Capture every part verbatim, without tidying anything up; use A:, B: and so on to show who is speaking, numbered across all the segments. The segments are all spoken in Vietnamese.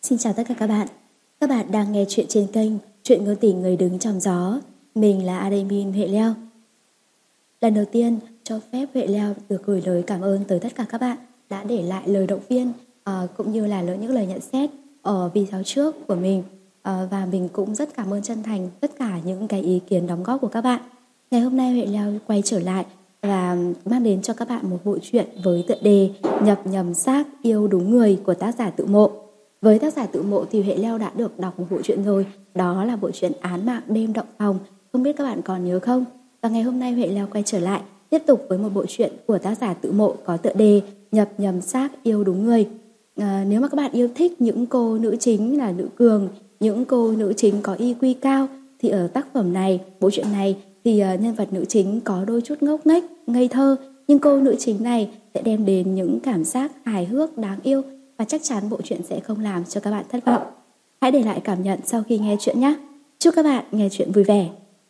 A: Xin chào tất cả các bạn. Các bạn đang nghe chuyện trên kênh Chuyện ngôn tình người đứng trong gió. Mình là admin Huệ Leo. Lần đầu tiên cho phép Huệ Leo được gửi lời cảm ơn tới tất cả các bạn đã để lại lời động viên uh, cũng như là những lời nhận xét ở video trước của mình. Uh, và mình cũng rất cảm ơn chân thành tất cả những cái ý kiến đóng góp của các bạn. Ngày hôm nay Huệ Leo quay trở lại và mang đến cho các bạn một bộ truyện với tựa đề Nhập nhầm xác yêu đúng người của tác giả Tự Mộ. Với tác giả Tự Mộ thì Huệ Leo đã được đọc một bộ truyện rồi, đó là bộ truyện Án Mạng Đêm Động Phòng, không biết các bạn còn nhớ không? Và ngày hôm nay Huệ Leo quay trở lại tiếp tục với một bộ truyện của tác giả Tự Mộ có tựa đề Nhập nhầm xác yêu đúng người. À, nếu mà các bạn yêu thích những cô nữ chính là nữ cường, những cô nữ chính có i kiu cao thì ở tác phẩm này, bộ truyện này thì uh, nhân vật nữ chính có đôi chút ngốc nghếch, ngây thơ, nhưng cô nữ chính này sẽ đem đến những cảm giác hài hước, đáng yêu và chắc chắn bộ truyện sẽ không làm cho các bạn thất vọng. Hãy để lại cảm nhận sau khi nghe chuyện nhé. Chúc các bạn nghe chuyện vui vẻ.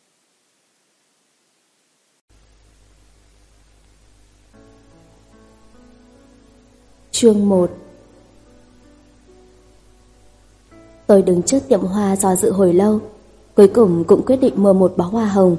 A: Chương một. Tôi đứng trước tiệm hoa do dự hồi lâu, cuối cùng cũng quyết định mua một bó hoa hồng.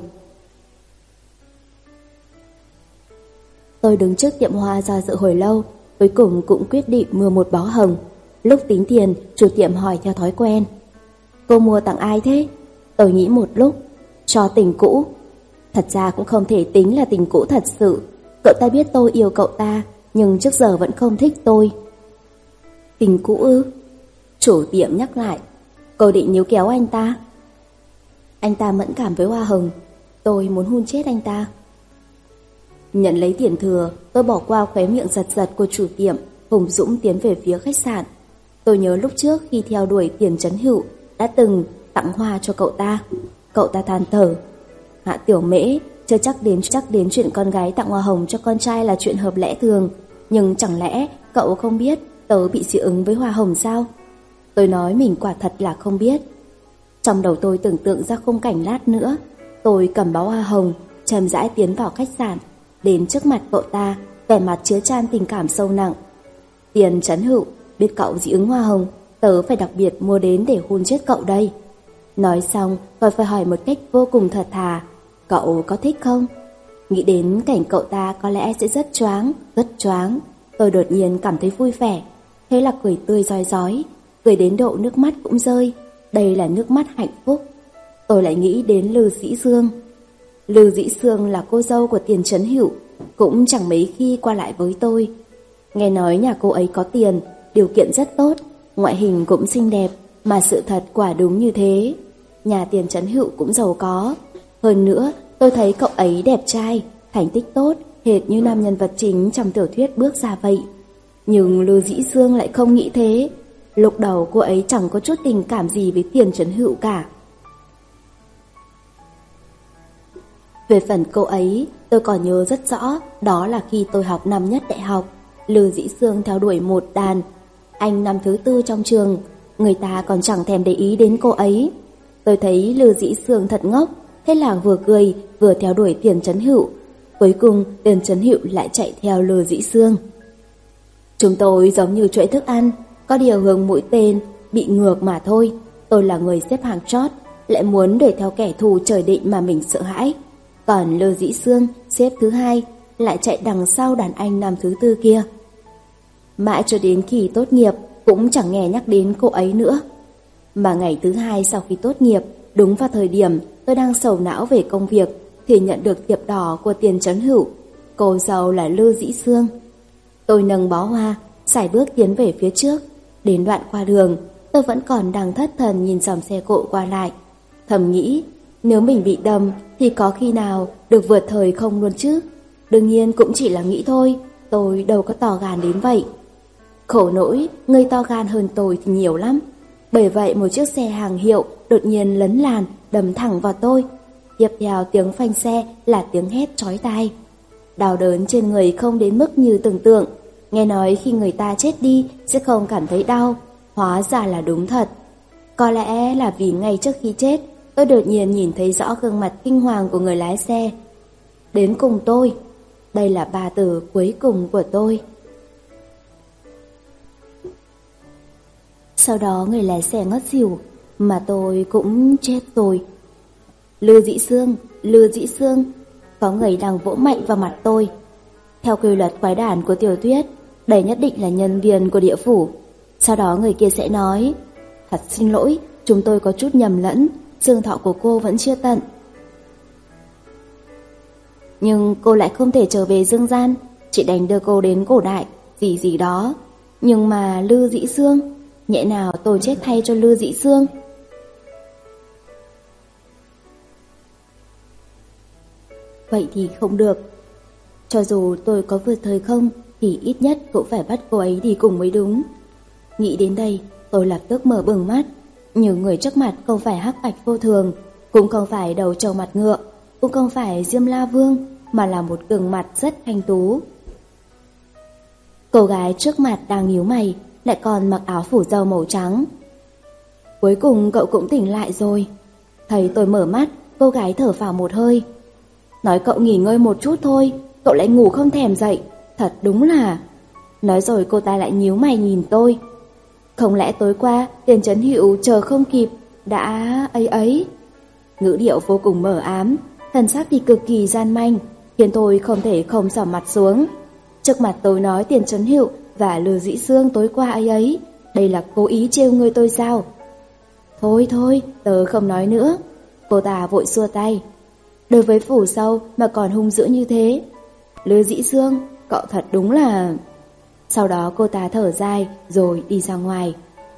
A: Tôi đứng trước tiệm hoa do dự hồi lâu, cuối cùng cũng quyết định mua một bó hồng. Lúc tính tiền, chủ tiệm hỏi theo thói quen: "Cô mua tặng ai thế?" Tôi nghĩ một lúc: "Cho tình cũ." Thật ra cũng không thể tính là tình cũ thật sự. Cậu ta biết tôi yêu cậu ta, nhưng trước giờ vẫn không thích tôi. Tình cũ ư? Chủ tiệm nhắc lại: "Cô định níu kéo anh ta?" Anh ta mẫn cảm với hoa hồng, tôi muốn hun chết anh ta. Nhận lấy tiền thừa, tôi bỏ qua khóe miệng giật giật của chủ tiệm, hùng dũng tiến về phía khách sạn. Tôi nhớ lúc trước khi theo đuổi Tiền Chấn Hữu đã từng tặng hoa cho cậu ta. Cậu ta than thở: "Hạ Tiểu Mễ, chưa chắc đến chắc đến chuyện con gái tặng hoa hồng cho con trai là chuyện hợp lẽ thường, nhưng chẳng lẽ cậu không biết tớ bị dị ứng với hoa hồng sao?" Tôi nói mình quả thật là không biết. Trong đầu tôi tưởng tượng ra khung cảnh lát nữa, tôi cầm bó hoa hồng, chậm rãi tiến vào khách sạn, đến trước mặt cậu ta, vẻ mặt chứa chan tình cảm sâu nặng. "Tiền Chấn Hữu, biết cậu dị ứng hoa hồng, tớ phải đặc biệt mua đến để hun chết cậu đây." Nói xong, tôi phải hỏi một cách vô cùng thật thà: "Cậu có thích không?" Nghĩ đến cảnh cậu ta có lẽ sẽ rất choáng, rất choáng, tôi đột nhiên cảm thấy vui vẻ. Thế là cười tươi rói rói, cười đến độ nước mắt cũng rơi. Đây là nước mắt hạnh phúc. Tôi lại nghĩ đến Lư Dĩ Sương. Lư Dĩ Sương là cô dâu của Tiền Chấn Hữu, cũng chẳng mấy khi qua lại với tôi. Nghe nói nhà cô ấy có tiền, điều kiện rất tốt, ngoại hình cũng xinh đẹp, mà sự thật quả đúng như thế. Nhà Tiền Chấn Hữu cũng giàu có. Hơn nữa, tôi thấy cậu ấy đẹp trai, thành tích tốt, hệt như nam nhân vật chính trong tiểu thuyết bước ra vậy. Nhưng Lư Dĩ Sương lại không nghĩ thế. Lúc đầu cô ấy chẳng có chút tình cảm gì với Tiền Chấn Hữu cả. Về phần cô ấy, tôi còn nhớ rất rõ, đó là khi tôi học năm nhất đại học, Lư Dĩ Sương theo đuổi một đàn anh năm thứ tư trong trường, người ta còn chẳng thèm để ý đến cô ấy. Tôi thấy Lư Dĩ Sương thật ngốc, thế là vừa cười vừa theo đuổi Tiền Chấn Hữu. Cuối cùng Tiền Chấn Hữu lại chạy theo Lư Dĩ Sương. Chúng tôi giống như chuỗi thức ăn, có điều hướng mũi tên bị ngược mà thôi. Tôi là người xếp hàng chót, lại muốn đuổi theo kẻ thù trời định mà mình sợ hãi. Còn Lư Dĩ Sương xếp thứ hai, lại chạy đằng sau đàn anh năm thứ tư kia. Mãi cho đến khi tốt nghiệp cũng chẳng nghe nhắc đến cô ấy nữa. Mà ngày thứ hai sau khi tốt nghiệp, đúng vào thời điểm tôi đang sầu não về công việc, thì nhận được thiệp đỏ của Tiền Chấn Hữu. Cô dâu là Lư Dĩ Sương. Tôi nâng bó hoa, sải bước tiến về phía trước. Đến đoạn qua đường, tôi vẫn còn đang thất thần nhìn dòng xe cộ qua lại, thầm nghĩ nếu mình bị đâm thì có khi nào được vượt thời không luôn chứ. Đương nhiên cũng chỉ là nghĩ thôi, tôi đâu có to gan đến vậy. Khổ nỗi, người to gan hơn tôi thì nhiều lắm. Bởi vậy một chiếc xe hàng hiệu đột nhiên lấn làn đâm thẳng vào tôi. Tiếp theo tiếng phanh xe là tiếng hét chói tai. Đau đớn trên người không đến mức như tưởng tượng. Nghe nói khi người ta chết đi sẽ không cảm thấy đau, hóa ra là đúng thật. Có lẽ là vì ngay trước khi chết, tôi đột nhiên nhìn thấy rõ gương mặt kinh hoàng của người lái xe. Đến cùng tôi. Đây là ba từ cuối cùng của tôi. Sau đó người lái xe ngất xỉu, mà tôi cũng chết rồi. Lư Dĩ Sương, Lư Dĩ Sương, có người đang vỗ mạnh vào mặt tôi. Theo quy luật quái đản của tiểu thuyết, đây nhất định là nhân viên của địa phủ. Sau đó người kia sẽ nói, thật xin lỗi, chúng tôi có chút nhầm lẫn, dương thọ của cô vẫn chưa tận. Nhưng cô lại không thể trở về dương gian, chỉ đành đưa cô đến cổ đại, gì gì đó. Nhưng mà Lư Dĩ Sương, nhẹ nào tôi chết thay cho Lư Dĩ Sương. Vậy thì không được. Cho dù tôi có vượt thời không thì ít nhất cũng phải bắt cô ấy đi cùng mới đúng. Nghĩ đến đây, tôi lập tức mở bừng mắt. Nhưng người trước mặt không phải hắc bạch vô thường, cũng không phải đầu trâu mặt ngựa, cũng không phải Diêm La Vương, mà là một gương mặt rất thanh tú. Cô gái trước mặt đang nhíu mày, lại còn mặc áo phủ dâu màu trắng. Cuối cùng cậu cũng tỉnh lại rồi. Thấy tôi mở mắt, cô gái thở phào một hơi. Nói cậu nghỉ ngơi một chút thôi, cậu lại ngủ không thèm dậy, thật đúng là... Nói rồi cô ta lại nhíu mày nhìn tôi. Không lẽ tối qua Tiền Trấn Hữu chờ không kịp, đã ấy ấy. Ngữ điệu vô cùng mờ ám, thần sắc thì cực kỳ gian manh, khiến tôi không thể không xỏ mặt xuống. Trước mặt tôi nói Tiền Trấn Hữu và Lư Dĩ Sương tối qua ấy ấy, đây là cố ý trêu người tôi sao? Thôi thôi, tớ không nói nữa. Cô ta vội xua tay. Đối với phủ sâu mà còn hung dữ như thế, Lư Dĩ Sương, cậu thật đúng là... Sau đó cô ta thở dài rồi đi ra ngoài.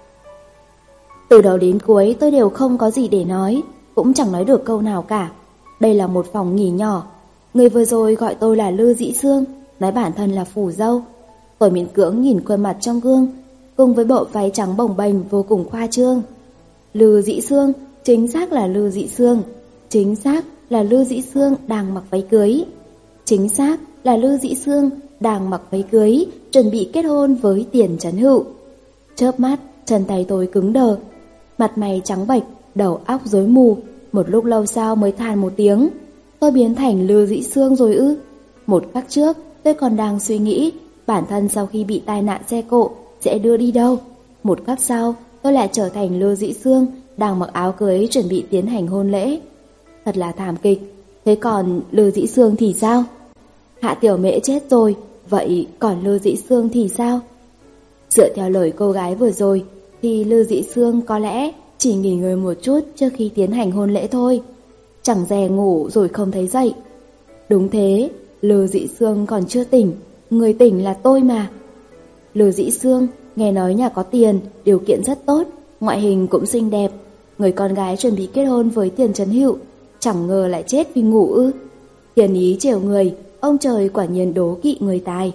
A: Từ đầu đến cuối tôi đều không có gì để nói, cũng chẳng nói được câu nào cả. Đây là một phòng nghỉ nhỏ. Người vừa rồi gọi tôi là Lư Dĩ Sương, nói bản thân là phủ dâu. Tôi miễn cưỡng nhìn khuôn mặt trong gương, cùng với bộ váy trắng bồng bềnh vô cùng khoa trương. Lư Dĩ Sương, chính xác là Lư Dĩ Sương, chính xác là Lư Dĩ Sương đang mặc váy cưới. Chính xác là Lư Dĩ Sương đang mặc váy cưới, chuẩn bị kết hôn với Tiền Trấn Hữu. Chớp mắt, chân tay tôi cứng đờ, mặt mày trắng bệch, đầu óc rối mù. Một lúc lâu sau mới than một tiếng, tôi biến thành Lư Dĩ Sương rồi ư? Một khắc trước, tôi còn đang suy nghĩ bản thân sau khi bị tai nạn xe cộ sẽ đưa đi đâu. Một khắc sau, tôi lại trở thành Lư Dĩ Sương đang mặc áo cưới chuẩn bị tiến hành hôn lễ. Thật là thảm kịch. Thế còn Lư Dĩ Sương thì sao? Hạ Tiểu Mễ chết rồi, vậy còn Lư Dĩ Sương thì sao? Dựa theo lời cô gái vừa rồi thì Lư Dĩ Sương có lẽ chỉ nghỉ ngơi một chút trước khi tiến hành hôn lễ thôi. Chẳng dè ngủ rồi không thấy dậy. Đúng thế, Lư Dĩ Sương còn chưa tỉnh, người tỉnh là tôi mà. Lư Dĩ Sương nghe nói nhà có tiền, điều kiện rất tốt, ngoại hình cũng xinh đẹp. Người con gái chuẩn bị kết hôn với Tiền Trấn Hữu, chẳng ngờ lại chết vì ngủ ư? Tiền ý trêu người, ông trời quả nhiên đố kỵ người tài.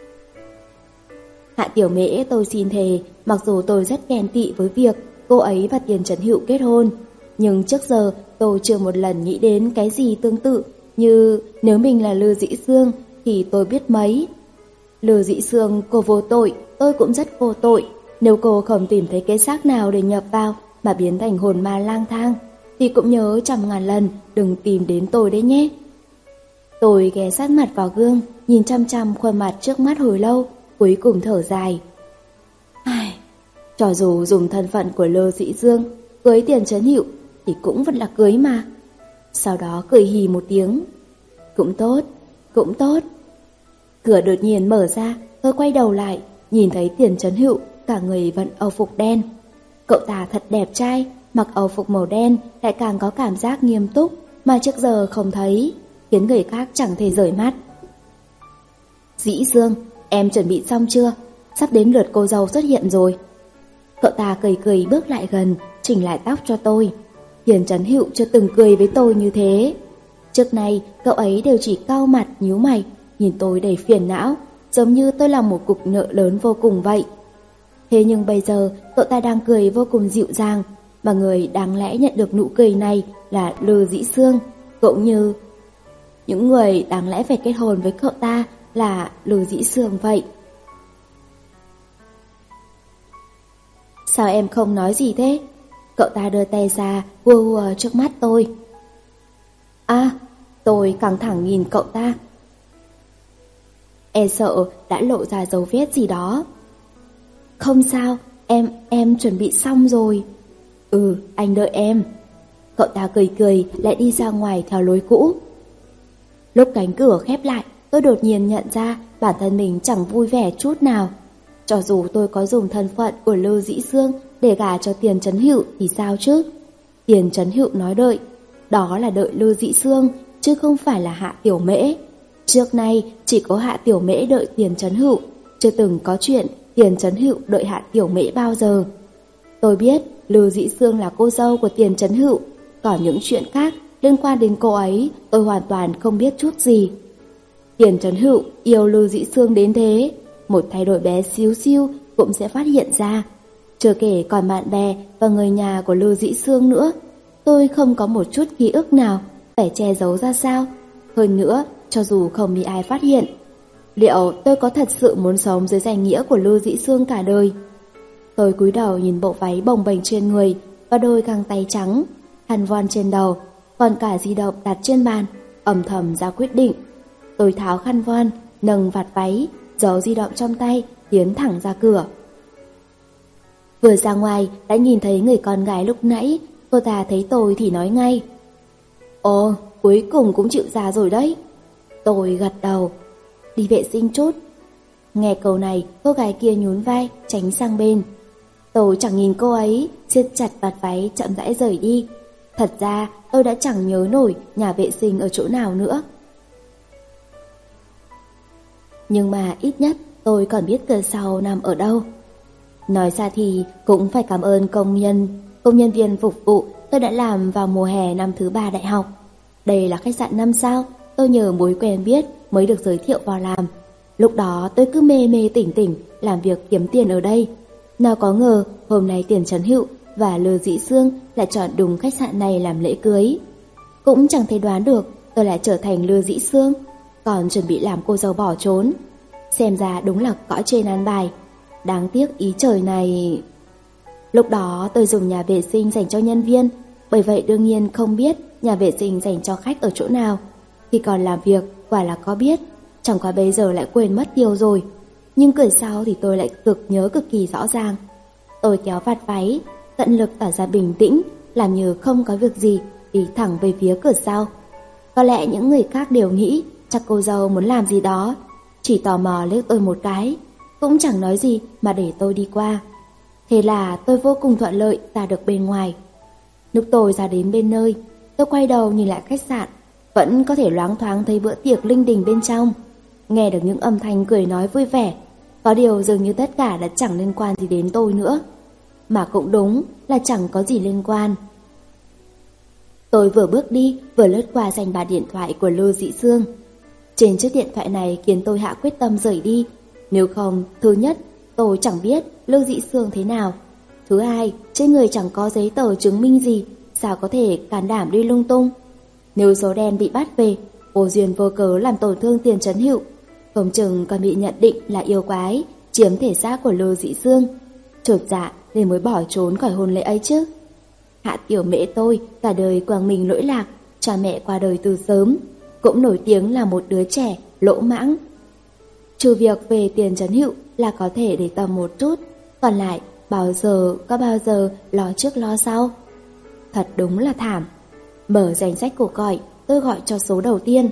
A: Hạ Tiểu Mễ, tôi xin thề, mặc dù tôi rất ghen tị với việc cô ấy và Tiền Trấn Hữu kết hôn, nhưng trước giờ tôi chưa một lần nghĩ đến cái gì tương tự như nếu mình là Lư Dĩ Sương thì tôi biết mấy. Lư Dĩ Sương, cô vô tội, tôi cũng rất vô tội. Nếu cô không tìm thấy cái xác nào để nhập vào mà biến thành hồn ma lang thang, thì cũng nhớ trăm ngàn lần đừng tìm đến tôi đấy nhé. Tôi ghé sát mặt vào gương, nhìn chăm chăm khuôn mặt trước mắt hồi lâu, cuối cùng thở dài. Ai, cho dù dùng thân phận của Lư Dĩ Dương cưới Tiền Trấn Hữu thì cũng vẫn là cưới mà. Sau đó cười hì một tiếng. Cũng tốt, cũng tốt. Cửa đột nhiên mở ra, tôi quay đầu lại, nhìn thấy Tiền Trấn Hữu cả người vận âu phục đen. Cậu ta thật đẹp trai, mặc âu phục màu đen lại càng có cảm giác nghiêm túc mà trước giờ không thấy, khiến người khác chẳng thể rời mắt. Dĩ Dương, em chuẩn bị xong chưa? Sắp đến lượt cô dâu xuất hiện rồi. Cậu ta cười cười bước lại gần, chỉnh lại tóc cho tôi. Tiền Trấn Hữu chưa từng cười với tôi như thế. Trước nay cậu ấy đều chỉ cau mặt nhíu mày, nhìn tôi đầy phiền não, giống như tôi là một cục nợ lớn vô cùng vậy. Thế nhưng bây giờ cậu ta đang cười vô cùng dịu dàng, mà người đáng lẽ nhận được nụ cười này là Lư Dĩ Sương, cũng như những người đáng lẽ phải kết hôn với cậu ta là Lư Dĩ Sương vậy. Sao em không nói gì thế? Cậu ta đưa tay ra hùa hùa trước mắt tôi. À, tôi căng thẳng nhìn cậu ta. E sợ đã lộ ra dấu vết gì đó. Không sao, em, em chuẩn bị xong rồi. Ừ, anh đợi em. Cậu ta cười cười lại đi ra ngoài theo lối cũ. Lúc cánh cửa khép lại, tôi đột nhiên nhận ra bản thân mình chẳng vui vẻ chút nào. Cho dù tôi có dùng thân phận của Lưu Dĩ Sương để gả cho Tiền Trấn Hữu thì sao chứ? Tiền Trấn Hữu nói đợi, đó là đợi Lưu Dĩ Sương, chứ không phải là Hạ Tiểu Mễ. Trước nay chỉ có Hạ Tiểu Mễ đợi Tiền Trấn Hữu, chưa từng có chuyện Tiền Trấn Hữu đợi Hạ Tiểu Mễ bao giờ. Tôi biết Lưu Dĩ Sương là cô dâu của Tiền Trấn Hữu, còn những chuyện khác liên quan đến cô ấy tôi hoàn toàn không biết chút gì. Tiền Trấn Hữu yêu Lưu Dĩ Sương đến thế, một thay đổi bé xíu xiu cũng sẽ phát hiện ra. Chưa kể còn bạn bè và người nhà của Lưu Dĩ Sương nữa, tôi không có một chút ký ức nào, phải che giấu ra sao. Hơn nữa, cho dù không bị ai phát hiện, liệu tôi có thật sự muốn sống dưới danh nghĩa của Lưu Dĩ Sương cả đời? Tôi cúi đầu nhìn bộ váy bồng bềnh trên người và đôi găng tay trắng, khăn voan trên đầu, còn cả di động đặt trên bàn, âm thầm ra quyết định. Tôi tháo khăn voan, nâng vạt váy, giấu di động trong tay, tiến thẳng ra cửa. Vừa ra ngoài đã nhìn thấy người con gái lúc nãy, cô ta thấy tôi thì nói ngay: Ồ, cuối cùng cũng chịu ra rồi đấy. Tôi gật đầu. Đi vệ sinh chút. Nghe câu này, cô gái kia nhún vai, tránh sang bên. Tôi chẳng nhìn cô ấy, siết chặt vạt váy chậm rãi rời đi. Thật ra tôi đã chẳng nhớ nổi nhà vệ sinh ở chỗ nào nữa. Nhưng mà ít nhất tôi còn biết cửa sau nằm ở đâu. Nói ra thì cũng phải cảm ơn công nhân, công nhân viên phục vụ tôi đã làm vào mùa hè năm thứ ba đại học. Đây là khách sạn năm sao, tôi nhờ mối quen biết mới được giới thiệu vào làm. Lúc đó tôi cứ mê mê tỉnh tỉnh làm việc kiếm tiền ở đây. Nào có ngờ hôm nay Tiền Trấn Hữu và Lưu Dĩ Sương lại chọn đúng khách sạn này làm lễ cưới. Cũng chẳng thể đoán được tôi lại trở thành Lưu Dĩ Sương, còn chuẩn bị làm cô dâu bỏ trốn. Xem ra đúng là cõi trên an bài. Đáng tiếc ý trời này. Lúc đó tôi dùng nhà vệ sinh dành cho nhân viên, bởi vậy đương nhiên không biết nhà vệ sinh dành cho khách ở chỗ nào. Khi còn làm việc quả là có biết, chẳng qua bây giờ lại quên mất tiêu rồi. Nhưng cửa sau thì tôi lại cực nhớ cực kỳ rõ ràng. Tôi kéo vạt váy, tận lực tỏ ra bình tĩnh, làm như không có việc gì, đi thẳng về phía cửa sau. Có lẽ những người khác đều nghĩ chắc cô dâu muốn làm gì đó, chỉ tò mò liếc tôi một cái, cũng chẳng nói gì mà để tôi đi qua. Thế là tôi vô cùng thuận lợi ra được bên ngoài. Lúc tôi ra đến bên nơi, tôi quay đầu nhìn lại khách sạn, vẫn có thể loáng thoáng thấy bữa tiệc linh đình bên trong, nghe được những âm thanh cười nói vui vẻ. Có điều dường như tất cả đã chẳng liên quan gì đến tôi nữa. Mà cũng đúng là chẳng có gì liên quan. Tôi vừa bước đi vừa lướt qua danh bạ điện thoại của Lưu Dĩ Sương. Trên chiếc điện thoại này khiến tôi hạ quyết tâm rời đi. Nếu không, thứ nhất, tôi chẳng biết Lưu Dĩ Sương thế nào. Thứ hai, trên người chẳng có giấy tờ chứng minh gì, sao có thể can đảm đi lung tung. Nếu số đen bị bắt về, vô duyên vô cớ làm tổn thương Tiền Trấn Hữu, không chừng còn bị nhận định là yêu quái, chiếm thể xác của Lưu Dĩ Sương. Chột dạ nên mới bỏ trốn khỏi hôn lễ ấy chứ. Hạ Tiểu Mễ tôi cả đời quàng mình lỗi lạc, cha mẹ qua đời từ sớm, cũng nổi tiếng là một đứa trẻ lỗ mãng. Trừ việc về Tiền Trấn Hữu là có thể để tâm một chút, còn lại bao giờ có bao giờ lo trước lo sau. Thật đúng là thảm. Mở danh sách cuộc gọi, tôi gọi cho số đầu tiên.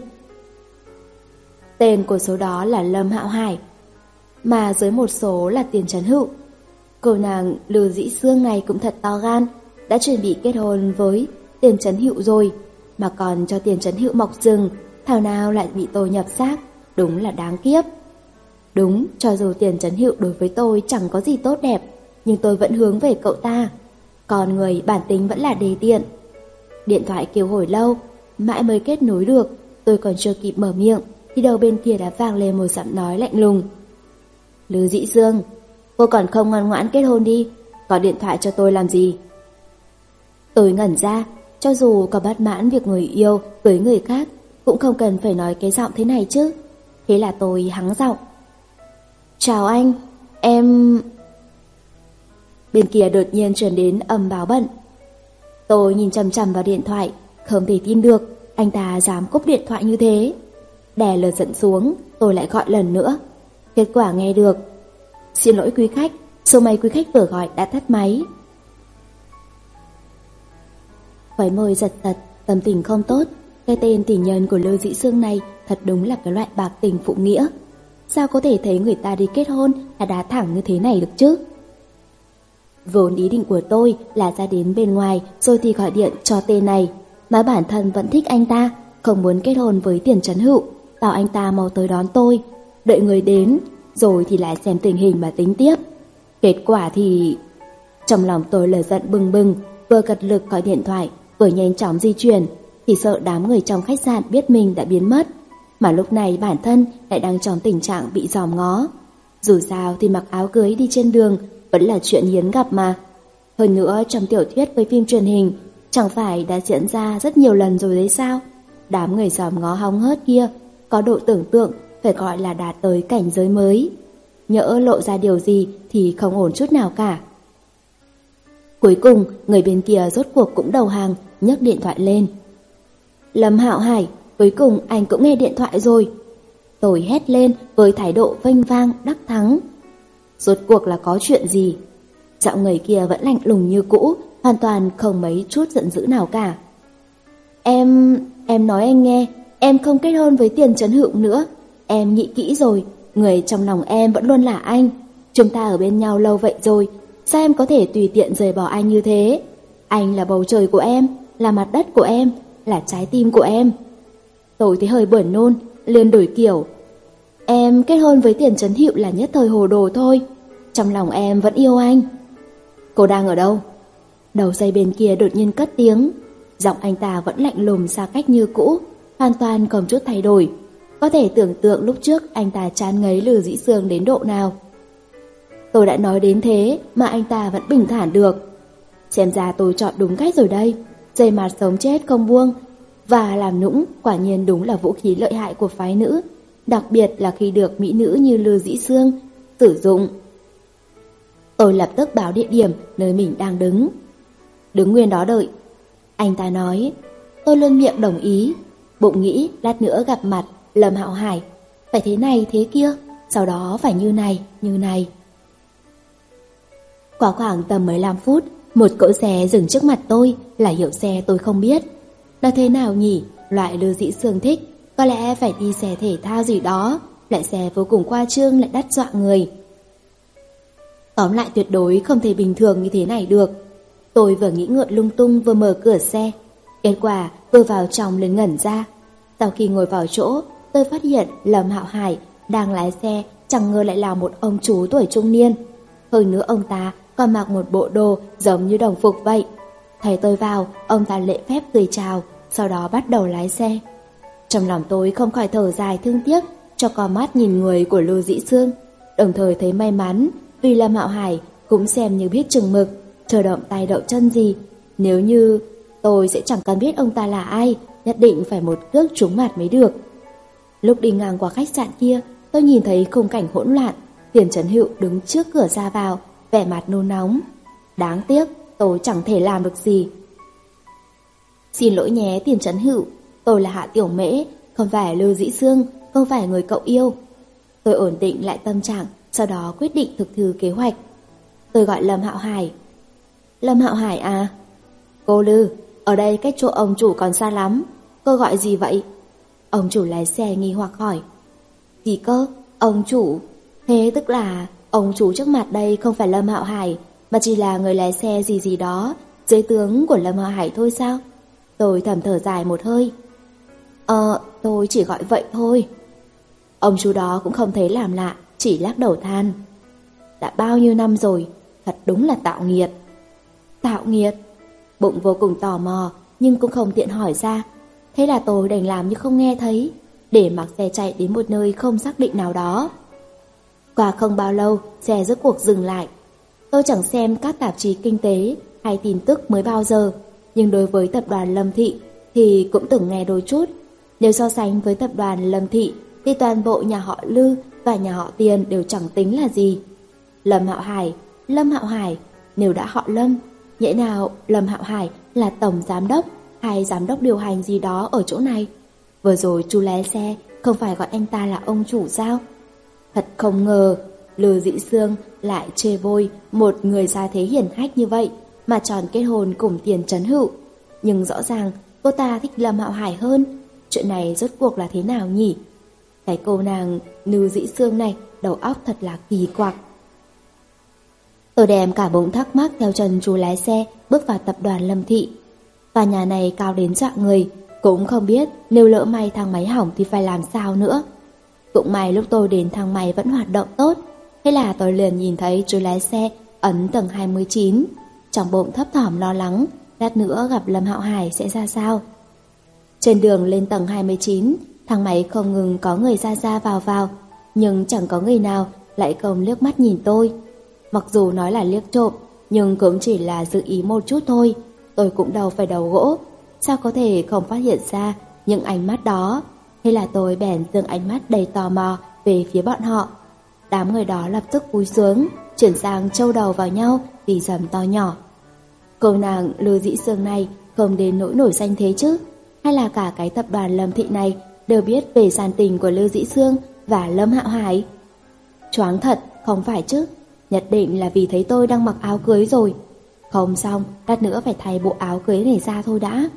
A: Tên của số đó là Lâm Hạo Hải, mà dưới một số là Tiền Trấn Hữu. Cô nàng Lưu Dĩ Sương này cũng thật to gan, đã chuẩn bị kết hôn với Tiền Trấn Hữu rồi, mà còn cho Tiền Trấn Hữu mọc rừng, thảo nào lại bị tôi nhập xác, đúng là đáng kiếp. Đúng, cho dù Tiền Trấn Hữu đối với tôi chẳng có gì tốt đẹp, nhưng tôi vẫn hướng về cậu ta. Còn người bản tính vẫn là đề tiện. Điện thoại kêu hồi lâu, mãi mới kết nối được. Tôi còn chưa kịp mở miệng thì đầu bên kia đã vang lên một giọng nói lạnh lùng. Lưu Dĩ Sương, cô còn không ngoan ngoãn kết hôn đi, gọi điện thoại cho tôi làm gì? Tôi ngẩn ra, cho dù có bất mãn việc người yêu với người khác, cũng không cần phải nói cái giọng thế này chứ. Thế là tôi hắng giọng. Chào anh, em... Bên kia đột nhiên truyền đến âm báo bận. Tôi nhìn chằm chằm vào điện thoại, không thể tin được anh ta dám cúp điện thoại như thế. Đè lửa giận xuống, tôi lại gọi lần nữa. Kết quả nghe được: Xin lỗi quý khách, Số máy quý khách vừa gọi đã tắt máy. Khóe môi giật giật, tâm tình không tốt. Cái tên tình nhân của Lưu Dĩ Sương này thật đúng là cái loại bạc tình phụ nghĩa. Sao có thể thấy người ta đi kết hôn là đá thẳng như thế này được chứ? Vốn ý định của tôi là ra đến bên ngoài rồi thì gọi điện cho tên này, mà bản thân vẫn thích anh ta, không muốn kết hôn với Tiền Trấn Hữu, bảo anh ta mau tới đón tôi, đợi người đến, rồi thì lại xem tình hình mà tính tiếp. Kết quả thì... Trong lòng tôi lửa giận bừng bừng, vừa cật lực gọi điện thoại, vừa nhanh chóng di chuyển, thì sợ đám người trong khách sạn biết mình đã biến mất, mà lúc này bản thân lại đang trong tình trạng bị dòm ngó. Dù sao thì mặc áo cưới đi trên đường vẫn là chuyện hiếm gặp mà. Hơn nữa trong tiểu thuyết với phim truyền hình chẳng phải đã diễn ra rất nhiều lần rồi đấy sao? Đám người dòm ngó hóng hớt kia có độ tưởng tượng phải gọi là đạt tới cảnh giới mới. Nhỡ lộ ra điều gì thì không ổn chút nào cả. Cuối cùng người bên kia rốt cuộc cũng đầu hàng, nhấc điện thoại lên. Lâm Hạo Hải, cuối cùng anh cũng nghe điện thoại rồi. Tôi hét lên với thái độ vênh vang đắc thắng. Rốt cuộc là có chuyện gì? Giọng người kia vẫn lạnh lùng như cũ, hoàn toàn không mấy chút giận dữ nào cả. Em... em nói anh nghe, em không kết hôn với Tiền Trấn Hữu nữa. Em nghĩ kỹ rồi, người trong lòng em vẫn luôn là anh. Chúng ta ở bên nhau lâu vậy rồi, sao em có thể tùy tiện rời bỏ anh như thế? Anh là bầu trời của em, là mặt đất của em, là trái tim của em. Tôi thấy hơi buồn nôn, liền đổi kiểu. Em kết hôn với Tiền Trấn Hữu là nhất thời hồ đồ thôi, trong lòng em vẫn yêu anh. Cô đang ở đâu? Đầu dây bên kia đột nhiên cất tiếng. Giọng anh ta vẫn lạnh lùng xa cách như cũ, hoàn toàn không chút thay đổi. Có thể tưởng tượng lúc trước anh ta chán ngấy Lưu Dĩ Sương đến độ nào. Tôi đã nói đến thế mà anh ta vẫn bình thản được. Xem ra tôi chọn đúng cách rồi đây. Dây mặt sống chết không buông, và làm nũng quả nhiên đúng là vũ khí lợi hại của phái nữ, đặc biệt là khi được mỹ nữ như Lưu Dĩ Sương sử dụng. Tôi lập tức báo địa điểm nơi mình đang đứng. Đứng nguyên đó đợi. Anh ta nói. Tôi luôn miệng đồng ý, bụng nghĩ lát nữa gặp mặt Lâm Hạo Hải phải thế này thế kia, sau đó phải như này như này. Qua khoảng tầm mười lăm phút, một cỗ xe dừng trước mặt tôi, là hiệu xe tôi không biết. Là thế nào nhỉ? Loại Lưu Dĩ Sương thích có lẽ phải đi xe thể thao gì đó, loại xe vô cùng khoa trương lại đắt dọa người. Tóm lại tuyệt đối không thể bình thường như thế này được. Tôi vừa nghĩ ngợi lung tung vừa mở cửa xe, kết quả vừa vào trong liền ngẩn ra. Sau khi ngồi vào chỗ, tôi phát hiện Lâm Hạo Hải đang lái xe, chẳng ngờ lại là một ông chú tuổi trung niên. Hơn nữa ông ta còn mặc một bộ đồ giống như đồng phục vậy. Thấy tôi vào, ông ta lễ phép cười chào, sau đó bắt đầu lái xe. Trong lòng tôi không khỏi thở dài thương tiếc cho con mắt nhìn người của Lưu Dĩ Sương, đồng thời thấy may mắn vì Lâm Hạo Hải cũng xem như biết chừng mực, chờ động tay đậu chân gì. Nếu như tôi sẽ chẳng cần biết ông ta là ai, nhất định phải một cước trúng mặt mới được. Lúc đi ngang qua khách sạn kia, tôi nhìn thấy khung cảnh hỗn loạn. Tiền Trấn Hữu đứng trước cửa ra vào, vẻ mặt nôn nóng. Đáng tiếc, tôi chẳng thể làm được gì. Xin lỗi nhé Tiền Trấn Hữu, tôi là Hạ Tiểu Mễ, không phải Lưu Dĩ Sương, không phải người cậu yêu. Tôi ổn định lại tâm trạng, sau đó quyết định thực thi kế hoạch. Tôi gọi Lâm Hạo Hải. Lâm Hạo Hải à? Cô Lư, ở đây cách chỗ ông chủ còn xa lắm, cô gọi gì vậy? Ông chủ lái xe nghi hoặc hỏi. Gì cơ? Ông chủ? Thế tức là ông chủ trước mặt đây không phải Lâm Hạo Hải, mà chỉ là người lái xe gì gì đó, dưới tướng của Lâm Hạo Hải thôi sao? Tôi thầm thở dài một hơi. Ờ, tôi chỉ gọi vậy thôi. Ông chú đó cũng không thấy làm lạ, chỉ lắc đầu than. Đã bao nhiêu năm rồi, thật đúng là tạo nghiệt. Tạo nghiệt? Bụng vô cùng tò mò, nhưng cũng không tiện hỏi ra. Thế là tôi đành làm như không nghe thấy, để mặc xe chạy đến một nơi không xác định nào đó. Qua không bao lâu, xe rốt cuộc dừng lại. Tôi chẳng xem các tạp chí kinh tế hay tin tức mới bao giờ, nhưng đối với tập đoàn Lâm Thị thì cũng từng nghe đôi chút. Nếu so sánh với tập đoàn Lâm Thị thì toàn bộ nhà họ Lư và nhà họ Tiền đều chẳng tính là gì. Lâm Hạo Hải, Lâm Hạo Hải, nếu đã họ Lâm, nhẽ nào Lâm Hạo Hải là tổng giám đốc hay giám đốc điều hành gì đó ở chỗ này? Vừa rồi chú lái xe không phải gọi anh ta là ông chủ sao? Thật không ngờ, Lư Dĩ Sương lại chê bôi một người gia thế hiển hách như vậy mà tròn kết hôn cùng Tiền Trấn Hữu. Nhưng rõ ràng cô ta thích Lâm Hạo Hải hơn. Chuyện này rốt cuộc là thế nào nhỉ? Cái cô nàng Lư Dĩ Sương này đầu óc thật là kỳ quặc. Tôi đem cả bụng thắc mắc theo chân chú lái xe bước vào tập đoàn Lâm Thị. Tòa nhà này cao đến dọa người, cũng không biết nếu lỡ may thang máy hỏng thì phải làm sao nữa. Cũng may lúc tôi đến thang máy vẫn hoạt động tốt, thế là tôi liền nhìn thấy chú lái xe ấn tầng hai mươi chín. Trong bụng thấp thỏm lo lắng, lát nữa gặp Lâm Hạo Hải sẽ ra sao. Trên đường lên tầng hai mươi chín, thang máy không ngừng có người ra ra vào vào, nhưng chẳng có người nào lại không liếc mắt nhìn tôi. Mặc dù nói là liếc trộm, nhưng cũng chỉ là dự ý một chút thôi. Tôi cũng đâu phải đầu gỗ, sao có thể không phát hiện ra những ánh mắt đó. Thế là tôi bèn dừng ánh mắt đầy tò mò về phía bọn họ. Đám người đó lập tức cúi xuống, chuyển sang trâu đầu vào nhau vì dầm to nhỏ. Cô nàng Lư Dĩ Sương này không đến nỗi nổi danh thế chứ? Hay là cả cái tập đoàn Lâm Thị này đều biết về gian tình của Lư Dĩ Sương và Lâm Hạo Hải? Choáng thật, không phải chứ? Nhất định là vì thấy tôi đang mặc áo cưới rồi. Không xong, lát nữa phải thay bộ áo cưới này ra thôi đã.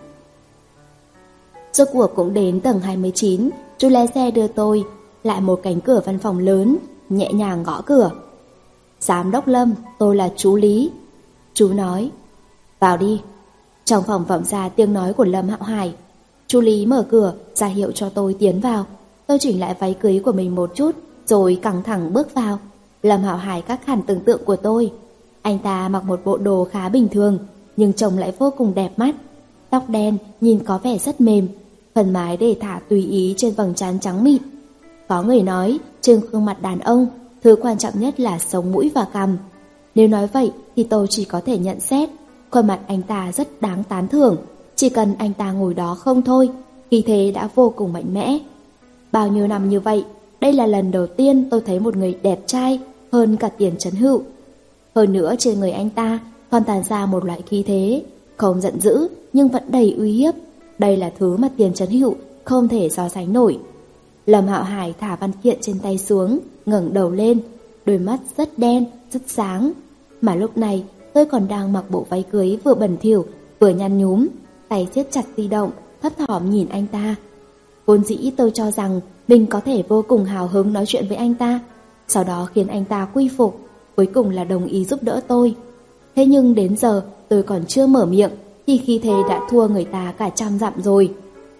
A: Rốt cuộc cũng đến tầng hai mươi chín, chú lái xe đưa tôi lại một cánh cửa văn phòng lớn, nhẹ nhàng gõ cửa. Giám đốc Lâm, tôi là chú Lý. Chú nói, vào đi. Trong phòng vọng ra tiếng nói của Lâm Hạo Hải. Chú Lý mở cửa, ra hiệu cho tôi tiến vào. Tôi chỉnh lại váy cưới của mình một chút, rồi căng thẳng bước vào. Lâm Hạo Hải khác hẳn tưởng tượng của tôi. Anh ta mặc một bộ đồ khá bình thường, nhưng trông lại vô cùng đẹp mắt. Tóc đen nhìn có vẻ rất mềm, phần mái để thả tùy ý trên vầng trán trắng mịn. Có người nói trên gương mặt đàn ông, thứ quan trọng nhất là sống mũi và cằm. Nếu nói vậy thì tôi chỉ có thể nhận xét khuôn mặt anh ta rất đáng tán thưởng. Chỉ cần anh ta ngồi đó không thôi, khí thế đã vô cùng mạnh mẽ. Bao nhiêu năm như vậy, đây là lần đầu tiên tôi thấy một người đẹp trai hơn cả Tiền Trấn Hữu. Hơn nữa trên người anh ta còn tàn ra một loại khí thế, không giận dữ nhưng vẫn đầy uy hiếp. Đây là thứ mà Tiền Trấn Hữu không thể so sánh nổi. Lâm Hạo Hải thả văn kiện trên tay xuống, ngẩng đầu lên, đôi mắt rất đen, rất sáng. Mà lúc này tôi còn đang mặc bộ váy cưới vừa bẩn thỉu vừa nhăn nhúm, tay siết chặt di động, thấp thỏm nhìn anh ta. Vốn dĩ tôi cho rằng mình có thể vô cùng hào hứng nói chuyện với anh ta, sau đó khiến anh ta quy phục, cuối cùng là đồng ý giúp đỡ tôi. Thế nhưng đến giờ tôi còn chưa mở miệng thì khí thế đã thua người ta cả trăm dặm rồi.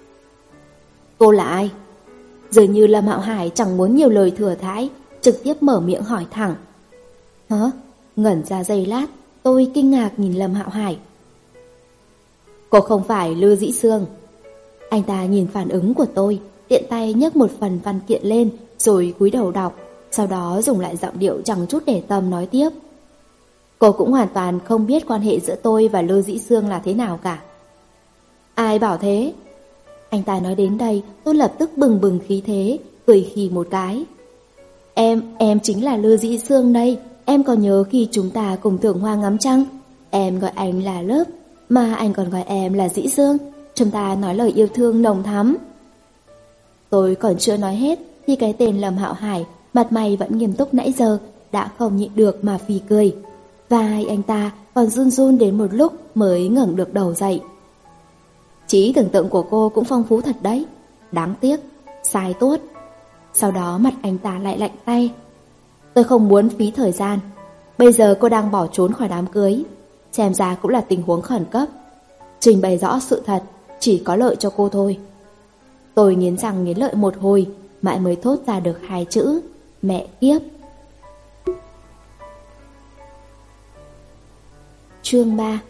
A: Cô là ai? Dường như Lâm Hạo Hải chẳng muốn nhiều lời thừa thãi, trực tiếp mở miệng hỏi thẳng. Hả? Ngẩn ra giây lát, tôi kinh ngạc nhìn Lâm Hạo Hải. Cô không phải Lư Dĩ Sương. Anh ta nhìn phản ứng của tôi, tiện tay nhấc một phần văn kiện lên rồi cúi đầu đọc, sau đó dùng lại giọng điệu chẳng chút để tâm nói tiếp. Cô cũng hoàn toàn không biết quan hệ giữa tôi và Lư Dĩ Sương là thế nào cả. Ai bảo thế? Anh ta nói đến đây, tôi lập tức bừng bừng khí thế, cười khì một cái. Em, em chính là Lư Dĩ Sương đây. Em còn nhớ khi chúng ta cùng thưởng hoa ngắm trăng, em gọi anh là Lớp, mà anh còn gọi em là Dĩ Sương. Chúng ta nói lời yêu thương nồng thắm. Tôi còn chưa nói hết thì cái tên Lâm Hạo Hải, mặt mày vẫn nghiêm túc nãy giờ, đã không nhịn được mà phì cười. Vai anh ta còn run run đến một lúc mới ngẩng được đầu dậy. Trí tưởng tượng của cô cũng phong phú thật đấy. Đáng tiếc, sai tốt. Sau đó mặt anh ta lại lạnh tay. Tôi không muốn phí thời gian. Bây giờ cô đang bỏ trốn khỏi đám cưới, xem ra cũng là tình huống khẩn cấp. Trình bày rõ sự thật chỉ có lợi cho cô thôi. Tôi nghiến răng nghiến lợi một hồi, mãi mới thốt ra được hai chữ: mẹ kiếp. Chương ba.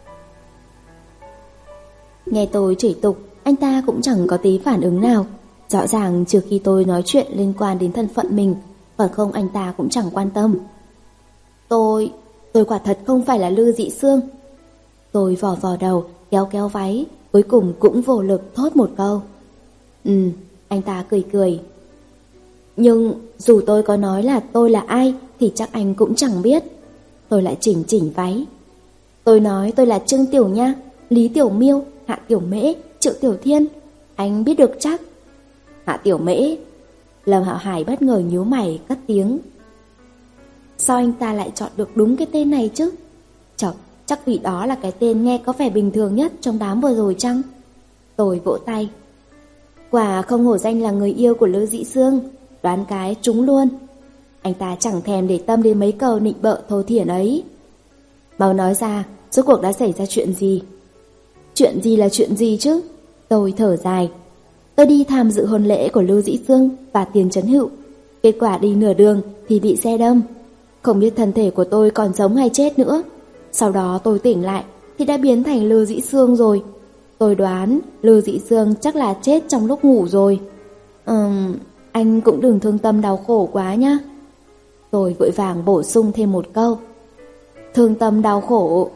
A: Nghe tôi chửi tục, anh ta cũng chẳng có tí phản ứng nào. Rõ ràng trước khi tôi nói chuyện liên quan đến thân phận mình, còn không anh ta cũng chẳng quan tâm. Tôi, tôi quả thật không phải là Lư Dĩ Sương. Tôi vò vò đầu, kéo kéo váy, cuối cùng cũng vô lực thốt một câu. Ừ, anh ta cười cười. Nhưng dù tôi có nói là tôi là ai thì chắc anh cũng chẳng biết. Tôi lại chỉnh chỉnh váy. Tôi nói tôi là Trương Tiểu Nha, Lý Tiểu Miêu, Hạ Tiểu Mễ, Triệu Tiểu Thiên. Anh biết được chắc. Hạ Tiểu Mễ. Lâm Hạo Hải bất ngờ nhíu mày cất tiếng. Sao anh ta lại chọn được đúng cái tên này chứ? Chọc, chắc vì đó là cái tên nghe có vẻ bình thường nhất trong đám vừa rồi chăng? Tôi vỗ tay. Quả không hổ danh là người yêu của Lư Dĩ Sương, đoán cái trúng luôn. Anh ta chẳng thèm để tâm đến mấy câu nịnh bợ thô thiển ấy. Mau nói ra, rốt cuộc đã xảy ra chuyện gì? Chuyện gì là chuyện gì chứ? Tôi thở dài. Tôi đi tham dự hôn lễ của Lư Dĩ Sương và Tiền Chấn Hựu. Kết quả đi nửa đường thì bị xe đâm. Không biết thân thể của tôi còn sống hay chết nữa. Sau đó tôi tỉnh lại thì đã biến thành Lư Dĩ Sương rồi. Tôi đoán Lư Dĩ Sương chắc là chết trong lúc ngủ rồi. Ừm, anh cũng đừng thương tâm đau khổ quá nhá. Tôi vội vàng bổ sung thêm một câu. Thương tâm đau khổ.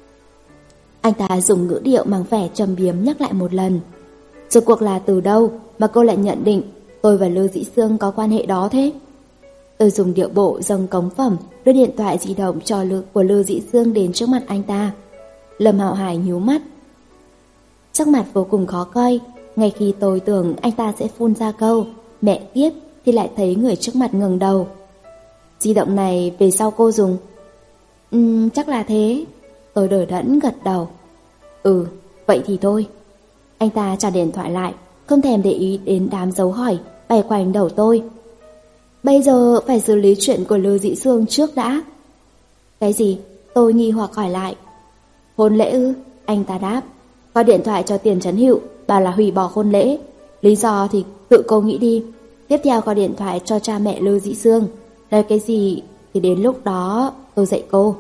A: Anh ta dùng ngữ điệu mang vẻ trầm biếm nhắc lại một lần. Rốt cuộc là từ đâu mà cô lại nhận định tôi và Lư Dĩ Sương có quan hệ đó thế? Tôi dùng điệu bộ dâng cống phẩm, đưa điện thoại di động cho Lư của Lư Dĩ Sương đến trước mặt anh ta. Lâm Hạo Hải nhíu mắt, sắc mặt vô cùng khó coi. Ngay khi tôi tưởng anh ta sẽ phun ra câu mẹ kiếp thì lại thấy người trước mặt ngẩng đầu. Di động này về sau cô dùng? Ừm, chắc là thế. Tôi đờ đẫn gật đầu. Ừ, vậy thì thôi. Anh ta trả điện thoại lại, không thèm để ý đến đám dấu hỏi bay quanh đầu tôi. Bây giờ phải xử lý chuyện của Lư Dĩ Sương trước đã. Cái gì? Tôi nghi hoặc hỏi lại. Hôn lễ ư? Anh ta đáp. Gọi điện thoại cho Tiền Chấn Hựu, bảo là hủy bỏ hôn lễ. Lý do thì tự cô nghĩ đi. Tiếp theo gọi điện thoại cho cha mẹ Lư Dĩ Sương. Nói cái gì thì đến lúc đó tôi dạy cô.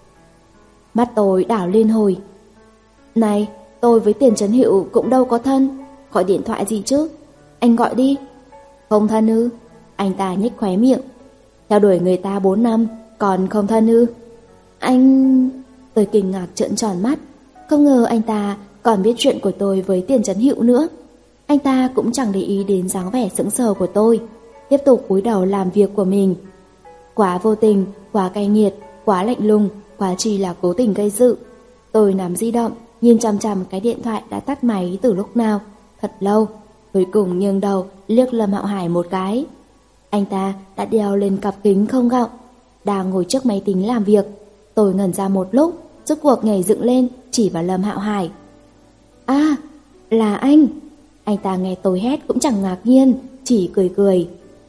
A: Mắt tôi đảo liên hồi. Này, tôi với Tiền Chấn Hựu cũng đâu có thân. Gọi điện thoại gì chứ? Anh gọi đi. Không thân ư? Anh ta nhếch khóe miệng. Theo đuổi người ta bốn năm, còn không thân ư? Anh... Tôi kinh ngạc trợn tròn mắt. Không ngờ anh ta còn biết chuyện của tôi với Tiền Chấn Hựu nữa. Anh ta cũng chẳng để ý đến dáng vẻ sững sờ của tôi, tiếp tục cúi đầu làm việc của mình. Quá vô tình, quá cay nghiệt, quá lạnh lùng, quá chỉ là cố tình gây sự. Tôi nắm di động, nhìn chằm chằm cái điện thoại đã tắt máy từ lúc nào, thật lâu. Cuối cùng nghiêng đầu liếc Lâm Hạo Hải một cái. Anh ta đã đeo lên cặp kính không gọng, đang ngồi trước máy tính làm việc. Tôi ngẩn ra một lúc, rốt cuộc nhảy dựng lên, chỉ vào Lâm Hạo Hải. À, là anh. Anh ta nghe tôi hét cũng chẳng ngạc nhiên, chỉ cười cười.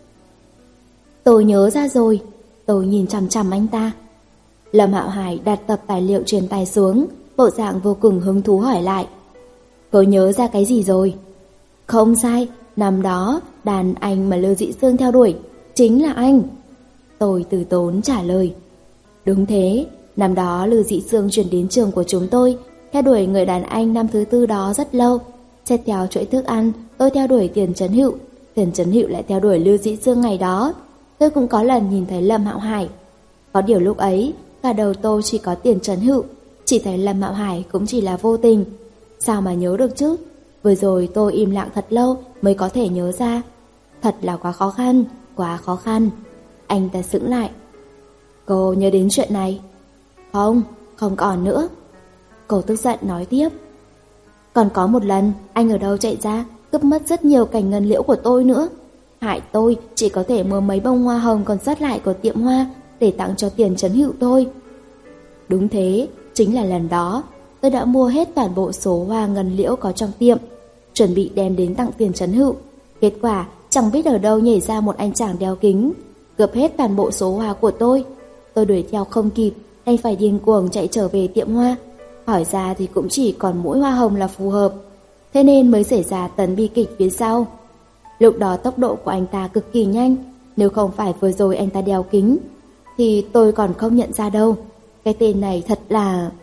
A: Tôi nhớ ra rồi. Tôi nhìn chằm chằm anh ta. Lâm Hạo Hải đặt tập tài liệu truyền tay xuống, bộ dạng vô cùng hứng thú hỏi lại. Cô nhớ ra cái gì rồi? Không sai, năm đó đàn anh mà Lư Dĩ Sương theo đuổi chính là anh. Tôi từ tốn trả lời. Đúng thế, năm đó Lư Dĩ Sương chuyển đến trường của chúng tôi, theo đuổi người đàn anh năm thứ tư đó rất lâu. Xét theo chuỗi thức ăn, tôi theo đuổi Tiền Chấn Hựu, Tiền Chấn Hựu lại theo đuổi Lư Dĩ Sương ngày đó. Tôi cũng có lần nhìn thấy Lâm Hạo Hải. Có điều lúc ấy, cả đầu tôi chỉ có Tiền Chấn Hựu, chỉ thấy Lâm Hạo Hải cũng chỉ là vô tình. Sao mà nhớ được chứ? Vừa rồi tôi im lặng thật lâu mới có thể nhớ ra. Thật là quá khó khăn, quá khó khăn. Anh ta sững lại. Cô nhớ đến chuyện này? Không, không còn nữa. Cô tức giận nói tiếp. Còn có một lần, anh ở đâu chạy ra, cướp mất rất nhiều cành ngân liễu của tôi nữa. Hại tôi chỉ có thể mua mấy bông hoa hồng còn sót lại của tiệm hoa để tặng cho Tiền Chấn Hựu thôi. Đúng thế, chính là lần đó tôi đã mua hết toàn bộ số hoa ngân liễu có trong tiệm, chuẩn bị đem đến tặng Tiền Chấn Hựu. Kết quả chẳng biết ở đâu nhảy ra một anh chàng đeo kính, cướp hết toàn bộ số hoa của tôi. Tôi đuổi theo không kịp, anh phải điên cuồng chạy trở về tiệm hoa. Hỏi ra thì cũng chỉ còn mỗi hoa hồng là phù hợp, thế nên mới xảy ra tấn bi kịch phía sau. Lúc đó tốc độ của anh ta cực kỳ nhanh, nếu không phải vừa rồi anh ta đeo kính thì tôi còn không nhận ra đâu. Cái tên này thật là...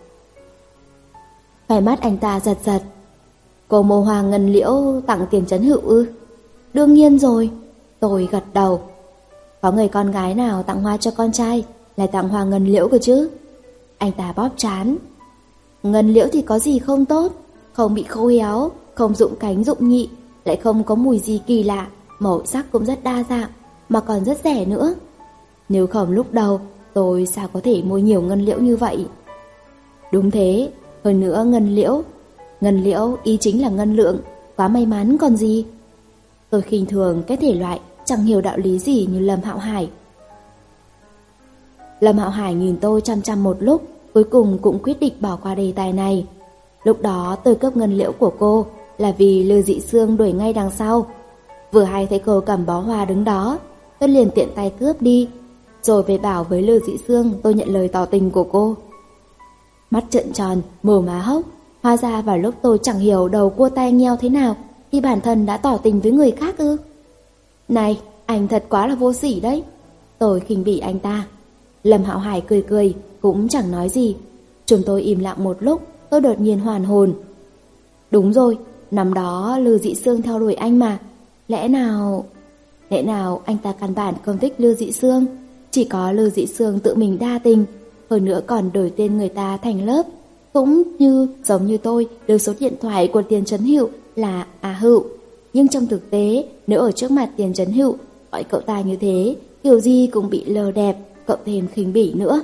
A: Phải mắt anh ta giật giật. Cô mua hoa ngân liễu tặng Tiền Chấn Hựu ư? Đương nhiên rồi. Tôi gật đầu. Có người con gái nào tặng hoa cho con trai lại tặng hoa ngân liễu cơ chứ? Anh ta bóp trán. Ngân liễu thì có gì không tốt, không bị khô héo, không rụng cánh rụng nhị, lại không có mùi gì kỳ lạ, màu sắc cũng rất đa dạng, mà còn rất rẻ nữa. Nếu không lúc đầu, tôi sao có thể mua nhiều ngân liễu như vậy? Đúng thế, hơn nữa ngân liễu. Ngân liễu ý chính là ngân lượng, quá may mắn còn gì. Tôi khinh thường cái thể loại chẳng hiểu đạo lý gì như Lâm Hạo Hải. Lâm Hạo Hải nhìn tôi chăm chăm một lúc, cuối cùng cũng quyết định bỏ qua đề tài này. Lúc đó tôi cướp ngân liễu của cô là vì Lưu Dị Sương đuổi ngay đằng sau. Vừa hay thấy cô cầm bó hoa đứng đó, tôi liền tiện tay cướp đi, rồi về bảo với Lưu Dị Sương tôi nhận lời tỏ tình của cô. Mắt trợn tròn, mồm má hốc, hóa ra vào lúc tôi chẳng hiểu đầu cua tay nheo thế nào thì bản thân đã tỏ tình với người khác ư? Này, anh thật quá là vô sỉ đấy. Tôi khinh bỉ anh ta. Lâm Hạo Hải cười cười, cũng chẳng nói gì. Chúng tôi im lặng một lúc, tôi đột nhiên hoàn hồn. Đúng rồi, năm đó Lưu Dị Sương theo đuổi anh mà. Lẽ nào... Lẽ nào anh ta căn bản không thích Lưu Dị Sương? Chỉ có Lưu Dị Sương tự mình đa tình, hơn nữa còn đổi tên người ta thành lớp. Cũng như giống như tôi lưu số điện thoại của Tiền Trấn Hữu là A Hữu. Nhưng trong thực tế, nếu ở trước mặt Tiền Trấn Hữu gọi cậu ta như thế, kiểu gì cũng bị lờ đẹp, cậu thêm khinh bỉ nữa.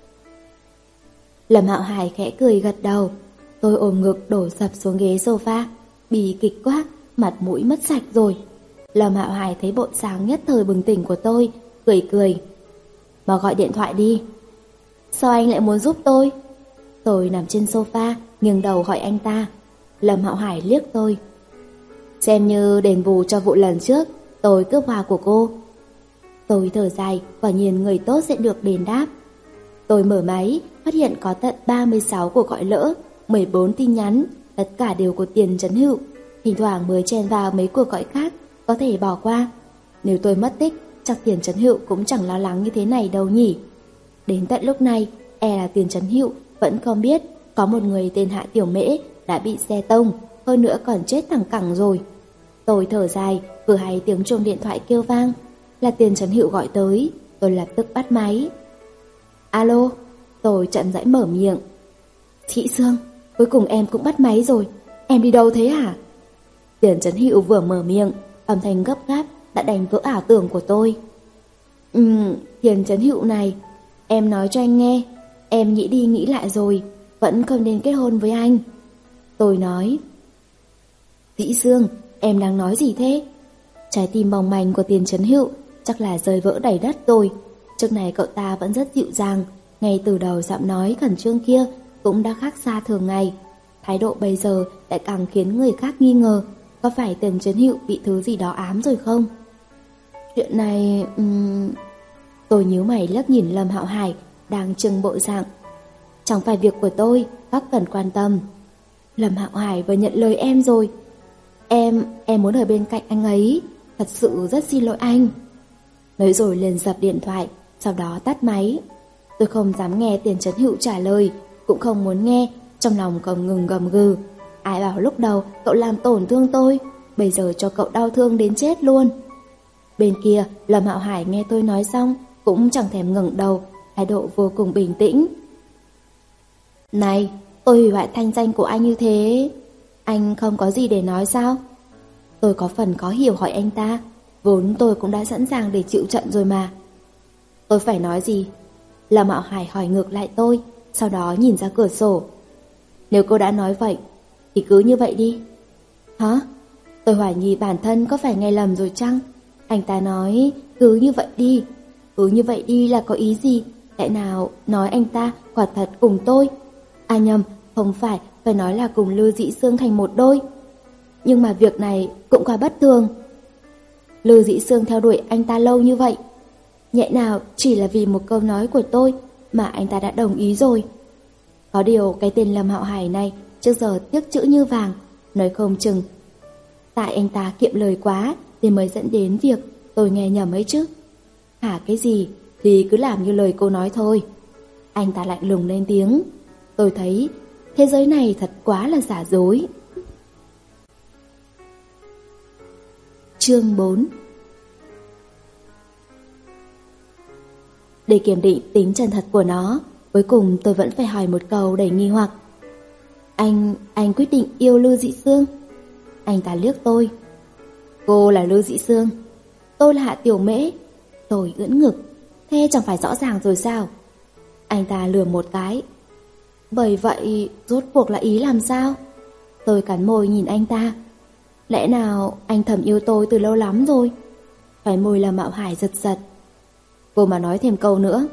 A: Lâm Hạo Hải khẽ cười gật đầu. Tôi ôm ngực đổ sập xuống ghế sofa, bi kịch quá, mặt mũi mất sạch rồi. Lâm Hạo Hải thấy bộ sáng nhất thời bừng tỉnh của tôi, cười cười. Mà gọi điện thoại đi. Sao anh lại muốn giúp tôi? Tôi nằm trên sofa, nghiêng đầu hỏi anh ta. Lâm Hạo Hải liếc tôi. Xem như đền bù cho vụ lần trước tôi cướp hoa của cô. Tôi thở dài, quả nhiên người tốt sẽ được đền đáp. Tôi mở máy, phát hiện có tận ba mươi sáu cuộc gọi lỡ, mười bốn tin nhắn, tất cả đều của Tiền Trấn Hữu. Thỉnh thoảng mới chen vào mấy cuộc gọi khác, có thể bỏ qua. Nếu tôi mất tích, chắc Tiền Trấn Hữu cũng chẳng lo lắng như thế này đâu nhỉ. Đến tận lúc này, e là Tiền Trấn Hữu vẫn không biết có một người tên Hạ Tiểu Mễ đã bị xe tông, hơn nữa còn chết thẳng cẳng rồi. Tôi thở dài, vừa hay tiếng chuông điện thoại kêu vang, là Tiền Trấn Hữu gọi tới. Tôi lập tức bắt máy. Alo, tôi chậm rãi mở miệng. Chị Sương, cuối cùng em cũng bắt máy rồi. Em đi đâu thế hả? Tiền Trấn Hữu vừa mở miệng, âm thanh gấp gáp đã đánh vỡ ảo tưởng của tôi. Ừm, Tiền Trấn Hữu này, em nói cho anh nghe, em nghĩ đi nghĩ lại rồi, vẫn không nên kết hôn với anh. Tôi nói. Dĩ Sương, em đang nói gì thế? Trái tim mong manh của Tiền Trấn Hữu chắc là rơi vỡ đầy đất rồi. Trước này cậu ta vẫn rất dịu dàng, ngay từ đầu giọng nói khẩn trương kia cũng đã khác xa thường ngày. Thái độ bây giờ lại càng khiến người khác nghi ngờ, có phải Tiền Trấn Hữu bị thứ gì đó ám rồi không? Chuyện này... Um... Tôi nhíu mày lấp nhìn Lâm Hạo Hải đang trừng bộ dạng. Chẳng phải việc của tôi, bác cần quan tâm. Lâm Hạo Hải vừa nhận lời em rồi. Em, em muốn ở bên cạnh anh ấy. Thật sự rất xin lỗi anh. Nói rồi liền dập điện thoại, sau đó tắt máy. Tôi không dám nghe Tiền Trấn Hữu trả lời, cũng không muốn nghe, trong lòng không ngừng gầm gừ. Ai bảo lúc đầu cậu làm tổn thương tôi, bây giờ cho cậu đau thương đến chết luôn. Bên kia, Lâm Hạo Hải nghe tôi nói xong, cũng chẳng thèm ngẩng đầu, thái độ vô cùng bình tĩnh. Này, tôi hủy hoại thanh danh của anh như thế, anh không có gì để nói sao? Tôi có phần khó hiểu hỏi anh ta, vốn tôi cũng đã sẵn sàng để chịu trận rồi mà. Tôi phải nói gì? Lâm Hạo Hải hỏi ngược lại tôi, sau đó nhìn ra cửa sổ. Nếu cô đã nói vậy, thì cứ như vậy đi. Hả? Tôi hoài nghi bản thân có phải nghe lầm rồi chăng? Anh ta nói cứ như vậy đi. Cứ như vậy đi là có ý gì? Lẽ nào nói anh ta quả thật cùng tôi? À nhầm, không phải, phải nói là cùng Lưu Dị Sương thành một đôi. Nhưng mà việc này cũng quá bất thường. Lưu Dị Sương theo đuổi anh ta lâu như vậy, nhẹ nào chỉ là vì một câu nói của tôi mà anh ta đã đồng ý rồi. Có điều cái tên Lâm Hạo Hải này trước giờ tiếc chữ như vàng, nói không chừng tại anh ta kiệm lời quá thì mới dẫn đến việc tôi nghe nhầm ấy chứ. Hả cái gì thì cứ làm như lời cô nói thôi. Anh ta lạnh lùng lên tiếng. Tôi thấy thế giới này thật quá là giả dối. Chương bốn. Để kiểm định tính chân thật của nó, cuối cùng tôi vẫn phải hỏi một câu đầy nghi hoặc. Anh, anh quyết định yêu Lưu Dị Sương? Anh ta liếc tôi. Cô là Lưu Dị Sương, tôi là Hạ Tiểu Mễ. Tôi ưỡn ngực. Thế chẳng phải rõ ràng rồi sao? Anh ta lừa một cái. Bởi vậy rốt cuộc là ý làm sao? Tôi cắn môi nhìn anh ta. Lẽ nào anh thầm yêu tôi từ lâu lắm rồi? Phải môi Lâm Hạo Hải giật giật. Cô mà nói thêm câu nữa,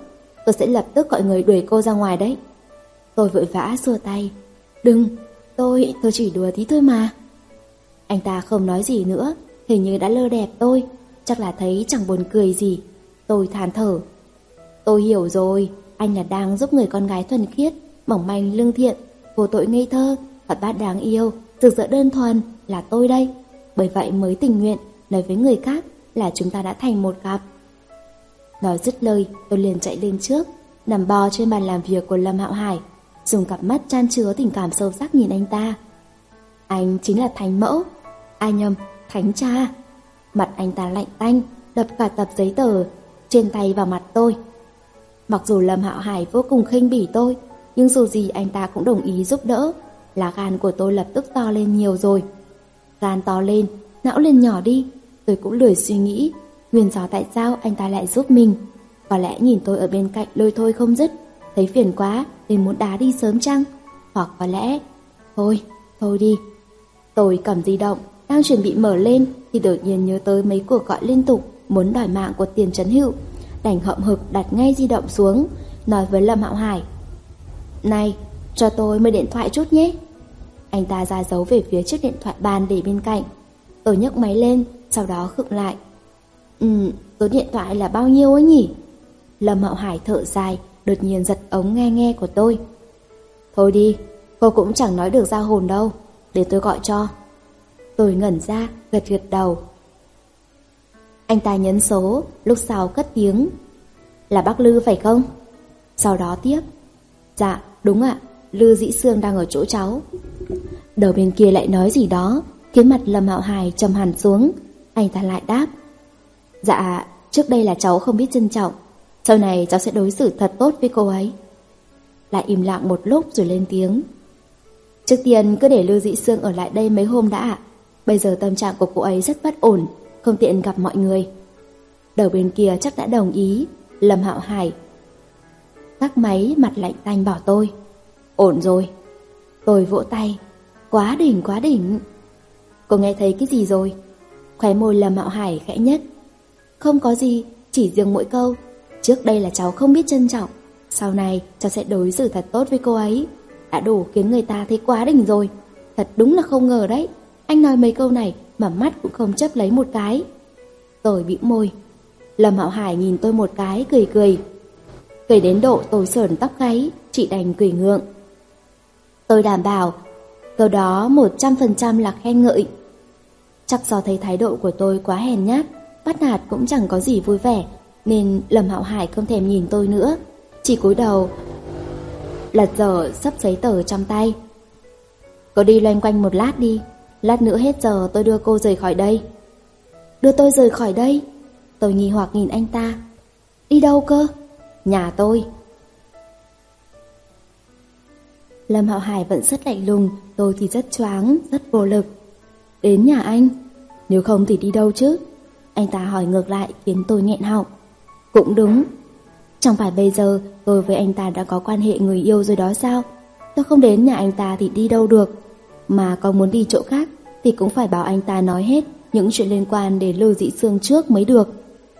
A: tôi sẽ lập tức gọi người đuổi cô ra ngoài đấy. Tôi vội vã xua tay. Đừng, tôi, tôi chỉ đùa tí thôi mà. Anh ta không nói gì nữa, hình như đã lơ đẹp tôi, chắc là thấy chẳng buồn cười gì. Tôi than thở. Tôi hiểu rồi, anh là đang giúp người con gái thuần khiết, mỏng manh lương thiện, vô tội ngây thơ, hoạt bát đáng yêu, rực rỡ đơn thuần là tôi đây. Bởi vậy mới tình nguyện nói với người khác là chúng ta đã thành một cặp. Nói dứt lời, tôi liền chạy lên trước, nằm bò trên bàn làm việc của Lâm Hạo Hải, dùng cặp mắt chan chứa tình cảm sâu sắc nhìn anh ta. Anh chính là thánh mẫu, ai nhầm, thánh cha. Mặt anh ta lạnh tanh, đập cả tập giấy tờ trên tay vào mặt tôi. Mặc dù Lâm Hạo Hải vô cùng khinh bỉ tôi, nhưng dù gì anh ta cũng đồng ý giúp đỡ. Lá gan của tôi lập tức to lên nhiều rồi. Gan to lên, não lên nhỏ đi. Tôi cũng lười suy nghĩ nguyên do tại sao anh ta lại giúp mình. Có lẽ nhìn tôi ở bên cạnh lôi thôi không dứt, thấy phiền quá nên muốn đá đi sớm chăng? Hoặc có lẽ thôi, thôi đi. Tôi cầm di động đang chuẩn bị mở lên thì đột nhiên nhớ tới mấy cuộc gọi liên tục muốn đòi mạng của Tiền Chấn Hữu, đành hậm hực đặt ngay di động xuống, nói với Lâm Hạo Hải. Này, cho tôi mời điện thoại chút nhé. Anh ta ra dấu về phía chiếc điện thoại bàn để bên cạnh. Tôi nhấc máy lên, sau đó khựng lại. Ừ, số điện thoại là bao nhiêu ấy nhỉ? Lâm Hạo Hải thở dài, đột nhiên giật ống nghe nghe của tôi. Thôi đi, cô cũng chẳng nói được ra hồn đâu, để tôi gọi cho. Tôi ngẩn ra, gật gật đầu. Anh ta nhấn số, lúc sau cất tiếng. Là bác Lư phải không? Sau đó tiếp. Dạ, đúng ạ, Lư Dĩ Sương đang ở chỗ cháu. Đầu bên kia lại nói gì đó, khiến mặt Lâm Hạo Hải trầm hẳn xuống. Anh ta lại đáp. Dạ, trước đây là cháu không biết trân trọng, sau này cháu sẽ đối xử thật tốt với cô ấy. Lại im lặng một lúc rồi lên tiếng. Trước tiên cứ để Lư Dĩ Sương ở lại đây mấy hôm đã ạ. Bây giờ tâm trạng của cô ấy rất bất ổn, không tiện gặp mọi người. Đầu bên kia chắc đã đồng ý. Lâm Hạo Hải tắt máy, mặt lạnh tanh bảo tôi. Ổn rồi. Tôi vỗ tay. Quá đỉnh, quá đỉnh. Cô nghe thấy cái gì rồi? Khóe môi Lâm Hạo Hải khẽ nhếch. Không có gì, chỉ riêng mỗi câu. Trước đây là cháu không biết trân trọng, sau này cháu sẽ đối xử thật tốt với cô ấy. Đã đủ khiến người ta thấy quá đỉnh rồi. Thật đúng là không ngờ đấy, anh nói mấy câu này mà mắt cũng không chấp lấy một cái. Tôi bĩu môi. Lâm Hạo Hải nhìn tôi một cái, cười cười. Cười đến độ tôi sởn tóc gáy, chị đành cười ngượng. Tôi đảm bảo câu đó một trăm phần trăm là khen ngợi. Chắc do thấy thái độ của tôi quá hèn nhát, bắt nạt cũng chẳng có gì vui vẻ, nên Lâm Hạo Hải không thèm nhìn tôi nữa, chỉ cúi đầu lật dở sắp giấy tờ trong tay. Cô đi loanh quanh một lát đi, lát nữa hết giờ tôi đưa cô rời khỏi đây. Đưa tôi rời khỏi đây? Tôi nghi hoặc nhìn anh ta. Đi đâu cơ? Nhà tôi. Lâm Hạo Hải vẫn rất lạnh lùng, tôi thì rất choáng, rất vô lực. Đến nhà anh? Nếu không thì đi đâu chứ? Anh ta hỏi ngược lại khiến tôi nghẹn họng. Cũng đúng. Chẳng phải bây giờ tôi với anh ta đã có quan hệ người yêu rồi đó sao? Tôi không đến nhà anh ta thì đi đâu được. Mà có muốn đi chỗ khác thì cũng phải bảo anh ta nói hết những chuyện liên quan đến Lư Dĩ Sương trước mới được.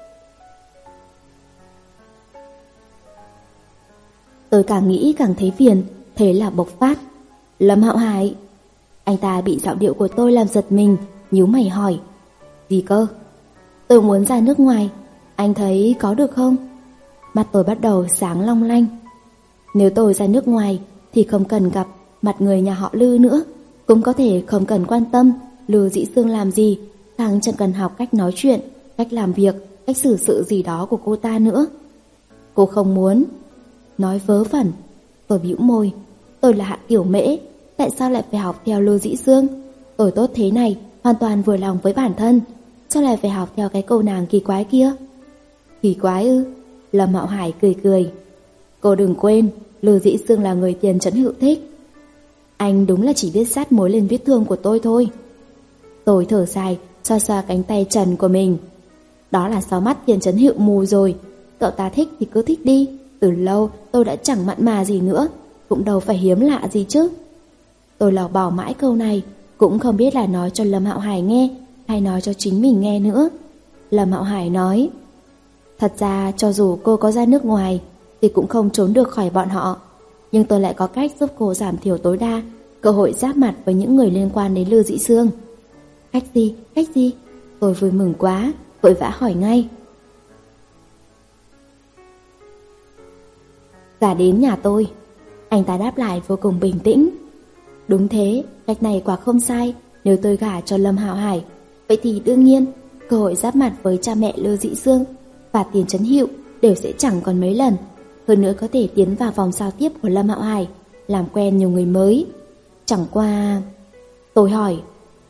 A: Tôi càng nghĩ càng thấy phiền, thế là bộc phát. Lâm Hạo Hải. Anh ta bị giọng điệu của tôi làm giật mình, nhíu mày hỏi. Gì cơ? Tôi muốn ra nước ngoài, anh thấy có được không? Mắt tôi bắt đầu sáng long lanh. Nếu tôi ra nước ngoài thì không cần gặp mặt người nhà họ Lư nữa, cũng có thể không cần quan tâm Lư Dĩ Sương làm gì, càng chẳng cần học cách nói chuyện, cách làm việc, cách xử sự gì đó của cô ta nữa. Cô không muốn. Nói vớ vẩn. Tôi bĩu môi. Tôi là Hạ Tiểu Mễ, tại sao lại phải học theo Lư Dĩ Sương? Tôi tốt thế này, hoàn toàn vừa lòng với bản thân, sao lại phải học theo cái cô nàng kỳ quái kia? Kỳ quái ư? Lâm Hạo Hải cười cười. Cô đừng quên, Lư Dĩ Sương là người Tiền Chấn Hữu thích. Anh đúng là chỉ biết sát mối lên vết thương của tôi thôi. Tôi thở dài, xoa xoa cánh tay trần của mình. Đó là do mắt Tiền Chấn Hữu mù rồi. Cậu ta thích thì cứ thích đi. Từ lâu tôi đã chẳng mặn mà gì nữa, cũng đâu phải hiếm lạ gì chứ. Tôi lò bỏ mãi câu này, cũng không biết là nói cho Lâm Hạo Hải nghe hay nói cho chính mình nghe nữa. Lâm Hạo Hải nói. Thật ra cho dù cô có ra nước ngoài thì cũng không trốn được khỏi bọn họ. Nhưng tôi lại có cách giúp cô giảm thiểu tối đa cơ hội giáp mặt với những người liên quan đến Lưu Dĩ Sương. Cách gì? Cách gì? Tôi vui mừng quá, vội vã hỏi ngay. Gả đến nhà tôi. Anh ta đáp lại vô cùng bình tĩnh. Đúng thế, cách này quả không sai. Nếu tôi gả cho Lâm Hạo Hải, vậy thì đương nhiên cơ hội giáp mặt với cha mẹ Lưu Dĩ Sương và Tiền Chấn Hữu đều sẽ chẳng còn mấy lần. Hơn nữa có thể tiến vào vòng giao tiếp của Lâm Hạo Hải, làm quen nhiều người mới. Chẳng qua... Tôi hỏi,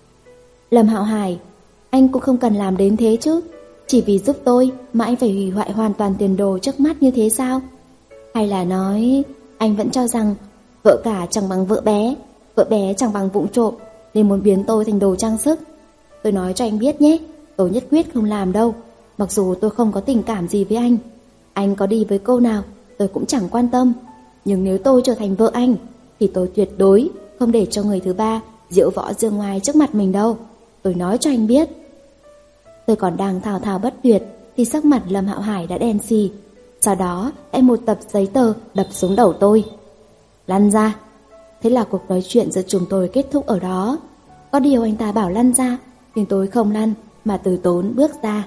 A: Lâm Hạo Hải, anh cũng không cần làm đến thế chứ. Chỉ vì giúp tôi mà anh phải hủy hoại hoàn toàn tiền đồ trước mắt như thế sao? Hay là nói anh vẫn cho rằng vợ cả chẳng bằng vợ bé, vợ bé chẳng bằng vụng trộm, nên muốn biến tôi thành đồ trang sức? Tôi nói cho anh biết nhé, tôi nhất quyết không làm đâu. Mặc dù tôi không có tình cảm gì với anh, anh có đi với cô nào tôi cũng chẳng quan tâm. Nhưng nếu tôi trở thành vợ anh thì tôi tuyệt đối không để cho người thứ ba diễu võ dương ngoài trước mặt mình đâu. Tôi nói cho anh biết. Tôi còn đang thao thao bất tuyệt thì sắc mặt Lâm Hạo Hải đã đen xì. Sau đó lại một tập giấy tờ đập xuống đầu tôi. Lăn ra. Thế là cuộc nói chuyện giữa chúng tôi kết thúc ở đó. Có điều anh ta bảo lăn ra, nhưng tôi không lăn mà từ tốn bước ra.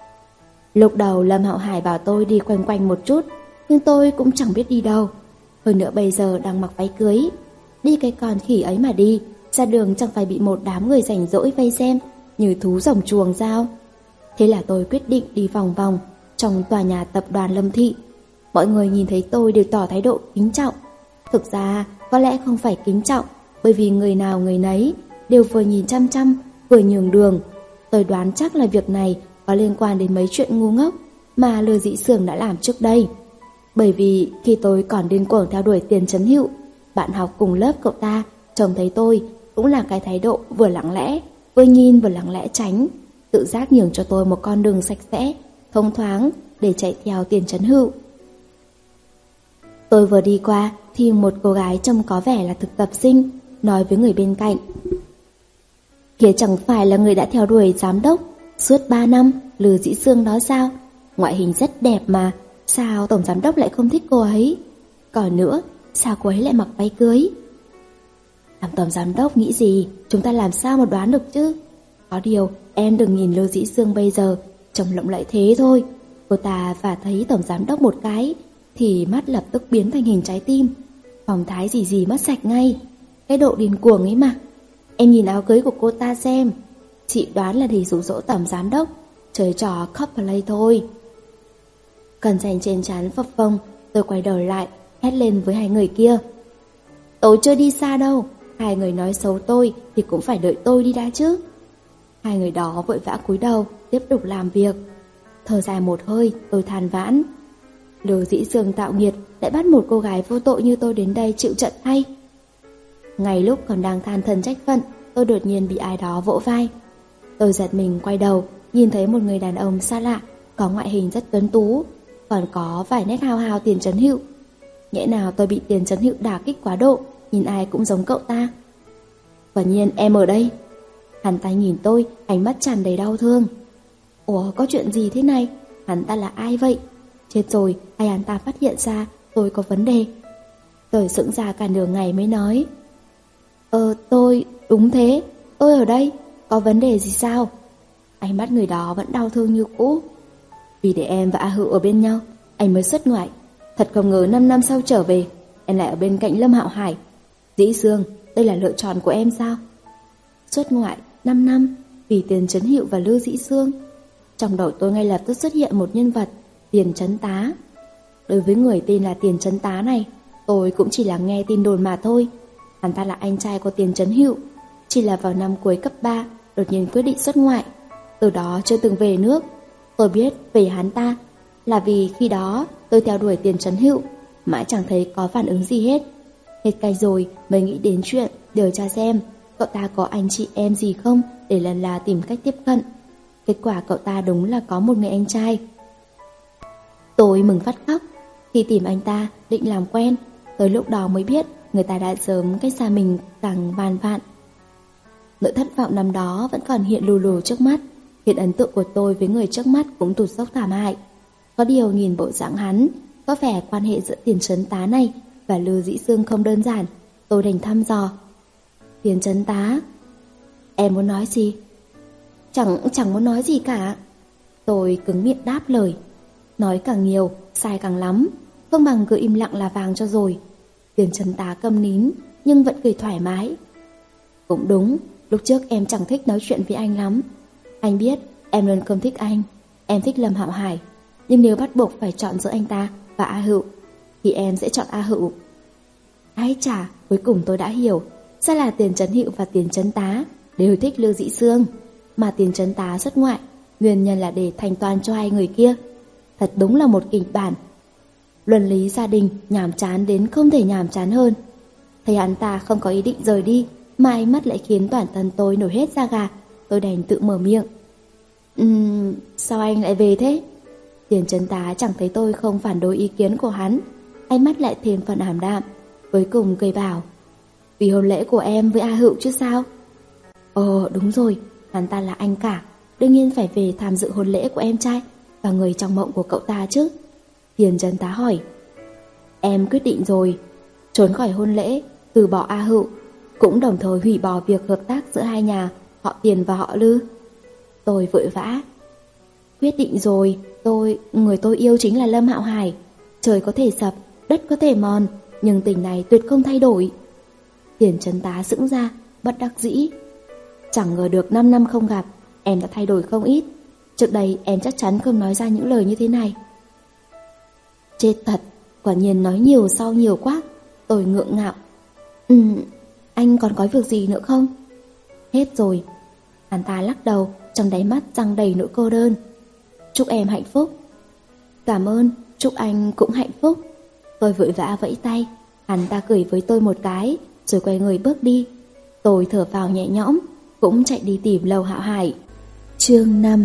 A: Lúc đầu Lâm Hạo Hải bảo tôi đi quanh quanh một chút, nhưng tôi cũng chẳng biết đi đâu. Hơn nữa bây giờ đang mặc váy cưới, đi cái con khỉ ấy mà đi, ra đường chẳng phải bị một đám người rảnh rỗi vây xem như thú rồng chuồng sao? Thế là tôi quyết định đi vòng vòng trong tòa nhà tập đoàn Lâm Thị. Mọi người nhìn thấy tôi đều tỏ thái độ kính trọng. Thực ra có lẽ không phải kính trọng, bởi vì người nào người nấy đều vừa nhìn chăm chăm vừa nhường đường. Tôi đoán chắc là việc này có liên quan đến mấy chuyện ngu ngốc mà Lưu Dĩ Sương đã làm trước đây. Bởi vì khi tôi còn điên cuồng theo đuổi Tiền Chấn Hữu, bạn học cùng lớp cậu ta trông thấy tôi cũng là cái thái độ vừa lặng lẽ, vừa nhìn vừa lặng lẽ tránh, tự giác nhường cho tôi một con đường sạch sẽ, thông thoáng để chạy theo Tiền Chấn Hữu. Tôi vừa đi qua thì một cô gái trông có vẻ là thực tập sinh nói với người bên cạnh: Kia chẳng phải là người đã theo đuổi giám đốc suốt ba năm Lưu Dĩ Sương đó sao? Ngoại hình rất đẹp mà, sao tổng giám đốc lại không thích cô ấy? Còn nữa, sao cô ấy lại mặc váy cưới? Làm tổng giám đốc nghĩ gì, chúng ta làm sao mà đoán được chứ? Có điều em đừng nhìn Lưu Dĩ Sương bây giờ trông lộng lẫy thế thôi. Cô ta và thấy tổng giám đốc một cái thì mắt lập tức biến thành hình trái tim, phong thái gì gì mất sạch ngay. Cái độ điên cuồng ấy mà. Em nhìn áo cưới của cô ta xem, chị đoán là để dụ dỗ tổng giám đốc chơi trò cosplay thôi. Cần dành trên trán phập phồng, tôi quay đầu lại hét lên với hai người kia: Tôi chưa đi xa đâu, hai người nói xấu tôi thì cũng phải đợi tôi đi đã chứ. Hai người đó vội vã cúi đầu tiếp tục làm việc. Thở dài một hơi, tôi than vãn: Lưu Dĩ Sương tạo nghiệt lại bắt một cô gái vô tội như tôi đến đây chịu trận hay. Ngay lúc còn đang than thân trách phận, tôi đột nhiên bị ai đó vỗ vai. Tôi giật mình quay đầu, nhìn thấy một người đàn ông xa lạ, có ngoại hình rất tuấn tú, còn có vài nét hao hao Tiền Chấn Hữu. Nhẽ nào tôi bị Tiền Chấn Hữu đả kích quá độ, nhìn ai cũng giống cậu ta. Quả nhiên em ở đây. Hắn ta nhìn tôi, ánh mắt tràn đầy đau thương. Ủa, có chuyện gì thế này? Hắn ta là ai vậy? Chết rồi, hay hắn ta phát hiện ra tôi có vấn đề? Tôi sững ra cả nửa ngày mới nói: Ờ, tôi, đúng thế, tôi ở đây, có vấn đề gì sao? Ánh mắt người đó vẫn đau thương như cũ. Vì để em và A Hữu ở bên nhau, anh mới xuất ngoại. Thật không ngờ năm năm sau trở về, em lại ở bên cạnh Lâm Hạo Hải. Dĩ Sương, đây là lựa chọn của em sao? Xuất ngoại năm năm vì Tiền Chấn Hữu và Lưu Dĩ Sương. Trong đầu tôi ngay lập tức xuất hiện một nhân vật, Tiền Chấn Tá. Đối với người tên là Tiền Chấn Tá này, tôi cũng chỉ là nghe tin đồn mà thôi. Hắn ta là anh trai của Tiền Chấn Hữu, chỉ là vào năm cuối cấp ba đột nhiên quyết định xuất ngoại, từ đó chưa từng về nước. Tôi biết về hắn ta là vì khi đó tôi theo đuổi Tiền Chấn Hữu, mãi chẳng thấy có phản ứng gì hết. Hết cay rồi mới nghĩ đến chuyện điều tra xem cậu ta có anh chị em gì không để lần là tìm cách tiếp cận. Kết quả cậu ta đúng là có một người anh trai. Tôi mừng phát khóc. Khi tìm anh ta định làm quen, tới lúc đó mới biết người ta đã sớm cách xa mình càng vàn vạn. Nỗi thất vọng năm đó vẫn còn hiện lù lù trước mắt. Hiện ấn tượng của tôi với người trước mắt cũng tụt dốc thảm hại. Có điều nhìn bộ dạng hắn Có vẻ quan hệ giữa Tiền Trấn Tá này và Lưu Dĩ Sương không đơn giản. Tôi đành thăm dò. Tiền Trấn Tá, em muốn nói gì? Chẳng chẳng muốn nói gì cả. Tôi cứng miệng đáp lời. Nói càng nhiều, sai càng lắm. Không bằng cứ im lặng là vàng cho rồi. Tiền Trấn Tá câm nín nhưng vẫn cười thoải mái. Cũng đúng, lúc trước em chẳng thích nói chuyện với anh lắm. Anh biết em luôn không thích anh. Em thích Lâm Hạo Hải. Nhưng nếu bắt buộc phải chọn giữa anh ta và A Hữu thì em sẽ chọn A Hữu. Ái chà, cuối cùng tôi đã hiểu. Sao là Tiền Trấn Hữu và Tiền Trấn Tá đều thích Lưu Dĩ Sương, mà Tiền Trấn Tá xuất ngoại nguyên nhân là để thanh toán cho hai người kia. Thật đúng là một kịch bản. Luân lý gia đình nhàm chán đến không thể nhàm chán hơn. Thấy hắn ta không có ý định rời đi, mà ánh mắt lại khiến toàn thân tôi nổi hết da gà. Tôi đành tự mở miệng. Ừm, sao anh lại về thế? Tiền Trấn Tá chẳng thấy tôi không phản đối ý kiến của hắn. Ánh mắt lại thêm phần ảm đạm. Cuối cùng cười bảo, vì hôn lễ của em với A Hữu chứ sao? Ồ đúng rồi, hắn ta là anh cả, đương nhiên phải về tham dự hôn lễ của em trai và người trong mộng của cậu ta chứ. Tiền Trấn Tá hỏi. Em quyết định rồi, trốn khỏi hôn lễ, từ bỏ A Hữu, cũng đồng thời hủy bỏ việc hợp tác giữa hai nhà, họ Tiền và họ Lư. Tôi vội vã. Quyết định rồi, tôi, người tôi yêu chính là Lâm Hạo Hải. Trời có thể sập, đất có thể mòn, nhưng tình này tuyệt không thay đổi. Tiền Trấn Tá sững ra, bất đắc dĩ. Chẳng ngờ được năm năm không gặp, em đã thay đổi không ít. Trước đây em chắc chắn không nói ra những lời như thế này. Chết thật, quả nhiên nói nhiều sau nhiều quá. Tôi ngượng ngạo. Ừ, anh còn có việc gì nữa không? Hết rồi. Hắn ta lắc đầu, trong đáy mắt răng đầy nỗi cô đơn. Chúc em hạnh phúc. Cảm ơn, chúc anh cũng hạnh phúc. Tôi vội vã vẫy tay. Hắn ta cười với tôi một cái, rồi quay người bước đi. Tôi thở phào nhẹ nhõm, cũng chạy đi tìm Lâm Hạo Hải. Chương năm.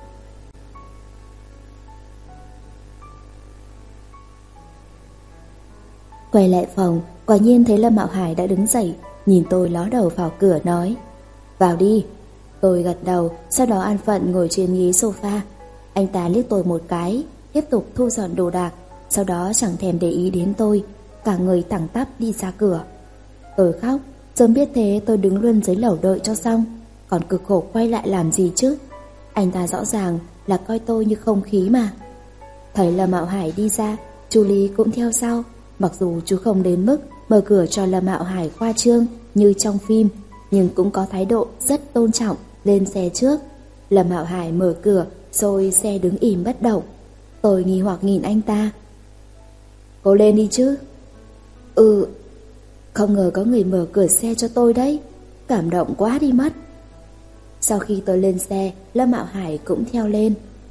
A: Quay lại phòng, quả nhiên thấy Lâm Hạo Hải đã đứng dậy, nhìn tôi ló đầu vào cửa nói, vào đi. Tôi gật đầu, sau đó an phận ngồi trên ghế sofa. Anh ta liếc tôi một cái, tiếp tục thu dọn đồ đạc, sau đó chẳng thèm để ý đến tôi, cả người thẳng tắp đi ra cửa. Tôi khóc, sớm biết thế tôi đứng luôn dưới lầu đợi cho xong, còn cực khổ quay lại làm gì chứ. Anh ta rõ ràng là coi tôi như không khí mà. Thấy Lâm Hạo Hải đi ra, chú Lý cũng theo sau. Mặc dù chú không đến mức mở cửa cho Lâm Hạo Hải qua trương như trong phim, nhưng cũng có thái độ rất tôn trọng, lên xe trước. Lâm Hạo Hải mở cửa, rồi xe đứng im bất động. Tôi nghi hoặc nhìn anh ta. Cô lên đi chứ? Ừ. Không ngờ có người mở cửa xe cho tôi đấy. Cảm động quá đi mất. Sau khi tôi lên xe, Lâm Hạo Hải cũng theo lên.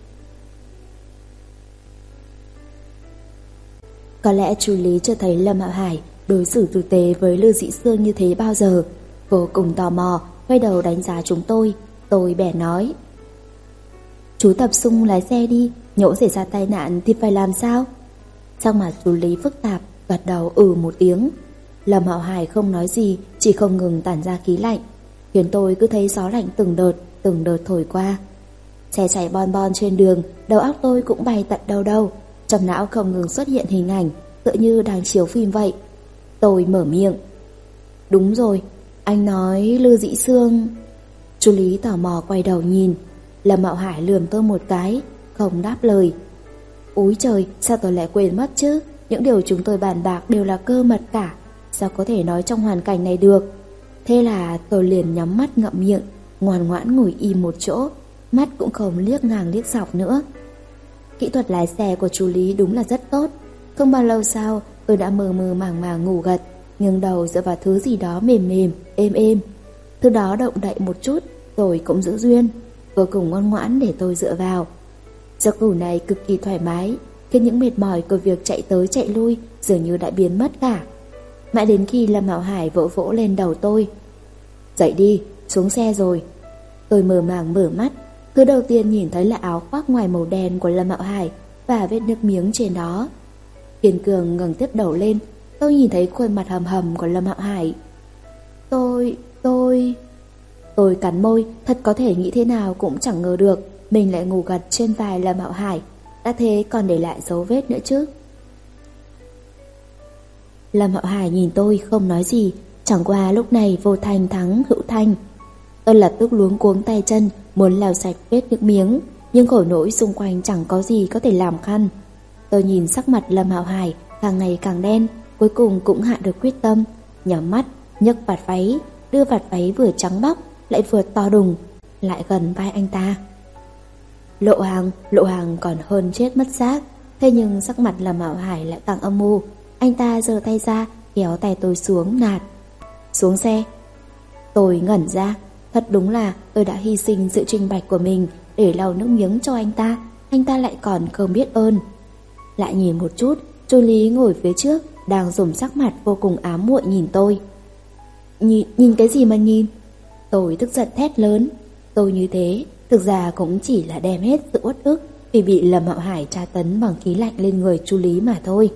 A: Có lẽ chú Lý chưa thấy Lâm Hạo Hải đối xử tử tế với Lưu Dĩ Sương như thế bao giờ. Vô cùng tò mò, quay đầu đánh giá chúng tôi. Tôi bẻ nói, chú tập trung lái xe đi, nhỡ xảy ra tai nạn thì phải làm sao? Xong mà chú Lý phức tạp, gật đầu ừ một tiếng. Lâm Hạo Hải không nói gì, chỉ không ngừng tản ra khí lạnh, khiến tôi cứ thấy gió lạnh từng đợt, từng đợt thổi qua. Xe chạy bon bon trên đường, đầu óc tôi cũng bay tận đâu đâu. Trong não không ngừng xuất hiện hình ảnh, tựa như đang chiếu phim vậy. Tôi mở miệng. Đúng rồi, anh nói Lưu Dĩ Sương. Chú Lý tò mò quay đầu nhìn. Lâm Hạo Hải lườm tôi một cái, không đáp lời. Úi trời, sao tôi lại quên mất chứ? Những điều chúng tôi bàn bạc đều là cơ mật cả, sao có thể nói trong hoàn cảnh này được? Thế là tôi liền nhắm mắt ngậm miệng, ngoan ngoãn ngồi im một chỗ, mắt cũng không liếc ngang liếc dọc nữa. Kỹ thuật lái xe của chú Lý đúng là rất tốt. Không bao lâu sau, tôi đã mơ mơ màng màng ngủ gật, nghiêng đầu dựa vào thứ gì đó mềm mềm, êm êm. Thứ đó động đậy một chút, rồi cũng giữ duyên, vô cùng ngoan ngoãn để tôi dựa vào. Giấc ngủ này cực kỳ thoải mái, khiến những mệt mỏi của việc chạy tới chạy lui dường như đã biến mất cả. Mãi đến khi Lâm Hạo Hải vỗ vỗ lên đầu tôi. Dậy đi, xuống xe rồi. Tôi mơ màng mở mắt, thứ đầu tiên nhìn thấy là áo khoác ngoài màu đen của Lâm Hạo Hải và vết nước miếng trên đó. Kiên cường ngẩng tiếp đầu lên, tôi nhìn thấy khuôn mặt hầm hầm của Lâm Hạo Hải. Tôi, tôi... Tôi cắn môi, thật có thể nghĩ thế nào cũng chẳng ngờ được mình lại ngủ gật trên vai Lâm Hạo Hải, đã thế còn để lại dấu vết nữa chứ. Lâm Hạo Hải nhìn tôi không nói gì, chẳng qua lúc này vô thành thắng hữu thanh. Tôi lập tức luống cuống tay chân, muốn lau sạch vết nước miếng, nhưng khổ nỗi xung quanh chẳng có gì có thể làm khăn. Tôi nhìn sắc mặt Lâm Hạo Hải càng ngày càng đen, cuối cùng cũng hạ được quyết tâm, nhắm mắt, nhấc vạt váy, đưa vạt váy vừa trắng bóc lại vừa to đùng, lại gần vai anh ta. Lộ Hàng, Lộ Hàng còn hơn chết mất xác, thế nhưng sắc mặt Lâm Hạo Hải lại càng âm mưu. Anh ta giơ tay ra, kéo tay tôi xuống nạt. Xuống xe. Tôi ngẩn ra, thật đúng là tôi đã hy sinh sự trinh bạch của mình để lau nước miếng cho anh ta, anh ta lại còn không biết ơn. Lại nhìn một chút, chú Lý ngồi phía trước đang dùng sắc mặt vô cùng ám muội nhìn tôi. Nhìn, nhìn cái gì mà nhìn? Tôi tức giận thét lớn. Tôi như thế thực ra cũng chỉ là đem hết sự uất ức vì bị Lâm Hạo Hải tra tấn bằng khí lạnh lên người chú Lý mà thôi.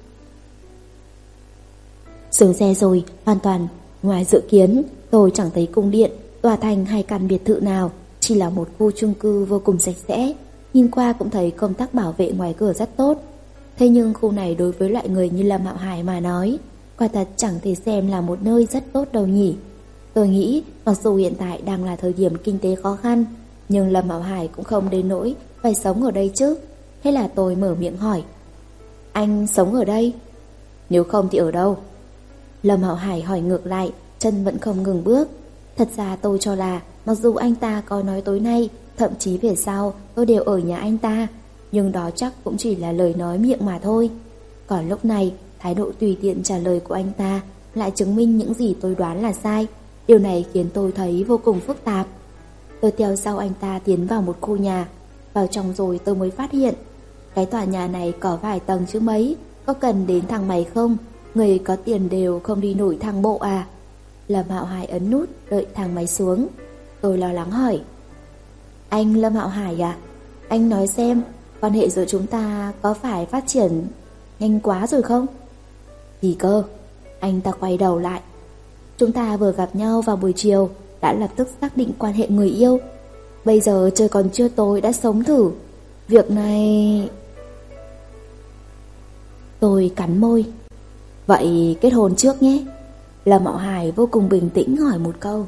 A: Xuống xe rồi, hoàn toàn ngoài dự kiến, tôi chẳng thấy cung điện, tòa thành hay căn biệt thự nào, chỉ là một khu chung cư vô cùng sạch sẽ. Nhìn qua cũng thấy công tác bảo vệ ngoài cửa rất tốt. Thế nhưng khu này đối với loại người như Lâm Hạo Hải mà nói, quả thật chẳng thể xem là một nơi rất tốt đâu nhỉ. Tôi nghĩ mặc dù hiện tại đang là thời điểm kinh tế khó khăn, nhưng Lâm Hạo Hải cũng không đến nỗi phải sống ở đây chứ. Thế là tôi mở miệng hỏi, anh sống ở đây? Nếu không thì ở đâu? Lâm Hạo Hải hỏi ngược lại, chân vẫn không ngừng bước. Thật ra tôi cho là mặc dù anh ta có nói tối nay, thậm chí về sau tôi đều ở nhà anh ta, nhưng đó chắc cũng chỉ là lời nói miệng mà thôi. Còn lúc này, thái độ tùy tiện trả lời của anh ta lại chứng minh những gì tôi đoán là sai. Điều này khiến tôi thấy vô cùng phức tạp. Tôi theo sau anh ta tiến vào một khu nhà. Vào trong rồi tôi mới phát hiện cái tòa nhà này có vài tầng chứ mấy, có cần đến thang máy không? Người có tiền đều không đi nổi thang bộ à? Lâm Hạo Hải ấn nút đợi thang máy xuống. Tôi lo lắng hỏi, anh Lâm Hạo Hải à? Anh nói xem, quan hệ giữa chúng ta có phải phát triển nhanh quá rồi không? Gì cơ? Anh ta quay đầu lại. Chúng ta vừa gặp nhau vào buổi chiều, đã lập tức xác định quan hệ người yêu. Bây giờ trời còn chưa tối đã sống thử. Việc này... Tôi cắn môi. Vậy kết hôn trước nhé. Lâm Hạo Hải vô cùng bình tĩnh hỏi một câu.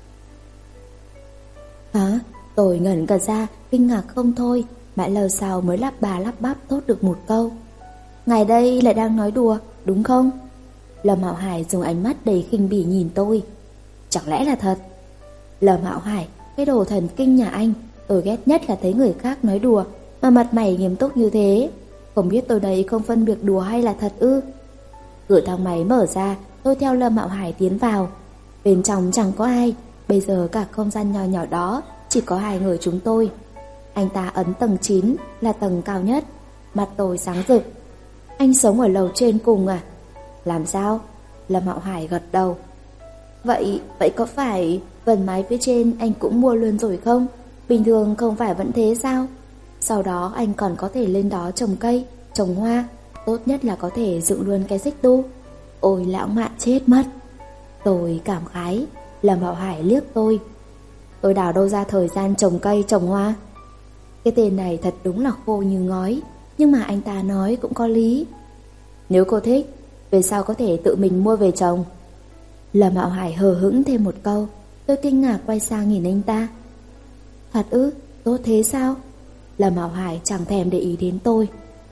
A: Hả? Tôi ngẩn cả ra, kinh ngạc không thôi. Mãi lâu sau mới lắp bà lắp bắp thốt được một câu. Ngài đây lại đang nói đùa, đúng không? Lâm Hạo Hải dùng ánh mắt đầy khinh bỉ nhìn tôi. Chẳng lẽ là thật? Lâm Hạo Hải, cái đồ thần kinh nhà anh, tôi ghét nhất là thấy người khác nói đùa mà mặt mày nghiêm túc như thế. Không biết tôi đây không phân biệt đùa hay là thật ư? Cửa thang máy mở ra, tôi theo Lâm Hạo Hải tiến vào. Bên trong chẳng có ai, bây giờ cả không gian nhỏ nhỏ đó chỉ có hai người chúng tôi. Anh ta ấn tầng chín, là tầng cao nhất. Mặt tôi sáng rực. Anh sống ở lầu trên cùng à? Làm sao? Lâm Hạo Hải gật đầu. Vậy, vậy có phải vần mái phía trên anh cũng mua luôn rồi không? Bình thường không phải vẫn thế sao? Sau đó anh còn có thể lên đó trồng cây, trồng hoa. Tốt nhất là có thể dựng luôn cái xích đu. Ôi lãng mạn chết mất. Tôi cảm khái. Lâm Hạo Hải liếc tôi. Tôi đào đâu ra thời gian trồng cây, trồng hoa? Cái tên này thật đúng là khô như ngói. Nhưng mà anh ta nói cũng có lý. Nếu cô thích, về sau có thể tự mình mua về trồng. Lâm Hạo Hải hờ hững thêm một câu. Tôi kinh ngạc quay sang nhìn anh ta. Thật ư? Tốt thế sao? Lâm Hạo Hải chẳng thèm để ý đến tôi.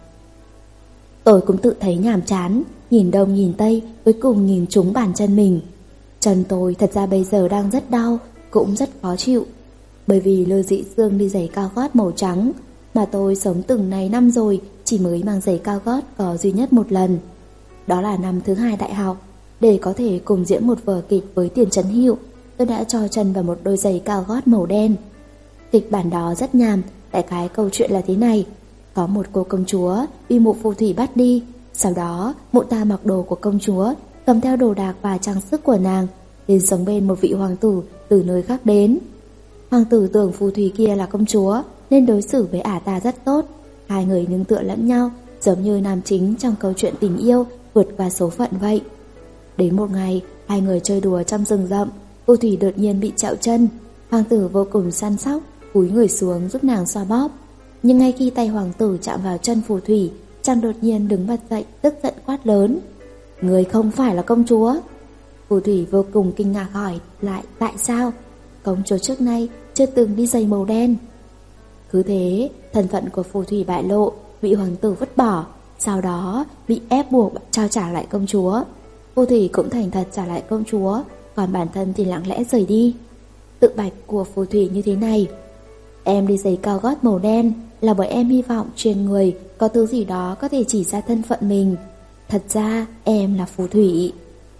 A: Tôi cũng tự thấy nhàm chán, nhìn đông nhìn tây, cuối cùng nhìn trúng bàn chân mình. Chân tôi thật ra bây giờ đang rất đau, cũng rất khó chịu. Bởi vì Lư Dị Dương đi giày cao gót màu trắng, mà tôi sống từng này năm rồi chỉ mới mang giày cao gót có duy nhất một lần. Đó là năm thứ hai đại học. Để có thể cùng diễn một vở kịch với Tiền Trấn Hiệu, tôi đã cho chân vào một đôi giày cao gót màu đen. Kịch bản đó rất nhàm. Đại khái câu chuyện là thế này. Có một cô công chúa bị mụ phù thủy bắt đi. Sau đó mụ ta mặc đồ của công chúa, cầm theo đồ đạc và trang sức của nàng, đến sống bên một vị hoàng tử từ nơi khác đến. Hoàng tử tưởng phù thủy kia là công chúa nên đối xử với ả ta rất tốt. Hai người nương tựa lẫn nhau, giống như nam chính trong câu chuyện tình yêu vượt qua số phận vậy. Đến một ngày, hai người chơi đùa trong rừng rậm, phù thủy đột nhiên bị trẹo chân. Hoàng tử vô cùng săn sóc, cúi người xuống giúp nàng xoa bóp. Nhưng ngay khi tay hoàng tử chạm vào chân phù thủy, chàng đột nhiên đứng bật dậy, tức giận quát lớn. Người không phải là công chúa. Phù thủy vô cùng kinh ngạc hỏi lại tại sao công chúa trước nay chưa từng đi giày màu đen. Cứ thế, thân phận của phù thủy bại lộ, bị hoàng tử vứt bỏ, sau đó bị ép buộc trao trả lại công chúa. Phù thủy cũng thành thật trả lại công chúa, còn bản thân thì lặng lẽ rời đi. Tự bạch của phù thủy như thế này: em đi giày cao gót màu đen là bởi em hy vọng trên người có thứ gì đó có thể chỉ ra thân phận mình. Thật ra em là phù thủy.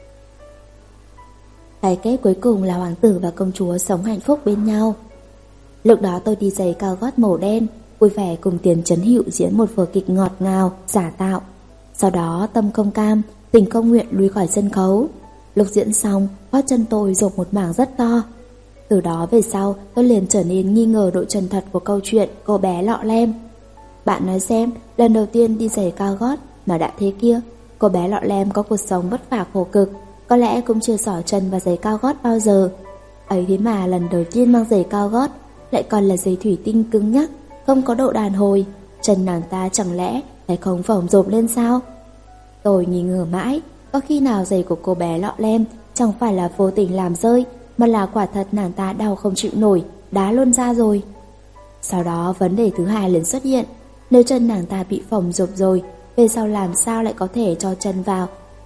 A: Cái kết cuối cùng là hoàng tử và công chúa sống hạnh phúc bên nhau. Lúc đó tôi đi giày cao gót màu đen, vui vẻ cùng Tiền Chấn Hữu diễn một vở kịch ngọt ngào, giả tạo. Sau đó tâm không cam, tình không nguyện lui khỏi sân khấu. Lúc diễn xong, gót chân tôi rộp một mảng rất to. Từ đó về sau, tôi liền trở nên nghi ngờ độ chân thật của câu chuyện cô bé lọ lem. Bạn nói xem, lần đầu tiên đi giày cao gót mà đã thế kia, cô bé lọ lem có cuộc sống vất vả khổ cực, có lẽ cũng chưa xỏ chân vào giày cao gót bao giờ. Ấy thế mà lần đầu tiên mang giày cao gót, lại còn là giày thủy tinh cứng nhắc, không có độ đàn hồi. Chân nàng ta chẳng lẽ lại không phồng rộp lên sao? Tôi nghi ngờ mãi, có khi nào giày của cô bé lọ lem chẳng phải là vô tình làm rơi, mà là quả thật nàng ta đau không chịu nổi, đá luôn ra rồi. Sau đó vấn đề thứ hai liền xuất hiện: nếu chân nàng ta bị phồng rộp rồi, về sau làm sao lại có thể cho chân vào?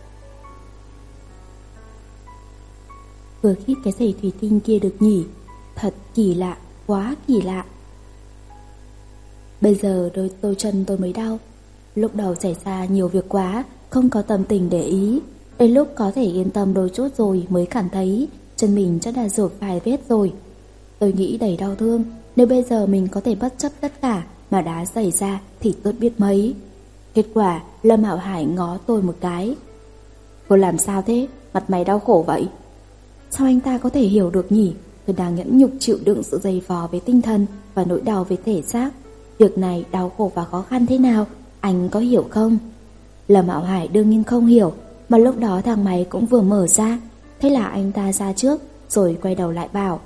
A: Vừa khít cái giày thủy tinh kia được nhỉ? Thật kỳ lạ, quá kỳ lạ. Bây giờ đôi tôi chân tôi mới đau. Lúc đầu xảy ra nhiều việc quá, không có tâm tình để ý. Đến lúc có thể yên tâm đôi chút rồi mới cảm thấy chân mình chắc đã rộp vài vết rồi. Tôi nghĩ đầy đau thương, nếu bây giờ mình có thể bất chấp tất cả mà đá giày ra thì tốt biết mấy. Kết quả Lâm Hạo Hải ngó tôi một cái: cô làm sao thế? Mặt mày đau khổ vậy? Sao anh ta có thể hiểu được nhỉ? Tôi đang nhẫn nhục chịu đựng sự dày vò với tinh thần và nỗi đau với thể xác. Việc này đau khổ và khó khăn thế nào, anh có hiểu không? Lâm Hạo Hải đương nhiên không hiểu, mà lúc đó thang máy cũng vừa mở ra. Thế là anh ta ra trước, rồi quay đầu lại bảo: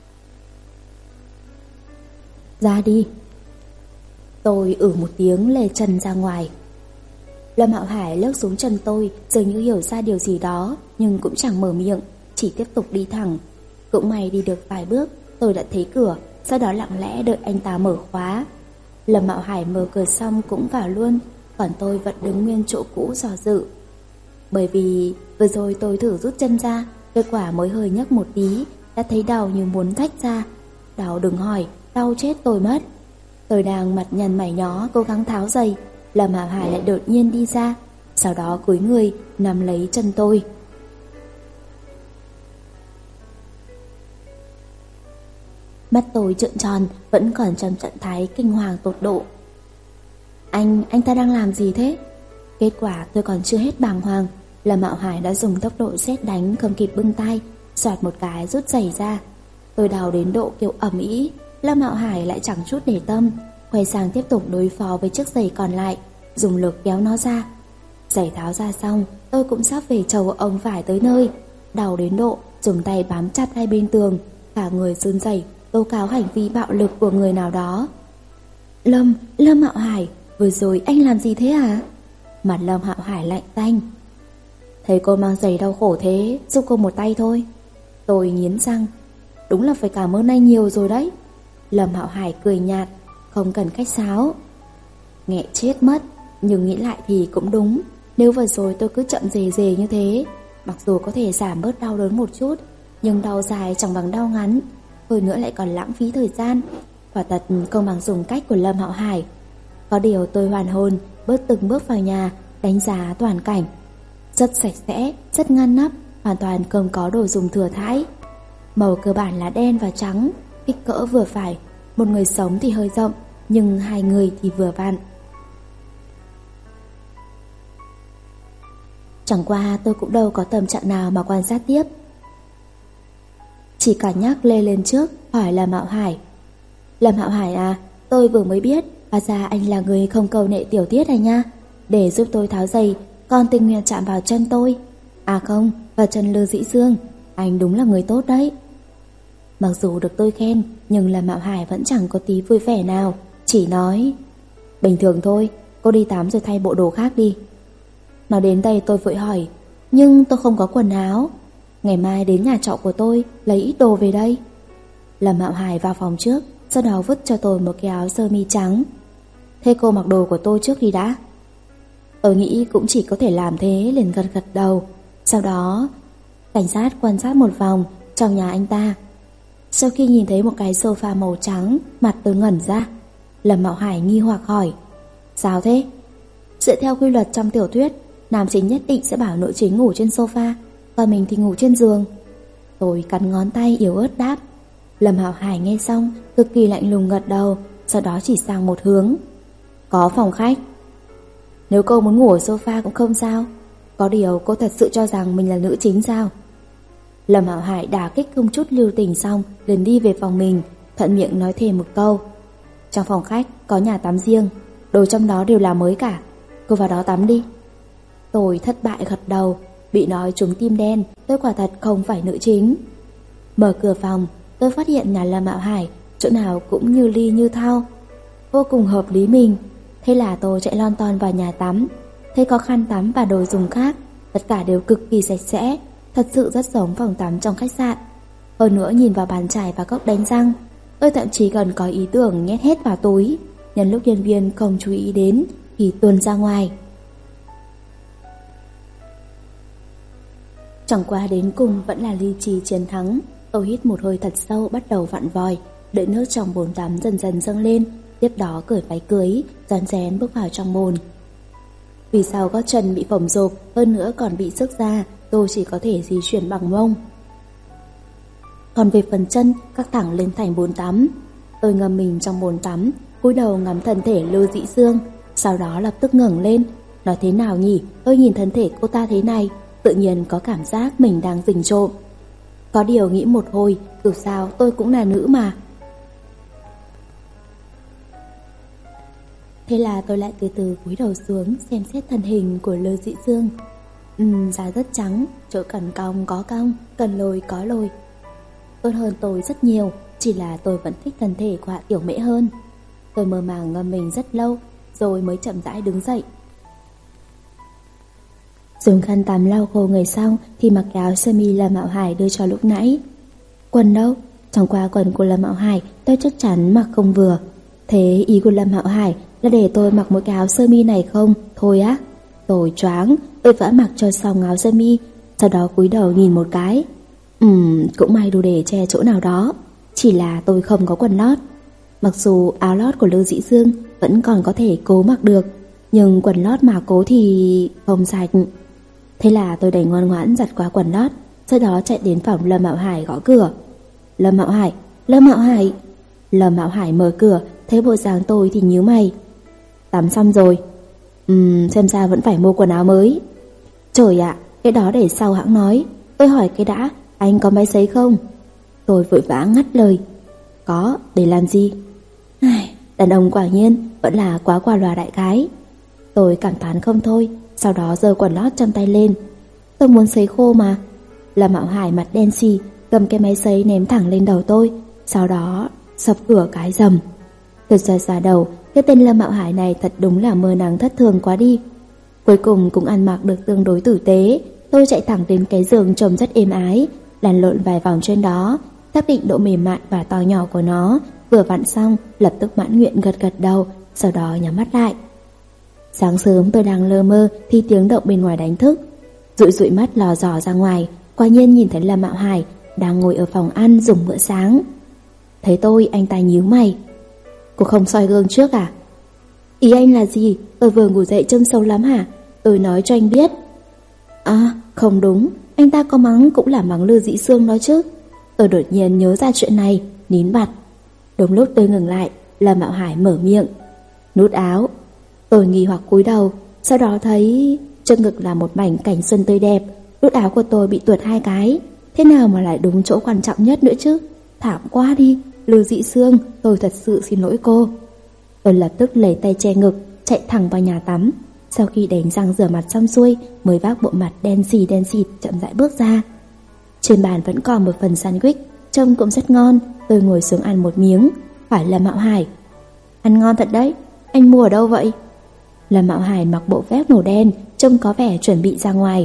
A: ra đi. Tôi ử một tiếng lê chân ra ngoài. Lâm Hạo Hải lướt xuống chân tôi, dường như hiểu ra điều gì đó, nhưng cũng chẳng mở miệng, chỉ tiếp tục đi thẳng. Cũng may đi được vài bước, tôi đã thấy cửa, sau đó lặng lẽ đợi anh ta mở khóa. Lâm Hạo Hải mở cửa xong cũng vào luôn, còn tôi vẫn đứng nguyên chỗ cũ dò dự. Bởi vì vừa rồi tôi thử rút chân ra, kết quả mới hơi nhấc một tí đã thấy đau như muốn tách ra. Đau đừng hỏi, đau chết tôi mất. Tôi đang mặt nhăn mày nhó cố gắng tháo giày, Lâm Hạo Hải lại đột nhiên đi ra, sau đó cúi người nắm lấy chân tôi. Mắt tôi trợn tròn, vẫn còn trong trạng thái kinh hoàng tột độ. Anh, anh ta đang làm gì thế? Kết quả tôi còn chưa hết bàng hoàng, Lâm Hạo Hải đã dùng tốc độ sét đánh không kịp bưng tay, xoạt một cái rút giày ra. Tôi đau đến độ kêu ầm ĩ. Lâm Hạo Hải lại chẳng chút để tâm, quay sang tiếp tục đối phó với chiếc giày còn lại, dùng lực kéo nó ra. Giày tháo ra xong, tôi cũng sắp về chầu ông phải tới nơi, đau đến độ dùng tay bám chặt hai bên tường, cả người run rẩy tố cáo hành vi bạo lực của người nào đó. Lâm, Lâm Hạo Hải, vừa rồi anh làm gì thế hả? Mặt Lâm Hạo Hải lạnh tanh. Thấy cô mang giày đau khổ thế, giúp cô một tay thôi. Tôi nghiến răng. Đúng là phải cảm ơn anh nhiều rồi đấy. Lâm Hạo Hải cười nhạt, không cần khách sáo. Nghẹ chết mất, nhưng nghĩ lại thì cũng đúng. Nếu vừa rồi tôi cứ chậm rề rề như thế, mặc dù có thể giảm bớt đau đớn một chút, nhưng đau dài chẳng bằng đau ngắn, hơn nữa lại còn lãng phí thời gian. Quả thật không bằng dùng cách của Lâm Hạo Hải. Có điều tôi hoàn hồn, bước từng bước vào nhà, đánh giá toàn cảnh. Rất sạch sẽ, rất ngăn nắp, hoàn toàn không có đồ dùng thừa thãi. Màu cơ bản là đen và trắng, kích cỡ vừa phải. Một người sống thì hơi rộng, nhưng hai người thì vừa vặn. Chẳng qua tôi cũng đâu có tâm trạng nào mà quan sát tiếp, chỉ cả nhắc lê lên trước hỏi Lâm Hạo Hải. Lâm Hạo Hải à, tôi vừa mới biết hóa ra anh là người không câu nệ tiểu tiết này nha. Để giúp tôi tháo giày, còn tình nguyện chạm vào chân tôi. À không, vào chân Lư Dĩ Dương. Anh đúng là người tốt đấy. Mặc dù được tôi khen, nhưng Lâm Hạo Hải vẫn chẳng có tí vui vẻ nào, chỉ nói: bình thường thôi, cô đi tắm rồi thay bộ đồ khác đi. Nói đến đây tôi vội hỏi: Nhưng tôi không có quần áo. Ngày mai đến nhà trọ của tôi lấy ít đồ về đây. Lâm Hạo Hải vào phòng trước, sau đó vứt cho tôi một cái áo sơ mi trắng. Thế cô mặc đồ của tôi trước đi đã. Tôi nghĩ cũng chỉ có thể làm thế, liền gật gật đầu. Sau đó cảnh sát quan sát một vòng trong nhà anh ta. Sau khi nhìn thấy một cái sofa màu trắng, mặt tôi ngẩn ra. Lâm Hạo Hải nghi hoặc hỏi: sao thế? Dựa theo quy luật trong tiểu thuyết, nam chính nhất định sẽ bảo nữ chính ngủ trên sofa, còn mình thì ngủ trên giường. Tôi cắn ngón tay yếu ớt đáp. Lâm Hạo Hải nghe xong cực kỳ lạnh lùng gật đầu, sau đó chỉ sang một hướng: có phòng khách. Nếu cô muốn ngủ ở sofa cũng không sao. Có điều cô thật sự cho rằng mình là nữ chính sao? Lâm Hạo Hải đả kích không chút lưu tình xong liền đi về phòng mình, thuận miệng nói thêm một câu: trong phòng khách có nhà tắm riêng, đồ trong đó đều là mới cả, cô vào đó tắm đi. Tôi thất bại gật đầu. Bị nói trúng tim đen, tôi quả thật không phải nữ chính. Mở cửa phòng, tôi phát hiện nhà Lâm Hạo Hải chỗ nào cũng như ly như thau, vô cùng hợp lý mình. Thế là tôi chạy lon ton vào nhà tắm. Thấy có khăn tắm và đồ dùng khác, tất cả đều cực kỳ sạch sẽ, thật sự rất giống phòng tắm trong khách sạn. Hơn nữa nhìn vào bàn chải và cốc đánh răng, tôi thậm chí còn có ý tưởng nhét hết vào túi, nhân lúc nhân viên không chú ý đến thì tuôn ra ngoài. Chẳng qua đến cùng vẫn là ly trì chiến thắng. Tôi hít một hơi thật sâu, bắt đầu vặn vòi, đợi nước trong bồn tắm dần dần dâng lên. Tiếp đó cởi váy cưới, rón rén bước vào trong bồn. Vì sau gót chân bị phồng rộp, hơn nữa còn bị xước da, tôi chỉ có thể di chuyển bằng mông. Còn về phần chân, cắt thẳng lên thành bồn tắm. Tôi ngâm mình trong bồn tắm, cúi đầu ngắm thân thể Lưu Dĩ Sương, sau đó lập tức ngẩng lên. Nói thế nào nhỉ, tôi nhìn thân thể cô ta thế này, tự nhiên có cảm giác mình đang rình trộm. Có điều nghĩ một hồi, dù sao tôi cũng là nữ mà. Thế là tôi lại từ từ cúi đầu xuống xem xét thân hình của Lưu Dĩ Sương. Ừm, da rất trắng, chỗ cần cong có cong, cần lồi có lồi. Tốt hơn tôi rất nhiều, chỉ là tôi vẫn thích thân thể của Hạ Tiểu Mễ hơn. Tôi mơ màng ngâm mình rất lâu, rồi mới chậm rãi đứng dậy. Dùng khăn tắm lau khô người xong thì mặc áo sơ mi Lâm Hạo Hải đưa cho lúc nãy. Quần đâu? Trong qua quần của Lâm Hạo Hải tôi chắc chắn mặc không vừa. Thế ý của Lâm Hạo Hải là để tôi mặc một cái áo sơ mi này không? Thôi á. Tôi choáng, tôi vẫn mặc cho xong áo sơ mi, sau đó cúi đầu nhìn một cái. Ừm, cũng may đủ để che chỗ nào đó. Chỉ là tôi không có quần lót. Mặc dù áo lót của Lưu Dĩ Sương vẫn còn có thể cố mặc được, nhưng quần lót mà cố thì không sạch. Thế là tôi đành ngoan ngoãn giặt qua quần lót, sau đó chạy đến phòng Lâm Hạo Hải gõ cửa. Lâm Hạo Hải, Lâm Hạo Hải. Lâm Hạo Hải mở cửa, thấy bộ dáng tôi thì nhíu mày. Tắm xong rồi. Ừm, xem ra vẫn phải mua quần áo mới. Trời ạ, cái đó để sau hãng nói. Tôi hỏi cái đã, anh có máy sấy không? Tôi vội vã ngắt lời. Có, để làm gì? Ai, đàn ông quả nhiên vẫn là quá qua loa đại gái. Tôi cảm thán không thôi, sau đó giơ quần lót trong tay lên. Tôi muốn sấy khô mà. Lâm Hạo Hải mặt đen xì, cầm cái máy sấy ném thẳng lên đầu tôi, sau đó sập cửa cái rầm. Tôi xoa xoa đầu, cái tên Lâm Hạo Hải này thật đúng là mơ nắng thất thường quá đi. Cuối cùng cũng ăn mặc được tương đối tử tế. Tôi chạy thẳng đến cái giường trông rất êm ái, lăn lộn vài vòng trên đó, xác định độ mềm mại và to nhỏ của nó. Vừa vặn xong, lập tức mãn nguyện gật gật đầu, sau đó nhắm mắt lại. Sáng sớm tôi đang lơ mơ thì tiếng động bên ngoài đánh thức. Dụi dụi mắt lò dò ra ngoài, quả nhiên nhìn thấy Lâm Hạo Hải đang ngồi ở phòng ăn dùng bữa sáng. Thấy tôi, anh ta nhíu mày. Cô không soi gương trước à? Ý anh là gì? Tôi vừa ngủ dậy trông xấu lắm hả? Tôi nói cho anh biết. À, không đúng, anh ta có mắng cũng là mắng Lưu Dĩ Sương đó chứ. Tôi đột nhiên nhớ ra chuyện này, nín bặt. Đúng lúc tôi ngừng lại, Lâm Hạo Hải mở miệng. Nút áo. Tôi nghi hoặc cúi đầu, sau đó thấy trước ngực là một mảnh cảnh xuân tươi đẹp. Nút áo của tôi bị tuột hai cái, thế nào mà lại đúng chỗ quan trọng nhất nữa chứ? Thảm quá đi, Lưu Dĩ Sương, tôi thật sự xin lỗi cô. Tôi lập tức lấy tay che ngực, chạy thẳng vào nhà tắm. Sau khi đánh răng rửa mặt xong xuôi, mới vác bộ mặt đen xì đen xịt chậm rãi bước ra. Trên bàn vẫn còn một phần sandwich, trông cũng rất ngon. Tôi ngồi xuống ăn một miếng, hỏi Lâm Hạo Hải. Ăn ngon thật đấy, anh mua ở đâu vậy? Lâm Hạo Hải mặc bộ vest màu đen, trông có vẻ chuẩn bị ra ngoài.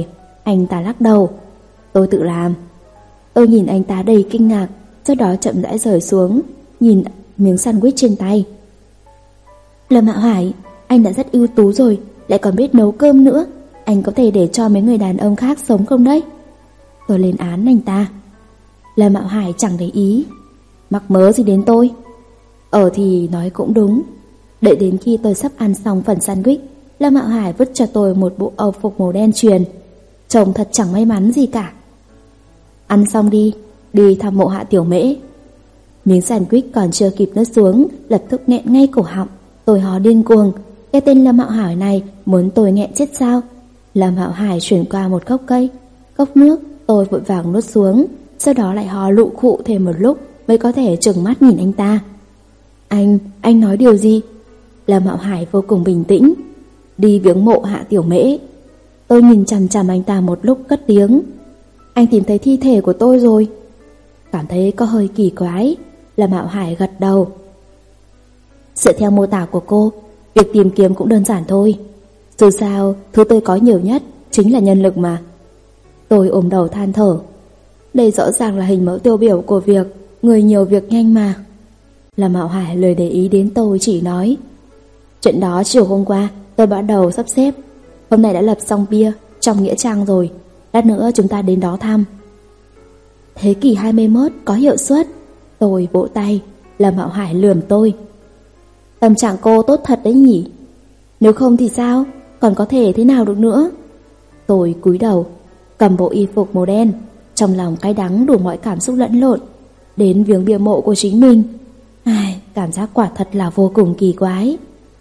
A: Anh ta lắc đầu. Tôi tự làm. Tôi nhìn anh ta đầy kinh ngạc, sau đó chậm rãi rời xuống, nhìn miếng sandwich trên tay. Lâm Hạo Hải, anh đã rất ưu tú rồi, lại còn biết nấu cơm nữa. Anh có thể để cho mấy người đàn ông khác sống không đấy? Tôi lên án anh ta. Lâm Hạo Hải chẳng để ý. Mắc mớ gì đến tôi? Ờ thì nói cũng đúng. Đợi đến khi tôi sắp ăn xong phần sandwich, Lâm Hạo Hải vứt cho tôi một bộ âu phục màu đen truyền. Trông thật chẳng may mắn gì cả. Ăn xong đi, đi thăm mộ Hạ Tiểu Mễ. Miếng sandwich còn chưa kịp nuốt xuống, lập tức nghẹn ngay cổ họng. Tôi hò điên cuồng. Cái tên Lâm Hạo Hải này muốn tôi nghẹn chết sao? Lâm Hạo Hải chuyển qua một cốc cây, cốc nước. Tôi vội vàng nuốt xuống, sau đó lại hò lụ khụ thêm một lúc mới có thể trừng mắt nhìn anh ta. Anh, anh nói điều gì? Lâm Hạo Hải vô cùng bình tĩnh. Đi viếng mộ Hạ Tiểu Mễ. Tôi nhìn chằm chằm anh ta một lúc cất tiếng. Anh tìm thấy thi thể của tôi rồi. Cảm thấy có hơi kỳ quái. Lâm Hạo Hải gật đầu. Dựa theo mô tả của cô, việc tìm kiếm cũng đơn giản thôi. Dù sao, thứ tôi có nhiều nhất chính là nhân lực mà. Tôi ôm đầu than thở. Đây rõ ràng là hình mẫu tiêu biểu của việc người nhiều việc nhanh mà. Lâm Hạo Hải lười để ý đến tôi, chỉ nói chuyện đó chiều hôm qua tôi bắt đầu sắp xếp. Hôm nay đã lập xong bia trong nghĩa trang rồi. Lát nữa chúng ta đến đó thăm. Thế kỷ hai mươi mốt có hiệu suất. Tôi vỗ tay. Lâm Hạo Hải lườm tôi. Tâm trạng cô tốt thật đấy nhỉ. Nếu không thì sao? Còn có thể thế nào được nữa? Tôi cúi đầu, cầm bộ y phục màu đen, trong lòng cay đắng đủ mọi cảm xúc lẫn lộn. Đến viếng bia mộ của chính mình. Ai, cảm giác quả thật là vô cùng kỳ quái.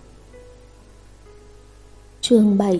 A: Chương bảy.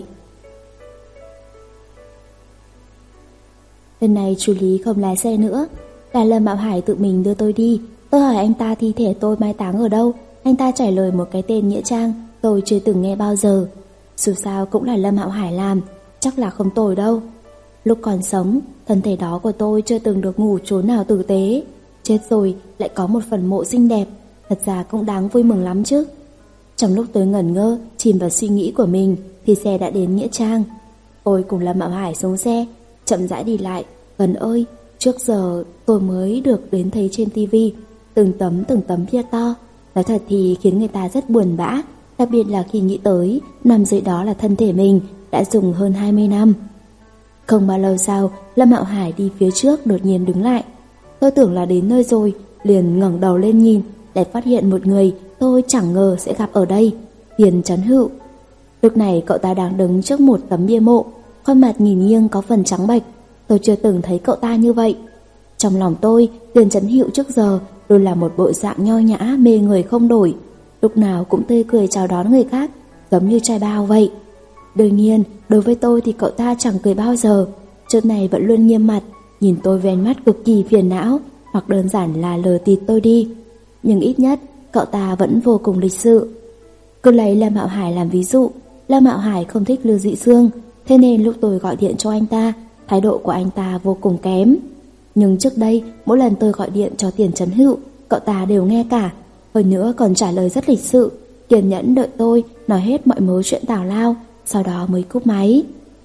A: Lần này chú Lý không lái xe nữa, là Lâm Hạo Hải tự mình đưa tôi đi. Tôi hỏi anh ta thi thể tôi mai táng ở đâu. Anh ta trả lời một cái tên nghĩa trang tôi chưa từng nghe bao giờ. Dù sao cũng là Lâm Hạo Hải làm, chắc là không tồi đâu. Lúc còn sống, thân thể đó của tôi chưa từng được ngủ chốn nào tử tế. Chết rồi lại có một phần mộ xinh đẹp, thật ra cũng đáng vui mừng lắm chứ. Trong lúc tôi ngẩn ngơ, chìm vào suy nghĩ của mình, thì xe đã đến nghĩa trang. Tôi cùng Lâm Hạo Hải xuống xe, chậm rãi đi lại. Gần ơi, trước giờ tôi mới được đến thấy trên tivi từng tấm từng tấm bia to. Nói thật thì khiến người ta rất buồn bã, đặc biệt là khi nghĩ tới nằm dưới đó là thân thể mình đã dùng hơn hai mươi năm. Không bao lâu sau, Lâm Hạo Hải đi phía trước đột nhiên đứng lại. Tôi tưởng là đến nơi rồi, liền ngẩng đầu lên nhìn, lại phát hiện một người tôi chẳng ngờ sẽ gặp ở đây, Tiền Chấn Hữu. Lúc này cậu ta đang đứng trước một tấm bia mộ, khuôn mặt nhìn nghiêng có phần trắng bệch. Tôi chưa từng thấy cậu ta như vậy. Trong lòng tôi, Tiền Chấn Hữu trước giờ luôn là một bộ dạng nho nhã mê người không đổi, lúc nào cũng tươi cười chào đón người khác, giống như trai bao vậy. Đương nhiên, đối với tôi thì cậu ta chẳng cười bao giờ, trước này vẫn luôn nghiêm mặt, nhìn tôi với ánh mắt cực kỳ phiền não, hoặc đơn giản là lờ tịt tôi đi. Nhưng ít nhất, cậu ta vẫn vô cùng lịch sự. Cứ lấy Lâm Hạo Hải làm ví dụ, Lâm Hạo Hải không thích Lưu Dị Sương, thế nên lúc tôi gọi điện cho anh ta, thái độ của anh ta vô cùng kém. Nhưng trước đây, mỗi lần tôi gọi điện cho Tiền Chấn Hữu, cậu ta đều nghe cả, hơn nữa còn trả lời rất lịch sự, kiên nhẫn đợi tôi nói hết mọi mớ chuyện tào lao, sau đó mới cúp máy.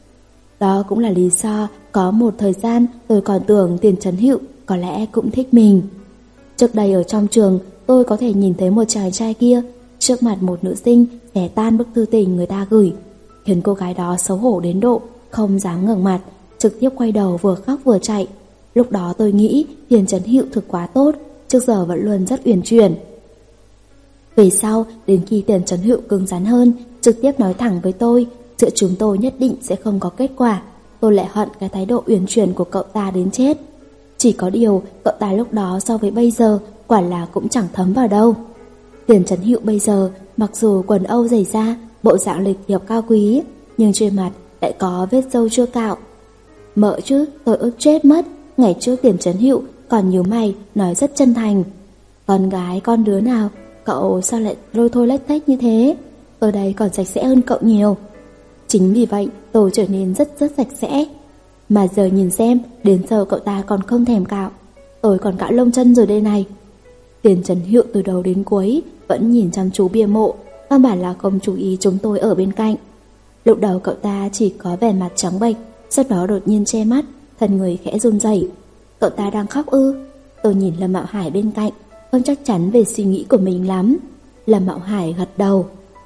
A: Đó cũng là lý do có một thời gian tôi còn tưởng Tiền Chấn Hữu có lẽ cũng thích mình. Trước đây ở trong trường, tôi có thể nhìn thấy một chàng trai kia trước mặt một nữ sinh xé tan bức thư tình người ta gửi, khiến cô gái đó xấu hổ đến độ không dám ngẩng mặt, trực tiếp quay đầu vừa khóc vừa chạy. Lúc đó tôi nghĩ Tiền Chấn Hữu thực quá tốt, trước giờ vẫn luôn rất uyển chuyển. Về sau, đến khi Tiền Chấn Hữu cứng rắn hơn, trực tiếp nói thẳng với tôi, giữa chúng tôi nhất định sẽ không có kết quả, tôi lại hận cái thái độ uyển chuyển của cậu ta đến chết. Chỉ có điều, cậu ta lúc đó so với bây giờ, quả là cũng chẳng thấm vào đâu. Tiền Chấn Hữu bây giờ, mặc dù quần âu dày da, bộ dạng lịch thiệp cao quý, nhưng trên mặt lại có vết râu chưa cạo. Mợ chứ, tôi ức chết mất. Ngày trước Tiền Chấn Hữu còn nhíu mày, nói rất chân thành. Con gái con đứa nào, cậu sao lại lôi thôi lách tách như thế? Ở đây còn sạch sẽ hơn cậu nhiều. Chính vì vậy tôi trở nên rất rất sạch sẽ. Mà giờ nhìn xem, đến giờ cậu ta còn không thèm cạo, tôi còn cạo lông chân rồi đây này. Tiền Chấn Hữu từ đầu đến cuối vẫn nhìn chăm chú bia mộ, căn bản là không chú ý chúng tôi ở bên cạnh. Lúc đầu cậu ta chỉ có vẻ mặt trắng bệch, sau đó đột nhiên che mắt, thân người khẽ run rẩy. Cậu ta đang khóc ư? Tôi nhìn Lâm Mạo Hải bên cạnh, không chắc chắn về suy nghĩ của mình lắm. Lâm Mạo Hải gật đầu.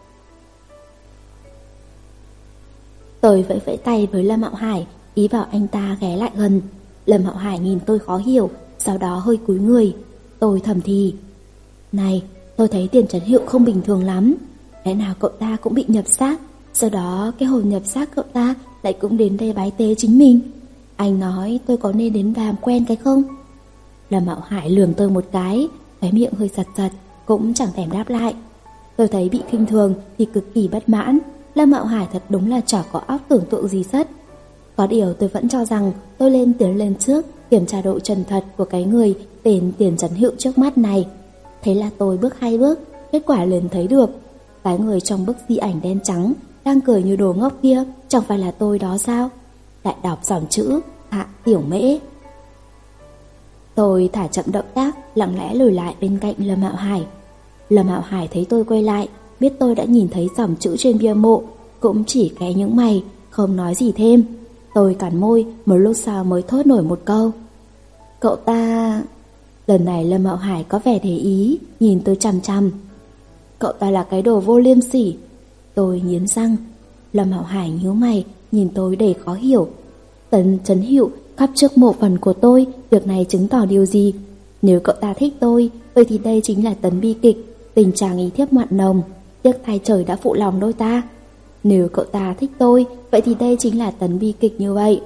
A: Tôi vẫy vẫy tay với Lâm Mạo Hải, ý bảo anh ta ghé lại gần. Lâm Mạo Hải nhìn tôi khó hiểu, sau đó hơi cúi người. Tôi thầm thì: này, tôi thấy Tiền Trấn Hiệu không bình thường lắm. Lẽ nào cậu ta cũng bị nhập xác, sau đó cái hồn nhập xác cậu ta lại cũng đến đây bái tế chính mình. Anh nói tôi có nên đến làm quen cái không? Lâm Mạo Hải lườm tôi một cái, cái miệng hơi giật giật, cũng chẳng thèm đáp lại. Tôi thấy bị khinh thường thì cực kỳ bất mãn. Lâm Mạo Hải thật đúng là chả có óc tưởng tượng gì sất. Có điều tôi vẫn cho rằng tôi lên tiến lên trước, kiểm tra độ chân thật của cái người tên Tiền Trấn Hiệu trước mắt này. Thế là tôi bước hai bước, kết quả liền thấy được cái người trong bức di ảnh đen trắng đang cười như đồ ngốc kia chẳng phải là tôi đó sao? Lại đọc dòng chữ Hạ Tiểu Mễ. Tôi thả chậm động tác, lặng lẽ lùi lại bên cạnh Lâm Mạo Hải. Lâm Mạo Hải thấy tôi quay lại, biết tôi đã nhìn thấy dòng chữ trên bia mộ, cũng chỉ khẽ nhướng mày, không nói gì thêm. Tôi cắn môi, một lúc sau mới thốt nổi một câu: cậu ta... Lần này Lâm Mạo Hải có vẻ để ý, nhìn tôi chằm chằm. Cậu ta là cái đồ vô liêm sỉ. Tôi nghiến răng. Lâm Mạo Hải nhíu mày, nhìn tôi đầy khó hiểu. Tấn Trấn Hiệu khắp trước mộ phần của tôi, việc này chứng tỏ điều gì? Nếu cậu ta thích tôi, vậy thì đây chính là tấn bi kịch, tình chàng ý thiếp mặn nồng, tiếc thay trời đã phụ lòng đôi ta. Nếu cậu ta thích tôi, vậy thì đây chính là tấn bi kịch như vậy.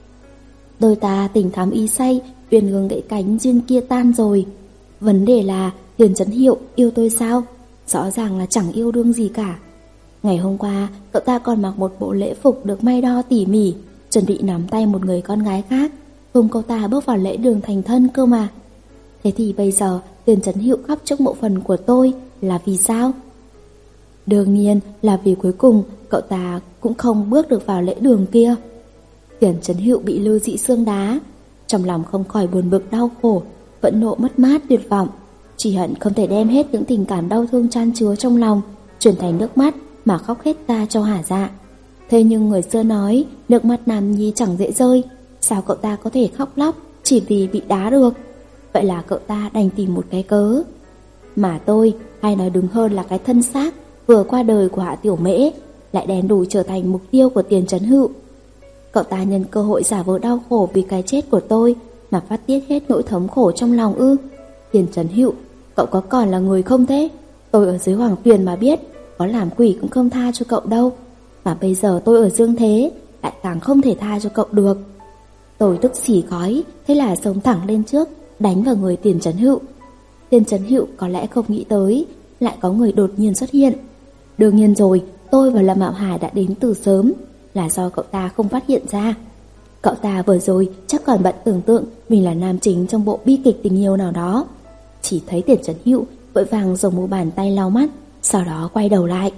A: Đôi ta tình thắm ý say, uyên ương gãy cánh duyên kia tan rồi. Vấn đề là Tiền Trấn Hiệu yêu tôi sao? Rõ ràng là chẳng yêu đương gì cả. Ngày hôm qua, cậu ta còn mặc một bộ lễ phục được may đo tỉ mỉ, chuẩn bị nắm tay một người con gái khác, cùng cậu ta bước vào lễ đường thành thân cơ mà. Thế thì bây giờ Tiền Trấn Hiệu khắp trước mộ phần của tôi là vì sao? Đương nhiên là vì cuối cùng cậu ta cũng không bước được vào lễ đường kia. Tiền Trấn Hiệu bị Lưu Dị Xương đá, trong lòng không khỏi buồn bực đau khổ, phẫn nộ mất mát tuyệt vọng, chỉ hận không thể đem hết những tình cảm đau thương chan chứa trong lòng chuyển thành nước mắt mà khóc hết ra cho hả dạ. Thế nhưng người xưa nói nước mắt nam nhi chẳng dễ rơi, sao cậu ta có thể khóc lóc chỉ vì bị đá được? Vậy là cậu ta đành tìm một cái cớ. Mà tôi, hay nói đúng hơn là cái thân xác vừa qua đời của Hạ Tiểu Mễ, lại đen đủi trở thành mục tiêu của Tiền Trấn Hiệu. Cậu ta nhân cơ hội giả vờ đau khổ vì cái chết của tôi mà phát tiết hết nỗi thống khổ trong lòng ư? Tiền Trấn Hiệu, cậu có còn là người không thế? Tôi ở dưới Hoàng Tuyền mà biết, có làm quỷ cũng không tha cho cậu đâu. Mà bây giờ tôi ở dương thế, lại càng không thể tha cho cậu được. Tôi tức xỉ gói, thế là xông thẳng lên trước, đánh vào người Tiền Trấn Hiệu. Tiền Trấn Hiệu có lẽ không nghĩ tới lại có người đột nhiên xuất hiện. Đương nhiên rồi, tôi và Lâm Mạo Hải đã đến từ sớm, là do cậu ta không phát hiện ra. Cậu ta vừa rồi chắc còn bận tưởng tượng mình là nam chính trong bộ bi kịch tình yêu nào đó. Chỉ thấy Tiền Trấn Hiệu vội vàng dùng một bàn tay lau mắt, sau đó quay đầu lại.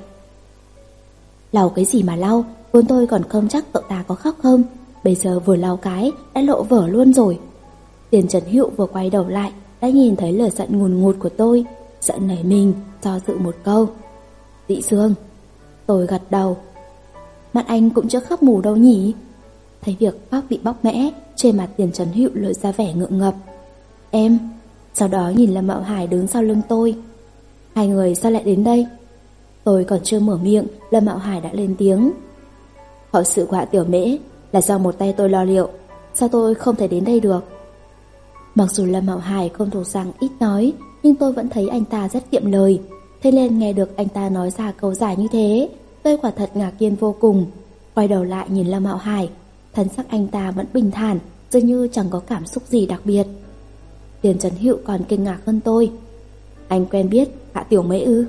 A: Lau cái gì mà lau, vốn tôi còn không chắc cậu ta có khóc không, bây giờ vừa lau cái đã lộ vở luôn rồi. Tiền Trấn Hiệu vừa quay đầu lại đã nhìn thấy lời giận ngùn ngụt của tôi, giận nảy mình, do dự một câu: Dị Xương. Tôi gật đầu. Mặt anh cũng chưa khóc mù đâu nhỉ? Thấy việc bác bị bóc mẽ, trên mặt Tiền Trấn Hiệu lộ ra vẻ ngượng ngập. Em. Sau đó nhìn Lâm Mạo Hải đứng sau lưng tôi. Hai người sao lại đến đây? Tôi còn chưa mở miệng, Lâm Mạo Hải đã lên tiếng. Hậu sự của Hạ Tiểu Mễ là do một tay tôi lo liệu, sao tôi không thể đến đây được? Mặc dù Lâm Mạo Hải không thuộc dạng ít nói, nhưng tôi vẫn thấy anh ta rất kiệm lời. Thế nên nghe được anh ta nói ra câu giải như thế, tôi quả thật ngạc nhiên vô cùng. Quay đầu lại nhìn Lâm Mạo Hải, thân sắc anh ta vẫn bình thản, dường như chẳng có cảm xúc gì đặc biệt. Tiền Trấn Hiệu còn kinh ngạc hơn tôi. Anh quen biết Hạ Tiểu Mễ ư?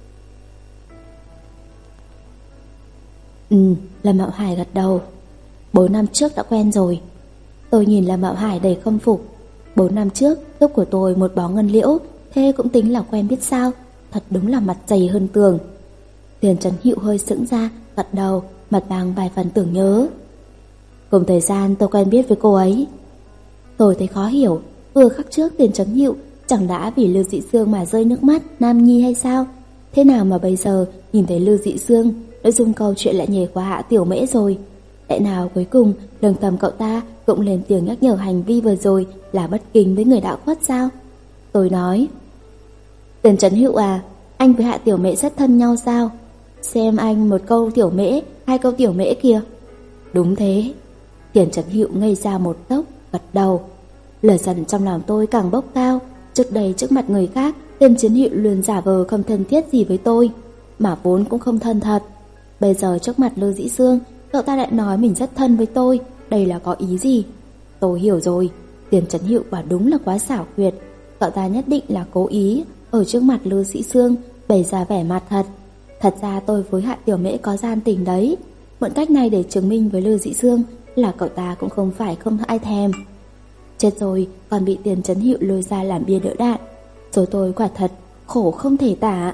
A: Ừ, Lâm Mạo Hải gật đầu. Bốn năm trước đã quen rồi. Tôi nhìn Lâm Mạo Hải đầy khâm phục. Bốn năm trước, lúc của tôi một bó ngân liễu, thế cũng tính là quen biết sao? Thật đúng là mặt dày hơn tường. Tiền Trấn Hiệu hơi sững ra, gật đầu, mặt bằng vài phần tưởng nhớ. Cùng thời gian tôi quen biết với cô ấy. Tôi thấy khó hiểu, vừa khắc trước Tiền Trấn Hiệu chẳng đã vì Lưu Dị Xương mà rơi nước mắt nam nhi hay sao? Thế nào mà bây giờ nhìn thấy Lưu Dị Xương, nội dung câu chuyện lại nhảy qua Hạ Tiểu Mễ rồi? Lẽ nào cuối cùng lương tâm cậu ta cũng lên tiếng nhắc nhở hành vi vừa rồi là bất kính với người đã khuất sao? Tôi nói: Tiền Trấn Hữu à, anh với Hạ Tiểu Mễ rất thân nhau sao? Xem anh một câu tiểu mễ, hai câu tiểu mễ kìa. Đúng thế. Tiền Trấn Hữu ngây ra một tốc, gật đầu. Lửa giận trong lòng tôi càng bốc cao. Trước đây trước mặt người khác, Tiền Trấn Hữu luôn giả vờ không thân thiết gì với tôi, mà vốn cũng không thân thật. Bây giờ trước mặt Lư Dĩ Sương, cậu ta lại nói mình rất thân với tôi. Đây là có ý gì? Tôi hiểu rồi. Tiền Trấn Hữu quả đúng là quá xảo quyệt. Cậu ta nhất định là cố ý ở trước mặt Lư Dĩ Sương bày ra vẻ mặt thật. Thật ra tôi với Hạ Tiểu Mễ có gian tình đấy. Mượn cách này để chứng minh với Lư Dĩ Sương là cậu ta cũng không phải không ai thèm. Chết rồi, còn bị Tiền Trấn Hữu lôi ra làm bia đỡ đạn. Rồi tôi quả thật khổ không thể tả.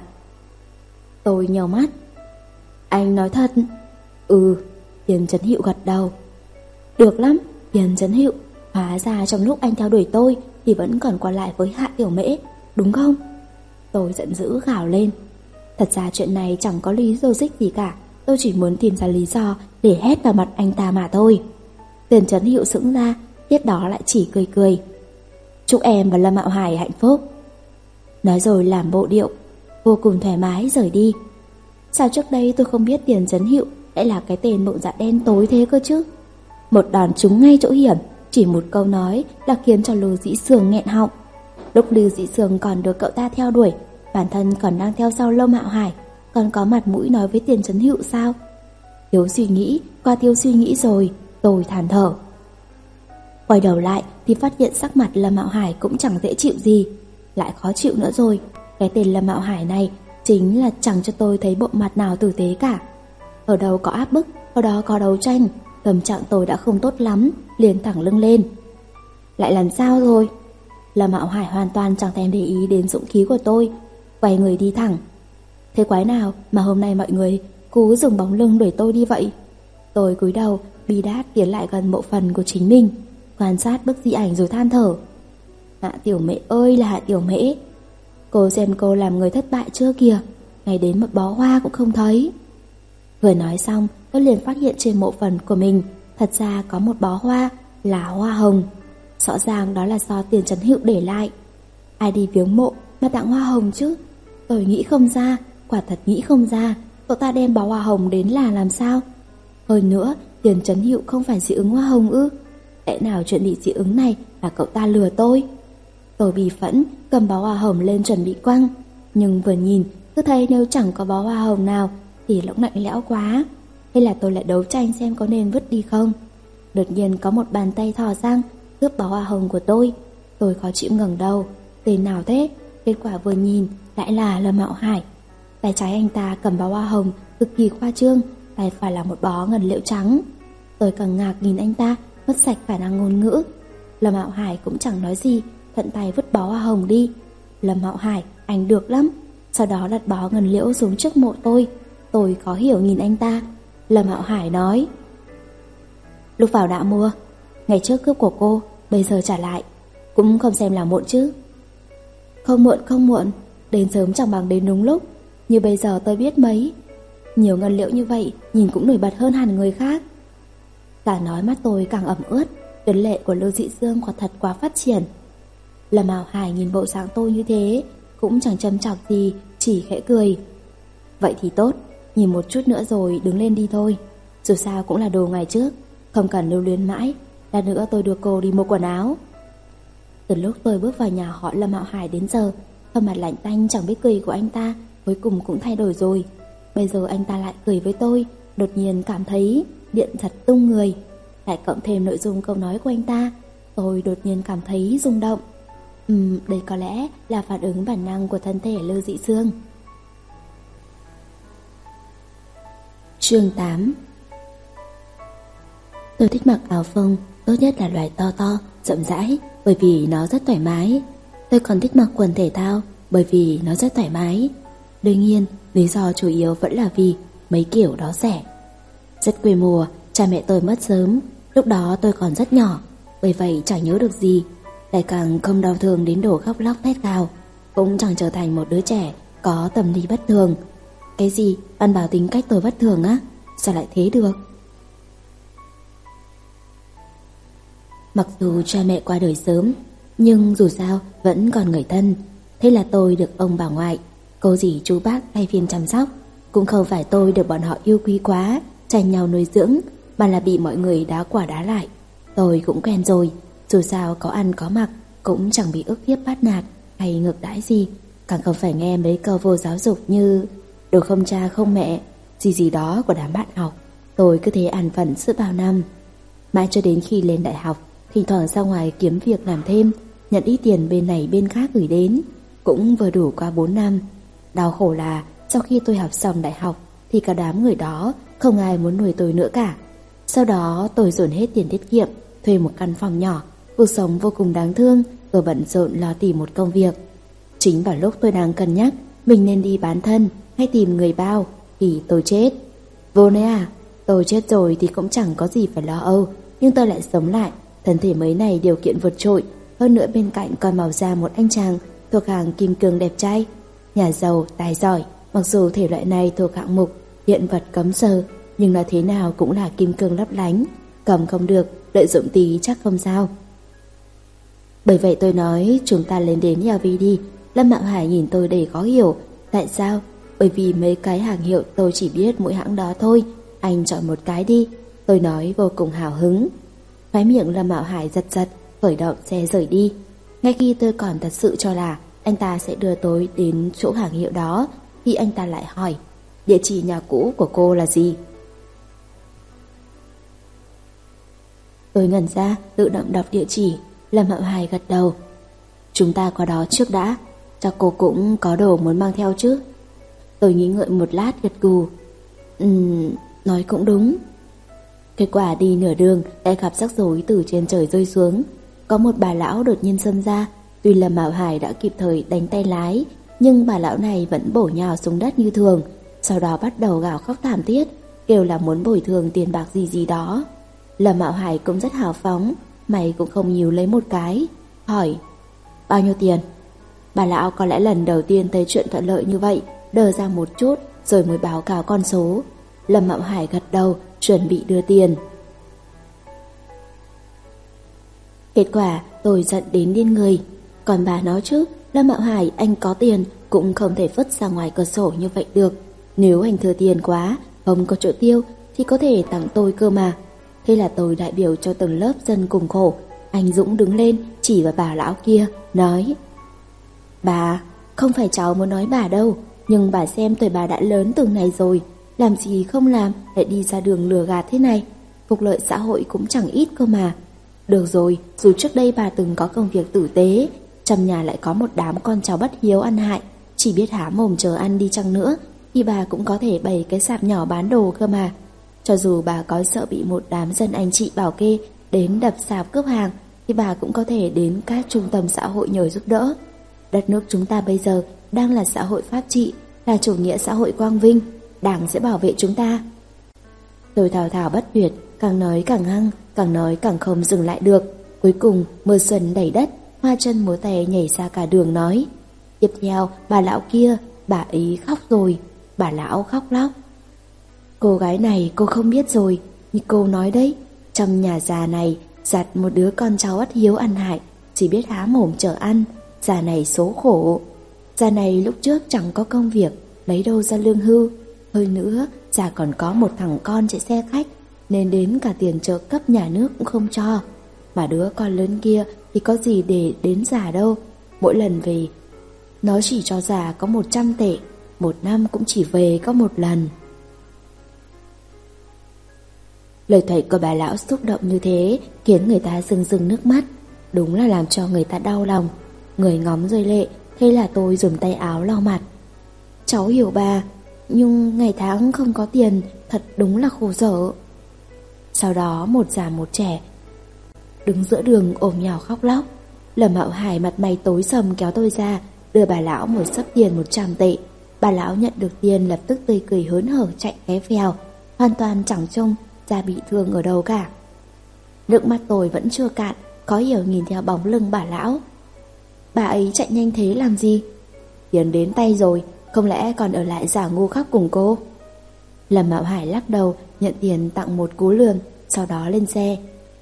A: Tôi nhíu mắt. Anh nói thật? Ừ. Tiền Trấn Hữu gật đầu. Được lắm, Tiền Trấn Hữu. Hóa ra trong lúc anh theo đuổi tôi thì vẫn còn qua lại với Hạ Tiểu Mễ, đúng không? Tôi giận dữ gào lên. Thật ra chuyện này chẳng có lý logic gì cả. Tôi chỉ muốn tìm ra lý do để hét vào mặt anh ta mà thôi. Tiền Trấn Hữu sững ra, tiếp đó lại chỉ cười cười. Chúc em và Lâm Mạo Hải hạnh phúc. Nói rồi làm bộ điệu vô cùng thoải mái rời đi. Sao trước đây tôi không biết Tiền Trấn Hữu lại là cái tên bụng dạ đen tối thế cơ chứ? Một đòn trúng ngay chỗ hiểm, chỉ một câu nói là khiến cho Lư Dĩ Sương nghẹn họng. Lúc Lư Dĩ Sương còn được cậu ta theo đuổi, bản thân còn đang theo sau Lâm Mạo Hải, còn có mặt mũi nói với Tiền Trấn Hữu sao? Thiếu suy nghĩ, qua thiếu suy nghĩ rồi, tôi than thở. Quay đầu lại thì phát hiện sắc mặt Lâm Mạo Hải cũng chẳng dễ chịu gì. Lại khó chịu nữa rồi. Cái tên Lâm Mạo Hải này chính là chẳng cho tôi thấy bộ mặt nào tử tế cả. Ở đâu có áp bức, ở đó có đấu tranh. Tâm trạng tôi đã không tốt lắm, liền thẳng lưng lên. Lại làm sao rồi? Lâm Mạo Hải hoàn toàn chẳng thèm để ý đến dũng khí của tôi, quay người đi thẳng. Thế quái nào mà hôm nay mọi người cố dùng bóng lưng đuổi tôi đi vậy? Tôi cúi đầu, bi đát tiến lại gần mộ phần của chính mình, quan sát bức di ảnh rồi than thở. Hạ Tiểu Mễ ơi là Hạ Tiểu Mễ, cô xem cô làm người thất bại chưa kìa, ngay đến một bó hoa cũng không thấy. Vừa nói xong, tôi liền phát hiện trên mộ phần của mình thật ra có một bó hoa, là hoa hồng. Rõ ràng đó là do Tiền Trấn Hữu để lại. Ai đi viếng mộ mà tặng hoa hồng chứ? Tôi nghĩ không ra, quả thật nghĩ không ra, cậu ta đem bó hoa hồng đến là làm sao? Hơn nữa, Tiền Trấn Hữu không phải dị ứng hoa hồng ư? Lẽ nào chuyện bị dị ứng này là cậu ta lừa tôi? Tôi bì phẫn, cầm bó hoa hồng lên chuẩn bị quăng. Nhưng vừa nhìn, cứ thấy nếu chẳng có bó hoa hồng nào thì lỗng lạnh lẽo quá. Hay là tôi lại đấu tranh xem có nên vứt đi không? Đột nhiên có một bàn tay thò sang cướp bó hoa hồng của tôi. Tôi khó chịu ngẩng đầu. Tên nào thế? Kết quả vừa nhìn lại là Lâm Mạo Hải. Tay trái anh ta cầm bó hoa hồng cực kỳ khoa trương, tay phải là một bó ngân liệu trắng. Tôi càng ngạc nhìn anh ta, mất sạch khả năng ngôn ngữ. Lâm Mạo Hải cũng chẳng nói gì, thuận tay vứt bó hoa hồng đi. Lâm Mạo Hải, anh được lắm. Sau đó đặt bó ngân liễu xuống trước mộ tôi. Tôi khó hiểu nhìn anh ta. Lâm Mạo Hải nói: Lúc vào đã mua, ngày trước cướp của cô, bây giờ trả lại, cũng không xem là muộn chứ. Không muộn không muộn, đến sớm chẳng bằng đến đúng lúc. Như bây giờ tôi biết mấy, nhiều ngân liệu như vậy nhìn cũng nổi bật hơn hẳn người khác. Càng nói mắt tôi càng ẩm ướt. Tuyến lệ của Lư Dị Dương quả thật quá phát triển. Lâm Mạo Hải nhìn bộ dạng tôi như thế cũng chẳng châm chọc gì, chỉ khẽ cười. Vậy thì tốt, nhìn một chút nữa rồi đứng lên đi thôi. Dù sao cũng là đồ ngày trước, không cần lưu luyến mãi. Lát nữa tôi đưa cô đi mua quần áo. Từ lúc tôi bước vào nhà họ Lâm Mạo Hải đến giờ, khuôn mặt lạnh tanh chẳng biết cười của anh ta cuối cùng cũng thay đổi rồi. Bây giờ anh ta lại cười với tôi, đột nhiên cảm thấy điện giật tung người. Lại cộng thêm nội dung câu nói của anh ta, tôi đột nhiên cảm thấy rung động. Ừm, đây có lẽ là phản ứng bản năng của thân thể Lư Dị Dương. Chương tám. Tôi thích mặc áo phông, tốt nhất là loại to to, rộng rãi, bởi vì nó rất thoải mái. Tôi còn thích mặc quần thể thao, bởi vì nó rất thoải mái. Đương nhiên, lý do chủ yếu vẫn là vì mấy kiểu đó rẻ. Rất quê mùa, cha mẹ tôi mất sớm, lúc đó tôi còn rất nhỏ, bởi vậy chẳng nhớ được gì, lại càng không đau thương đến độ khóc lóc thét gào, cũng chẳng trở thành một đứa trẻ có tâm lý bất thường. Cái gì? Ăn bảo tính cách tôi bất thường á? Sao lại thế được? Mặc dù cha mẹ qua đời sớm, nhưng dù sao vẫn còn người thân. Thế là tôi được ông bà ngoại, cô dì chú bác thay phiên chăm sóc. Cũng không phải tôi được bọn họ yêu quý quá, tranh nhau nuôi dưỡng, mà là bị mọi người đá quả đá lại. Tôi cũng quen rồi, dù sao có ăn có mặc, cũng chẳng bị ức hiếp bắt nạt hay ngược đãi gì. Càng không phải nghe mấy câu vô giáo dục như đồ không cha không mẹ, gì gì đó của đám bạn học. Tôi cứ thế ăn phận suốt bao năm. Mãi cho đến khi lên đại học, thỉnh thoảng ra ngoài kiếm việc làm thêm, nhận ít tiền bên này bên khác gửi đến, cũng vừa đủ qua bốn năm. Đau khổ là sau khi tôi học xong đại học thì cả đám người đó không ai muốn nuôi tôi nữa cả. Sau đó tôi dồn hết tiền tiết kiệm, thuê một căn phòng nhỏ, cuộc sống vô cùng đáng thương, rồi bận rộn lo tìm một công việc. Chính vào lúc tôi đang cân nhắc mình nên đi bán thân hay tìm người bao thì tôi chết. Vô đấy à, tôi chết rồi thì cũng chẳng có gì phải lo âu, nhưng tôi lại sống lại, thân thể mấy này điều kiện vượt trội, hơn nữa bên cạnh còn màu ra một anh chàng thuộc hàng kim cương đẹp trai, nhà giàu, tài giỏi. Mặc dù thể loại này thuộc hạng mục hiện vật cấm sờ, nhưng nói thế nào cũng là kim cương lấp lánh, cầm không được, lợi dụng tí chắc không sao. Bởi vậy tôi nói chúng ta lên đến lờ vê đi. Lâm Mạo Hải nhìn tôi đầy khó hiểu. Tại sao? Bởi vì mấy cái hàng hiệu tôi chỉ biết mỗi hãng đó thôi, anh chọn một cái đi. Tôi nói vô cùng hào hứng. Khóe miệng Lâm Mạo Hải giật giật, khởi động xe rời đi. Ngay khi tôi còn thật sự cho là anh ta sẽ đưa tôi đến chỗ hàng hiệu đó, thì anh ta lại hỏi, địa chỉ nhà cũ của cô là gì? Tôi ngẩn ra, tự động đọc địa chỉ. Lâm Mạo Hải gật đầu. Chúng ta qua đó trước đã, chắc cô cũng có đồ muốn mang theo chứ? Tôi nghĩ ngợi một lát gật gù. Ừm, nói cũng đúng. Kết quả đi nửa đường lại gặp rắc rối từ trên trời rơi xuống. Có một bà lão đột nhiên xông ra. Tuy Lâm Mạo Hải đã kịp thời đánh tay lái, nhưng bà lão này vẫn bổ nhào xuống đất như thường. Sau đó bắt đầu gào khóc thảm thiết, kêu là muốn bồi thường tiền bạc gì gì đó. Lâm Mạo Hải cũng rất hào phóng, mày cũng không nhiều lấy một cái, hỏi bao nhiêu tiền. Bà lão có lẽ lần đầu tiên thấy chuyện thuận lợi như vậy, đờ ra một chút rồi mới báo cáo con số. Lâm Mạo Hải gật đầu, chuẩn bị đưa tiền. Kết quả tôi giận đến điên người. Còn bà nói chứ, Lâm Mạo Hải, anh có tiền cũng không thể vứt ra ngoài cửa sổ như vậy được. Nếu anh thừa tiền quá, không có chỗ tiêu thì có thể tặng tôi cơ mà. Thế là tôi đại biểu cho từng lớp dân cùng khổ. Anh Dũng đứng lên chỉ vào bà lão kia, nói: Bà, không phải cháu muốn nói bà đâu, nhưng bà xem tuổi bà đã lớn từng này rồi, làm gì không làm lại đi ra đường lừa gạt thế này. Phúc lợi xã hội cũng chẳng ít cơ mà. Được rồi, dù trước đây bà từng có công việc tử tế, trong nhà lại có một đám con cháu bất hiếu ăn hại, chỉ biết há mồm chờ ăn đi chăng nữa, thì bà cũng có thể bày cái sạp nhỏ bán đồ cơ mà. Cho dù bà có sợ bị một đám dân anh chị bảo kê đến đập sạp cướp hàng, thì bà cũng có thể đến các trung tâm xã hội nhờ giúp đỡ. Đất nước chúng ta bây giờ đang là xã hội pháp trị, là chủ nghĩa xã hội quang vinh, Đảng sẽ bảo vệ chúng ta. Tôi thao thao bất tuyệt, càng nói càng hăng, càng nói càng không dừng lại được. Cuối cùng mưa xuân đầy đất, hoa chân múa tay nhảy ra cả đường nói: Tiếp theo bà lão kia, bà ấy khóc rồi. Bà lão khóc lóc. Cô gái này cô không biết rồi, như cô nói đấy, trong nhà già này giặt một đứa con cháu bất hiếu ăn hại, chỉ biết há mồm chờ ăn. Già này số khổ. Già này lúc trước chẳng có công việc, lấy đâu ra lương hưu. Hơn nữa già còn có một thằng con chạy xe khách, nên đến cả tiền trợ cấp nhà nước cũng không cho. Mà đứa con lớn kia thì có gì để đến già đâu. Mỗi lần về nó chỉ cho già có một trăm tệ, một năm cũng chỉ về có một lần. Lời thoại của bà lão xúc động như thế khiến người ta rưng rưng nước mắt, đúng là làm cho người ta đau lòng. Người ngóng rơi lệ, thế là tôi dùng tay áo lau mặt. Cháu hiểu bà, nhưng ngày tháng không có tiền, thật đúng là khổ sở. Sau đó một già một trẻ đứng giữa đường ôm nhau khóc lóc. Lâm Mạo Hải mặt mày tối sầm kéo tôi ra, đưa bà lão một xấp tiền một trăm tệ. Bà lão nhận được tiền lập tức tươi cười hớn hở chạy ké phèo, hoàn toàn chẳng trông ra bị thương ở đâu cả. Nước mắt tôi vẫn chưa cạn, khó hiểu nhìn theo bóng lưng bà lão. Bà ấy chạy nhanh thế làm gì? Tiền đến tay rồi, không lẽ còn ở lại giả ngu khóc cùng cô? Lâm Mạo Hải lắc đầu, nhận tiền tặng một cú lườm, sau đó lên xe.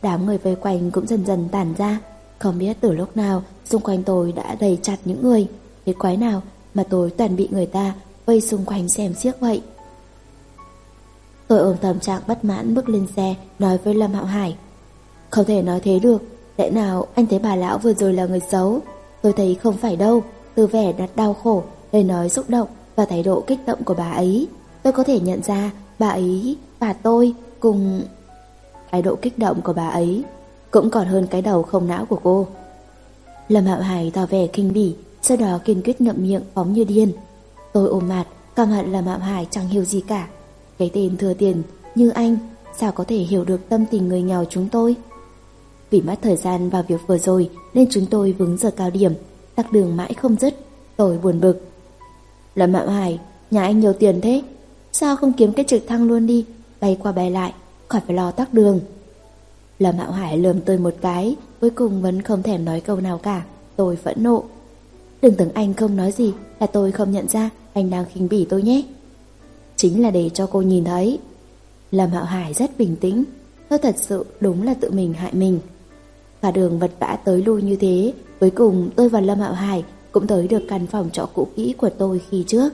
A: Đám người vây quanh cũng dần dần tản ra. Không biết từ lúc nào xung quanh tôi đã đầy chặt những người. Thế quái nào mà tôi toàn bị người ta vây xung quanh xem xiếc vậy. Tôi ôm tâm trạng bất mãn bước lên xe, nói với Lâm Hạo Hải: Không thể nói thế được. Lẽ nào anh thấy bà lão vừa rồi là người xấu? Tôi thấy không phải đâu. Từ vẻ đặt đau khổ, lời nói xúc động và thái độ kích động của bà ấy, tôi có thể nhận ra bà ấy và tôi cùng... Thái độ kích động của bà ấy cũng còn hơn cái đầu không não của cô. Lâm Hạo Hải tỏ vẻ khinh bỉ, sau đó kiên quyết ngậm miệng phóng như điên. Tôi ôm mặt, căm hận Lâm Hạo Hải chẳng hiểu gì cả. Cái tên thừa tiền như anh sao có thể hiểu được tâm tình người nghèo chúng tôi? Vì mất thời gian vào việc vừa rồi nên chúng tôi vướng giờ cao điểm, tắc đường mãi không dứt. Tôi buồn bực. Lâm Hạo Hải, nhà anh nhiều tiền thế, sao không kiếm cái trực thăng luôn đi, bay qua bay lại, khỏi phải lo tắc đường. Lâm Hạo Hải lườm tôi một cái, cuối cùng vẫn không thèm nói câu nào cả. Tôi phẫn nộ. Đừng tưởng anh không nói gì là tôi không nhận ra anh đang khinh bỉ tôi nhé. Chính là để cho cô nhìn thấy. Lâm Hạo Hải rất bình tĩnh. Tôi thật sự đúng là tự mình hại mình. Cả đường vật vã tới lui như thế, cuối cùng tôi và Lâm Hạo Hải cũng tới được căn phòng trọ cũ kỹ của tôi khi trước.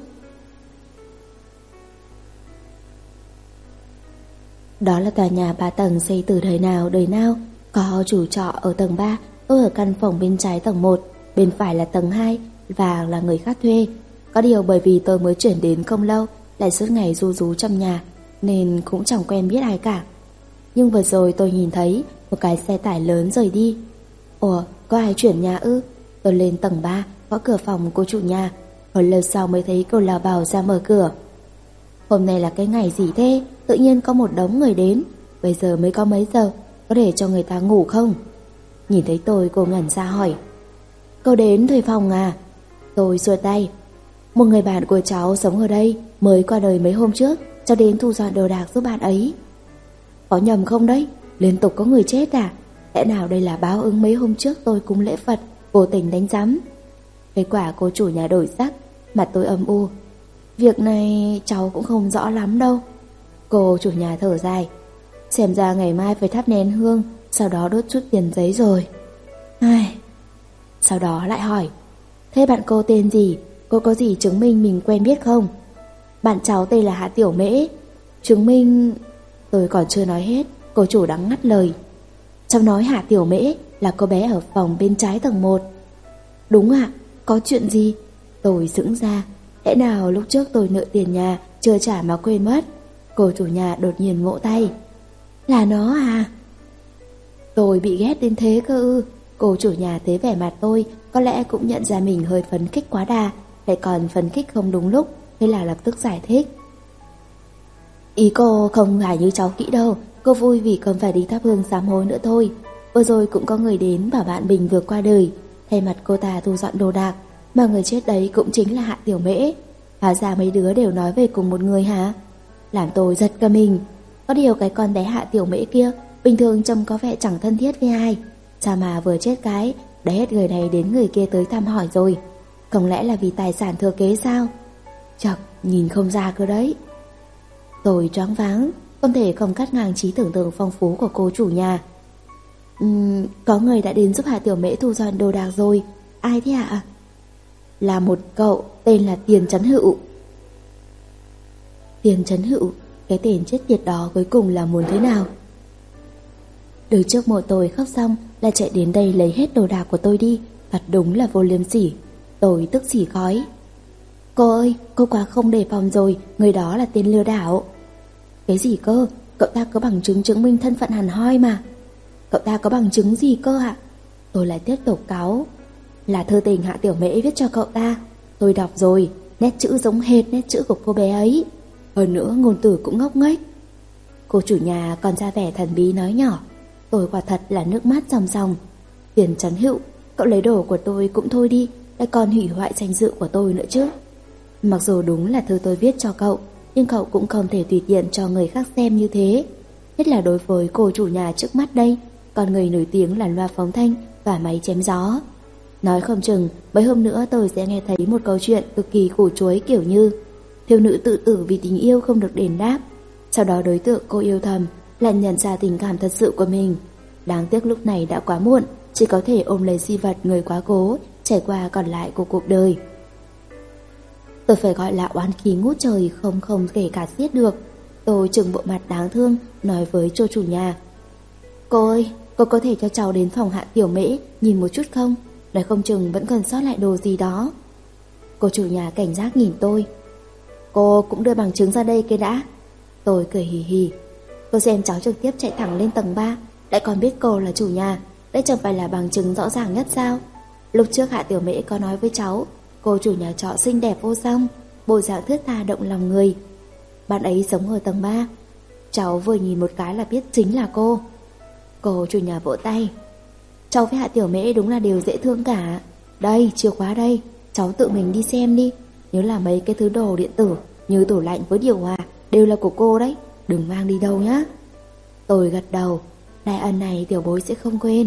A: Đó là tòa nhà ba tầng xây từ đời nào đời nào. Có chủ trọ ở tầng ba, tôi ở căn phòng bên trái tầng một, bên phải là tầng hai và là người khác thuê. Có điều bởi vì tôi mới chuyển đến không lâu, lại suốt ngày ru rú trong nhà nên cũng chẳng quen biết ai cả. Nhưng vừa rồi tôi nhìn thấy một cái xe tải lớn rời đi. Ủa, có ai chuyển nhà ư? Tôi lên tầng ba, gõ cửa phòng cô chủ nhà. Hồi lâu sau mới thấy cô Lào Bảo ra mở cửa. Hôm nay là cái ngày gì thế? Tự nhiên có một đống người đến. Bây giờ mới có mấy giờ, có để cho người ta ngủ không? Nhìn thấy tôi, cô ngẩn ra hỏi: Cô đến thuê phòng à? Tôi xua tay: Một người bạn của cháu sống ở đây, mới qua đời mấy hôm trước, cháu đến thu dọn đồ đạc giúp bạn ấy. Có nhầm không đấy? Liên tục có người chết à? Lẽ nào đây là báo ứng mấy hôm trước tôi cúng lễ Phật vô tình đánh rắm? Kết quả cô chủ nhà đổi sắc, mặt tôi âm u. Việc này cháu cũng không rõ lắm đâu. Cô chủ nhà thở dài: Xem ra ngày mai phải thắp nén hương, sau đó đốt chút tiền giấy rồi. Ai... Sau đó lại hỏi: Thế bạn cô tên gì? Cô có gì chứng minh mình quen biết không? Bạn cháu tên là Hạ Tiểu Mễ. Chứng minh... Tôi còn chưa nói hết, cô chủ đã ngắt lời: Cháu nói Hạ Tiểu Mễ là cô bé ở phòng bên trái tầng một. Đúng ạ, có chuyện gì? Tôi sững ra. Lẽ nào lúc trước tôi nợ tiền nhà chưa trả mà quên mất? Cô chủ nhà đột nhiên vỗ tay: Là nó à? Tôi bị ghét đến thế cơ ư? Cô chủ nhà thấy vẻ mặt tôi, có lẽ cũng nhận ra mình hơi phấn khích quá đà, lại còn phấn khích không đúng lúc, thế là lập tức giải thích: Ý cô không phải như cháu kỹ đâu, cô vui vì không phải đi thắp hương sám hối nữa thôi. Vừa rồi cũng có người đến bảo bạn mình vừa qua đời, thay mặt cô ta thu dọn đồ đạc, mà người chết đấy cũng chính là Hạ Tiểu Mễ. Hóa ra mấy đứa đều nói về cùng một người hả? Làm tôi giật cả mình. Có điều cái con bé Hạ Tiểu Mễ kia bình thường trông có vẻ chẳng thân thiết với ai, sao mà vừa chết cái đã hết người này đến người kia tới thăm hỏi rồi? Không lẽ là vì tài sản thừa kế sao? Chật, nhìn không ra cơ đấy. Tôi choáng váng, không thể không cắt ngang trí tưởng tượng phong phú của cô chủ nhà. Uhm, có người đã đến giúp Hạ Tiểu Mễ thu dọn đồ đạc rồi. Ai thế ạ? Là một cậu tên là Tiền Chấn Hữu. Tiền Chấn Hữu, cái tên chết tiệt đó cuối cùng là muốn thế nào? Đứng trước mộ tôi khóc xong là chạy đến đây lấy hết đồ đạc của tôi đi, thật đúng là vô liêm sỉ. Tôi tức xỉ khói: Cô ơi, cô quá không đề phòng rồi, người đó là tên lừa đảo. Cái gì cơ? Cậu ta có bằng chứng chứng minh thân phận hẳn hoi mà. Cậu ta có bằng chứng gì cơ ạ? Tôi lại tiếp tục cáu: Là thư tình Hạ Tiểu Mễ viết cho cậu ta. Tôi đọc rồi, nét chữ giống hệt nét chữ của cô bé ấy. Hơn nữa ngôn từ cũng ngốc nghếch. Cô chủ nhà còn ra vẻ thần bí nói nhỏ. Tôi quả thật là nước mắt ròng ròng. Tiền Chấn Hữu, cậu lấy đồ của tôi cũng thôi đi, lại còn hủy hoại danh dự của tôi nữa chứ. Mặc dù đúng là thư tôi viết cho cậu, nhưng cậu cũng không thể tùy tiện cho người khác xem như thế. Nhất là đối với cô chủ nhà trước mắt đây, con người nổi tiếng là loa phóng thanh và máy chém gió. Nói không chừng mấy hôm nữa tôi sẽ nghe thấy một câu chuyện cực kỳ củ chuối kiểu như thiếu nữ tự tử vì tình yêu không được đền đáp, sau đó đối tượng cô yêu thầm lại nhận ra tình cảm thật sự của mình. Đáng tiếc lúc này đã quá muộn, chỉ có thể ôm lấy di vật người quá cố, trải qua còn lại của cuộc đời. Tôi phải gọi là oán khí ngút trời không không kể cả xiết được. Tôi trừng bộ mặt đáng thương nói với cô chủ nhà: Cô ơi, cô có thể cho cháu đến phòng Hạ Tiểu Mễ nhìn một chút không? Nói không chừng vẫn còn sót lại đồ gì đó. Cô chủ nhà cảnh giác nhìn tôi: Cô cũng đưa bằng chứng ra đây cái đã. Tôi cười hì hì: Tôi xem cháu trực tiếp chạy thẳng lên tầng ba, lại còn biết cô là chủ nhà, đây chẳng phải là bằng chứng rõ ràng nhất sao? Lúc trước Hạ Tiểu Mễ có nói với cháu, cô chủ nhà trọ xinh đẹp vô song, bộ dạng thướt tha động lòng người. Bạn ấy sống ở tầng ba. Cháu vừa nhìn một cái là biết chính là cô. Cô chủ nhà vỗ tay: Cháu với Hạ Tiểu Mễ đúng là đều dễ thương cả. Đây, chìa khóa đây, cháu tự mình đi xem đi. Nhớ là mấy cái thứ đồ điện tử như tủ lạnh với điều hòa đều là của cô đấy, đừng mang đi đâu nhá. Tôi gật đầu, đại ân này tiểu bối sẽ không quên.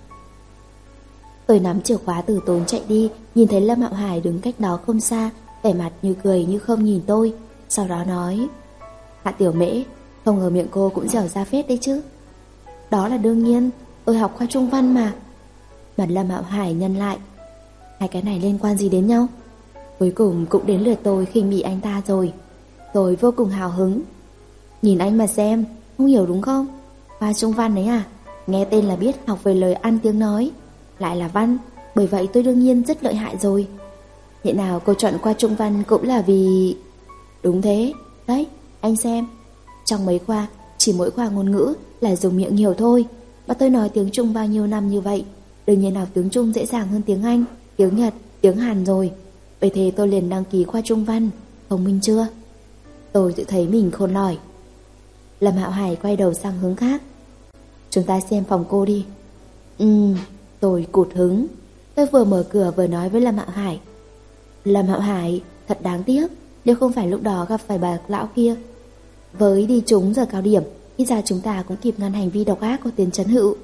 A: Tôi nắm chìa khóa từ tốn chạy đi, nhìn thấy Lâm Hạo Hải đứng cách đó không xa, vẻ mặt như cười như không nhìn tôi. Sau đó nói: Hạ Tiểu Mễ, không ngờ miệng cô cũng dẻo ra phết đấy chứ. Đó là đương nhiên, tôi học khoa Trung Văn mà. Mặt Lâm Hạo Hải nhân lại: Hai cái này liên quan gì đến nhau? Cuối cùng cũng đến lượt tôi khinh bỉ anh ta rồi. Tôi vô cùng hào hứng: Nhìn anh mà xem, không hiểu đúng không? Khoa Trung Văn đấy à? Nghe tên là biết học về lời ăn tiếng nói, lại là văn, bởi vậy tôi đương nhiên rất lợi hại rồi. Thế nào cô chọn khoa Trung Văn cũng là vì... Đúng thế, đấy, anh xem. Trong mấy khoa, chỉ mỗi khoa ngôn ngữ là dùng miệng nhiều thôi. Mà tôi nói tiếng Trung bao nhiêu năm như vậy, đương nhiên học tiếng Trung dễ dàng hơn tiếng Anh, tiếng Nhật, tiếng Hàn rồi. Vậy thế tôi liền đăng ký khoa Trung Văn, thông minh chưa? Tôi tự thấy mình khôn lỏi. Lâm Hạo Hải quay đầu sang hướng khác: Chúng ta xem phòng cô đi. Ừm, tôi cụt hứng. Tôi vừa mở cửa vừa nói với Lâm Hạo Hải: Lâm Hạo Hải, thật đáng tiếc, nếu không phải lúc đó gặp phải bà lão kia. Với đi trúng giờ cao điểm, ít ra chúng ta cũng kịp ngăn hành vi độc ác của Tiền Trấn Hữu.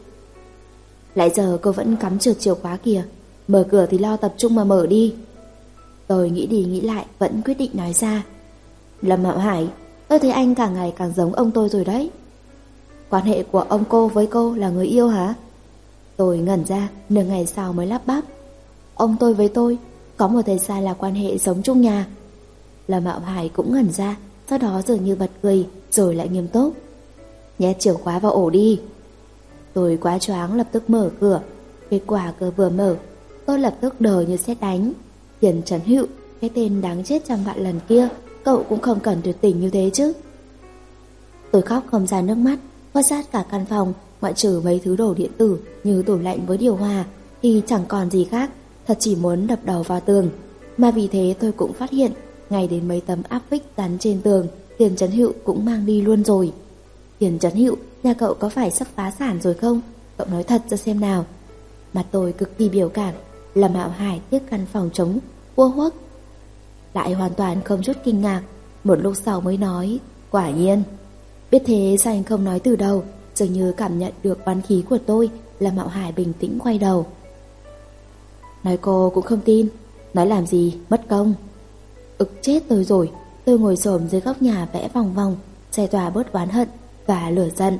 A: Lại giờ cô vẫn cắm trượt chìa khóa kìa, mở cửa thì lo tập trung mà mở đi. Tôi nghĩ đi nghĩ lại vẫn quyết định nói ra: Lâm Hạo Hải, tôi thấy anh càng ngày càng giống ông tôi rồi đấy. Quan hệ của ông cô với cô là người yêu hả? Tôi ngẩn ra, nửa ngày sau mới lắp bắp: Ông tôi với tôi có một thời gian là quan hệ sống chung nhà. Lâm Hạo Hải cũng ngẩn ra, sau đó dường như bật cười, rồi lại nghiêm túc: Nhét chìa khóa vào ổ đi. Tôi quá choáng lập tức mở cửa. Kết quả cửa vừa mở, tôi lập tức đờ như sét đánh. Tiền Trấn Hữu, cái tên đáng chết trăm vạn lần kia, cậu cũng không cần tuyệt tình như thế chứ. Tôi khóc không ra nước mắt, quan sát cả căn phòng, ngoại trừ mấy thứ đồ điện tử như tủ lạnh với điều hòa thì chẳng còn gì khác, thật chỉ muốn đập đầu vào tường. Mà vì thế tôi cũng phát hiện, ngay đến mấy tấm áp phích dán trên tường, Tiền Trấn Hữu cũng mang đi luôn rồi. Tiền Trấn Hữu, nhà cậu có phải sắp phá sản rồi không? Cậu nói thật ra xem nào. Mặt tôi cực kỳ biểu cảm. Lâm Hạo Hải tiếc căn phòng trống vô huốc, lại hoàn toàn không chút kinh ngạc. Một lúc sau mới nói: Quả nhiên. Biết thế sao anh không nói từ đầu? Dường như cảm nhận được oán khí của tôi. Lâm Hạo Hải bình tĩnh quay đầu: Nói cô cũng không tin, nói làm gì mất công. Ực chết tôi rồi. Tôi ngồi xổm dưới góc nhà vẽ vòng vòng, giải tỏa bớt oán hận và lửa giận.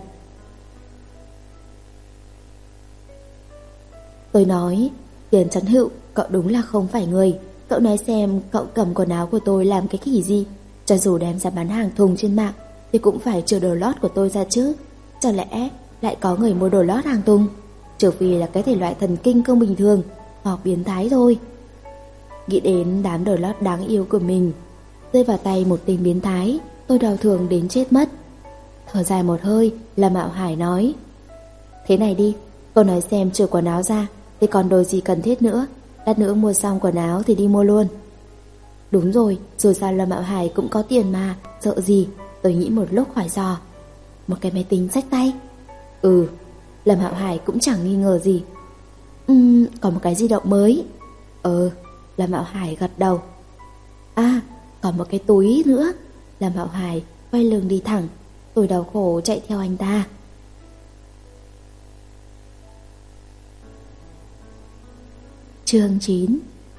A: Tôi nói: Tiền Trấn Hữu, cậu đúng là không phải người. Cậu nói xem cậu cầm quần áo của tôi làm cái khỉ gì? Cho dù đem ra bán hàng thùng trên mạng thì cũng phải trừ đồ lót của tôi ra chứ. Chẳng lẽ lại có người mua đồ lót hàng thùng? Trừ phi là cái thể loại thần kinh không bình thường hoặc biến thái thôi. Nghĩ đến đám đồ lót đáng yêu của mình rơi vào tay một tên biến thái, tôi đau thương đến chết mất. Thở dài một hơi, Lâm Hạo Hải nói: Thế này đi, cô nói xem trừ quần áo ra thì còn đồ gì cần thiết nữa. Lát nữa mua xong quần áo thì đi mua luôn. Đúng rồi, dù sao Lâm Hạo Hải cũng có tiền mà, sợ gì. Tôi nghĩ một lúc hỏi dò: Một cái máy tính xách tay? Ừ. Lâm Hạo Hải cũng chẳng nghi ngờ gì. Ừm, còn một cái di động mới. Ờ. Lâm Hạo Hải gật đầu. À, còn một cái túi nữa. Lâm Hạo Hải quay lưng đi thẳng. Tôi đau khổ chạy theo anh ta. Chương chín.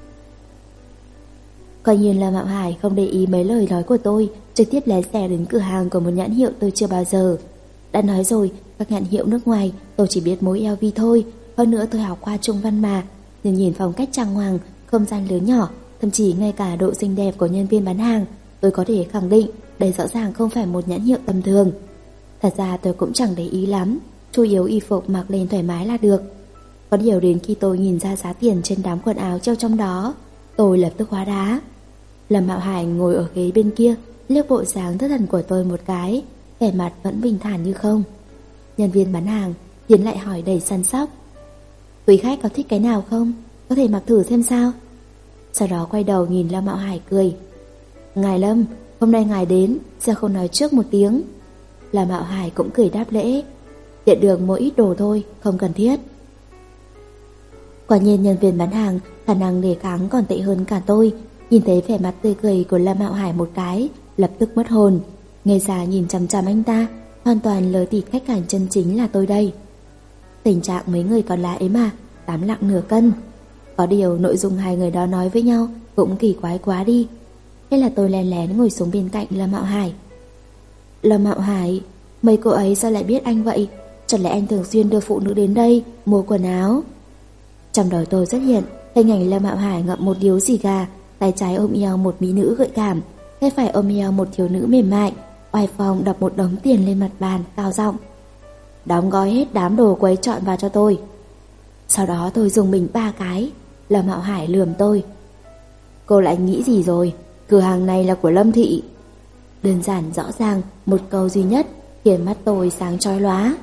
A: Coi như Lâm Hạo Hải không để ý mấy lời nói của tôi, trực tiếp lái xe đến cửa hàng của một nhãn hiệu tôi chưa bao giờ. Đã nói rồi, các nhãn hiệu nước ngoài tôi chỉ biết mỗi eo vi thôi. Hơn nữa tôi học qua Trung văn mà, nhưng nhìn phong cách trang hoàng, không gian lớn nhỏ, thậm chí ngay cả độ xinh đẹp của nhân viên bán hàng, tôi có thể khẳng định đây rõ ràng không phải một nhãn hiệu tầm thường. Thật ra tôi cũng chẳng để ý lắm, chủ yếu y phục mặc lên thoải mái là được. Có điều đến khi tôi nhìn ra giá tiền trên đám quần áo treo trong đó, tôi lập tức hóa đá. Lâm Mạo Hải ngồi ở ghế bên kia, liếc bộ dáng thất thần của tôi một cái, vẻ mặt vẫn bình thản như không. Nhân viên bán hàng tiến lại hỏi đầy săn sóc: quý khách có thích cái nào không? Có thể mặc thử xem sao. Sau đó quay đầu nhìn Lâm Mạo Hải cười: ngài Lâm, hôm nay ngài đến, sao không nói trước một tiếng? Lâm Mạo Hải cũng cười đáp lễ: tiện đường mua ít đồ thôi, không cần thiết. Quả nhiên nhân viên bán hàng khả năng đề kháng còn tệ hơn cả tôi. Nhìn thấy vẻ mặt tươi cười của Lâm Mạo Hải một cái, lập tức mất hồn, ngây ra nhìn chằm chằm anh ta, hoàn toàn lờ thịt khách hàng chân chính là tôi đây. Tình trạng mấy người còn lại ấy mà, tám lạng nửa cân. Có điều nội dung hai người đó nói với nhau cũng kỳ quái quá đi. Thế là tôi lén lén ngồi xuống bên cạnh Lâm Mạo Hải. Lâm Mạo Hải, mấy cô ấy sao lại biết anh vậy? Chẳng lẽ anh thường xuyên đưa phụ nữ đến đây mua quần áo? Trong đầu tôi xuất hiện hình ảnh Lâm Mạo Hải ngậm một điếu xì gà, tay trái ôm eo một mỹ nữ gợi cảm, tay phải ôm eo một thiếu nữ mềm mại, oai phong đập một đống tiền lên mặt bàn, cao giọng: đóng gói hết đám đồ quấy chọn vào cho tôi. Sau đó tôi dùng mình ba cái. Lâm Mạo Hải lườm tôi: cô lại nghĩ gì rồi? Cửa hàng này là của Lâm thị. Đơn giản rõ ràng, một câu duy nhất khiến mắt tôi sáng chói lóa.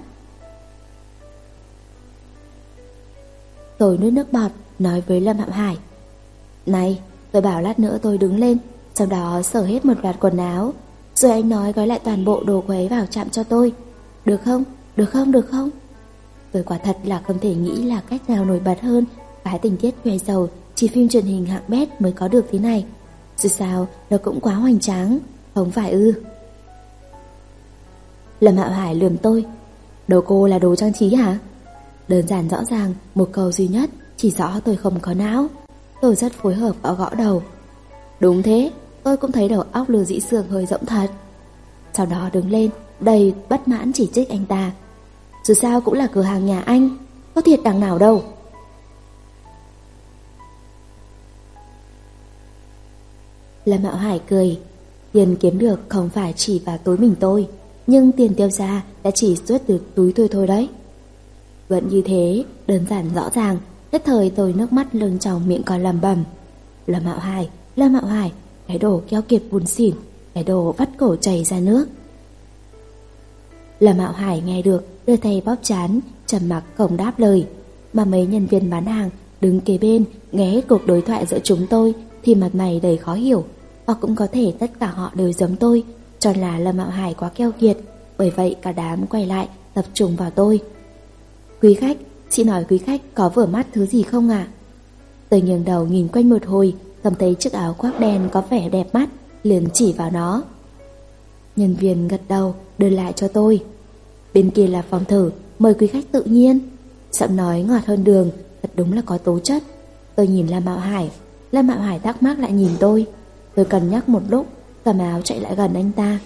A: Tôi nuốt nước bọt nói với Lâm Mạo Hải: này, tôi bảo lát nữa tôi đứng lên, sau đó sở hết một loạt quần áo, rồi anh nói gói lại toàn bộ đồ quấy vào chạm cho tôi. Được không? Được không? Được không? Tôi quả thật là không thể nghĩ là cách nào nổi bật hơn cái tình tiết khoe giàu chỉ phim truyền hình hạng bét mới có được thế này. Dù sao, nó cũng quá hoành tráng, không phải ư? Lâm Mạo Hải lườm tôi: đồ cô là đồ trang trí hả? Đơn giản rõ ràng, một câu duy nhất chỉ rõ tôi không có não. Tôi rất phối hợp ở gõ đầu: đúng thế, tôi cũng thấy đầu óc Lưu Dĩ Sương hơi rỗng thật. Sau đó đứng lên, đầy bất mãn chỉ trích anh ta: dù sao cũng là cửa hàng nhà anh, có thiệt đằng nào đâu. Lâm Mạo Hải cười: tiền kiếm được không phải chỉ vào túi mình tôi, nhưng tiền tiêu ra đã chỉ xuất từ túi tôi thôi đấy. Vẫn như thế, đơn giản rõ ràng. Nhất thời tôi nước mắt lưng tròng, miệng còn lẩm bẩm: Lâm Mạo Hải, Lâm Mạo Hải, cái đồ keo kiệt bùn xỉn, cái đồ vắt cổ chảy ra nước. Lâm Mạo Hải nghe được, đưa tay bóp trán, trầm mặc không đáp lời. Mà mấy nhân viên bán hàng đứng kế bên nghe hết cuộc đối thoại giữa chúng tôi thì mặt mày đầy khó hiểu. Hoặc cũng có thể tất cả họ đều giống tôi, cho là Lâm Mạo Hải quá keo kiệt. Bởi vậy cả đám quay lại tập trung vào tôi. Quý khách, chị nói quý khách có vừa mắt thứ gì không ạ? À? Tôi nghiêng đầu nhìn quanh một hồi, cảm thấy chiếc áo khoác đen có vẻ đẹp mắt, liền chỉ vào nó. Nhân viên gật đầu, đưa lại cho tôi. Bên kia là phòng thử, mời quý khách tự nhiên. Giọng nói ngọt hơn đường, thật đúng là có tố chất. Tôi nhìn Lâm Mạo Hải, Lâm Mạo Hải thắc mắc lại nhìn tôi. Tôi cân nhắc một lúc, cầm áo chạy lại gần anh ta.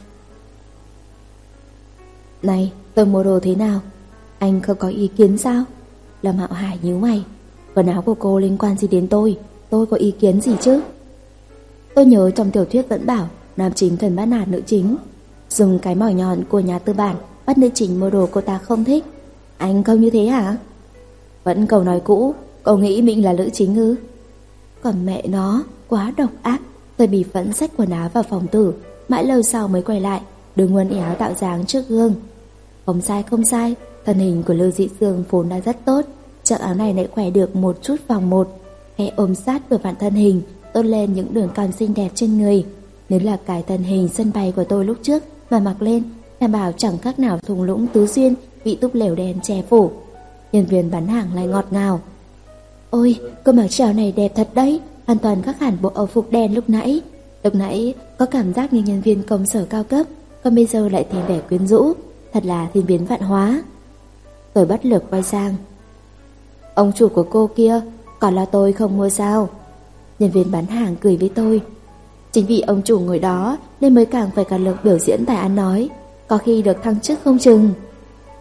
A: Này, tôi mua đồ thế nào? Anh không có ý kiến sao? Lâm Mạo Hải nhíu mày. Quần áo của cô liên quan gì đến tôi? Tôi có ý kiến gì chứ? Tôi nhớ trong tiểu thuyết vẫn bảo nam chính cần bắt nạt nữ chính, dùng cái mỏ nhọn của nhà tư bản bắt nữ chính mua đồ cô ta không thích. Anh không như thế hả? Vẫn câu nói cũ, cậu nghĩ mình là nữ chính ư? Còn mẹ nó, quá độc ác. Tôi bị phẫn xách quần áo vào phòng tử, mãi lâu sau mới quay lại, đứng uốn éo tạo dáng trước gương. Không sai không sai, thân hình của Lưu Dị Sương vốn đã rất tốt, chiếc áo này lại khỏe được một chút vòng một, khe ôm sát vừa vặn thân hình, tôn lên những đường cong xinh đẹp trên người. Nếu là cái thân hình sân bay của tôi lúc trước mà mặc lên, đảm bảo chẳng khác nào thung lũng tứ xuyên bị túp lều đen che phủ. Nhân viên bán hàng lại ngọt ngào: ôi, cô mặc chiếc áo này đẹp thật đấy, hoàn toàn khác hẳn bộ âu phục đen lúc nãy. Lúc nãy có cảm giác như nhân viên công sở cao cấp, còn bây giờ lại thêm vẻ quyến rũ, thật là thiên biến vạn hóa. Tôi bất lực quay sang: ông chủ của cô kia, còn là tôi không mua sao? Nhân viên bán hàng cười với tôi: chính vì ông chủ ngồi đó nên mới càng phải cả lực biểu diễn tài ăn nói, có khi được thăng chức không chừng.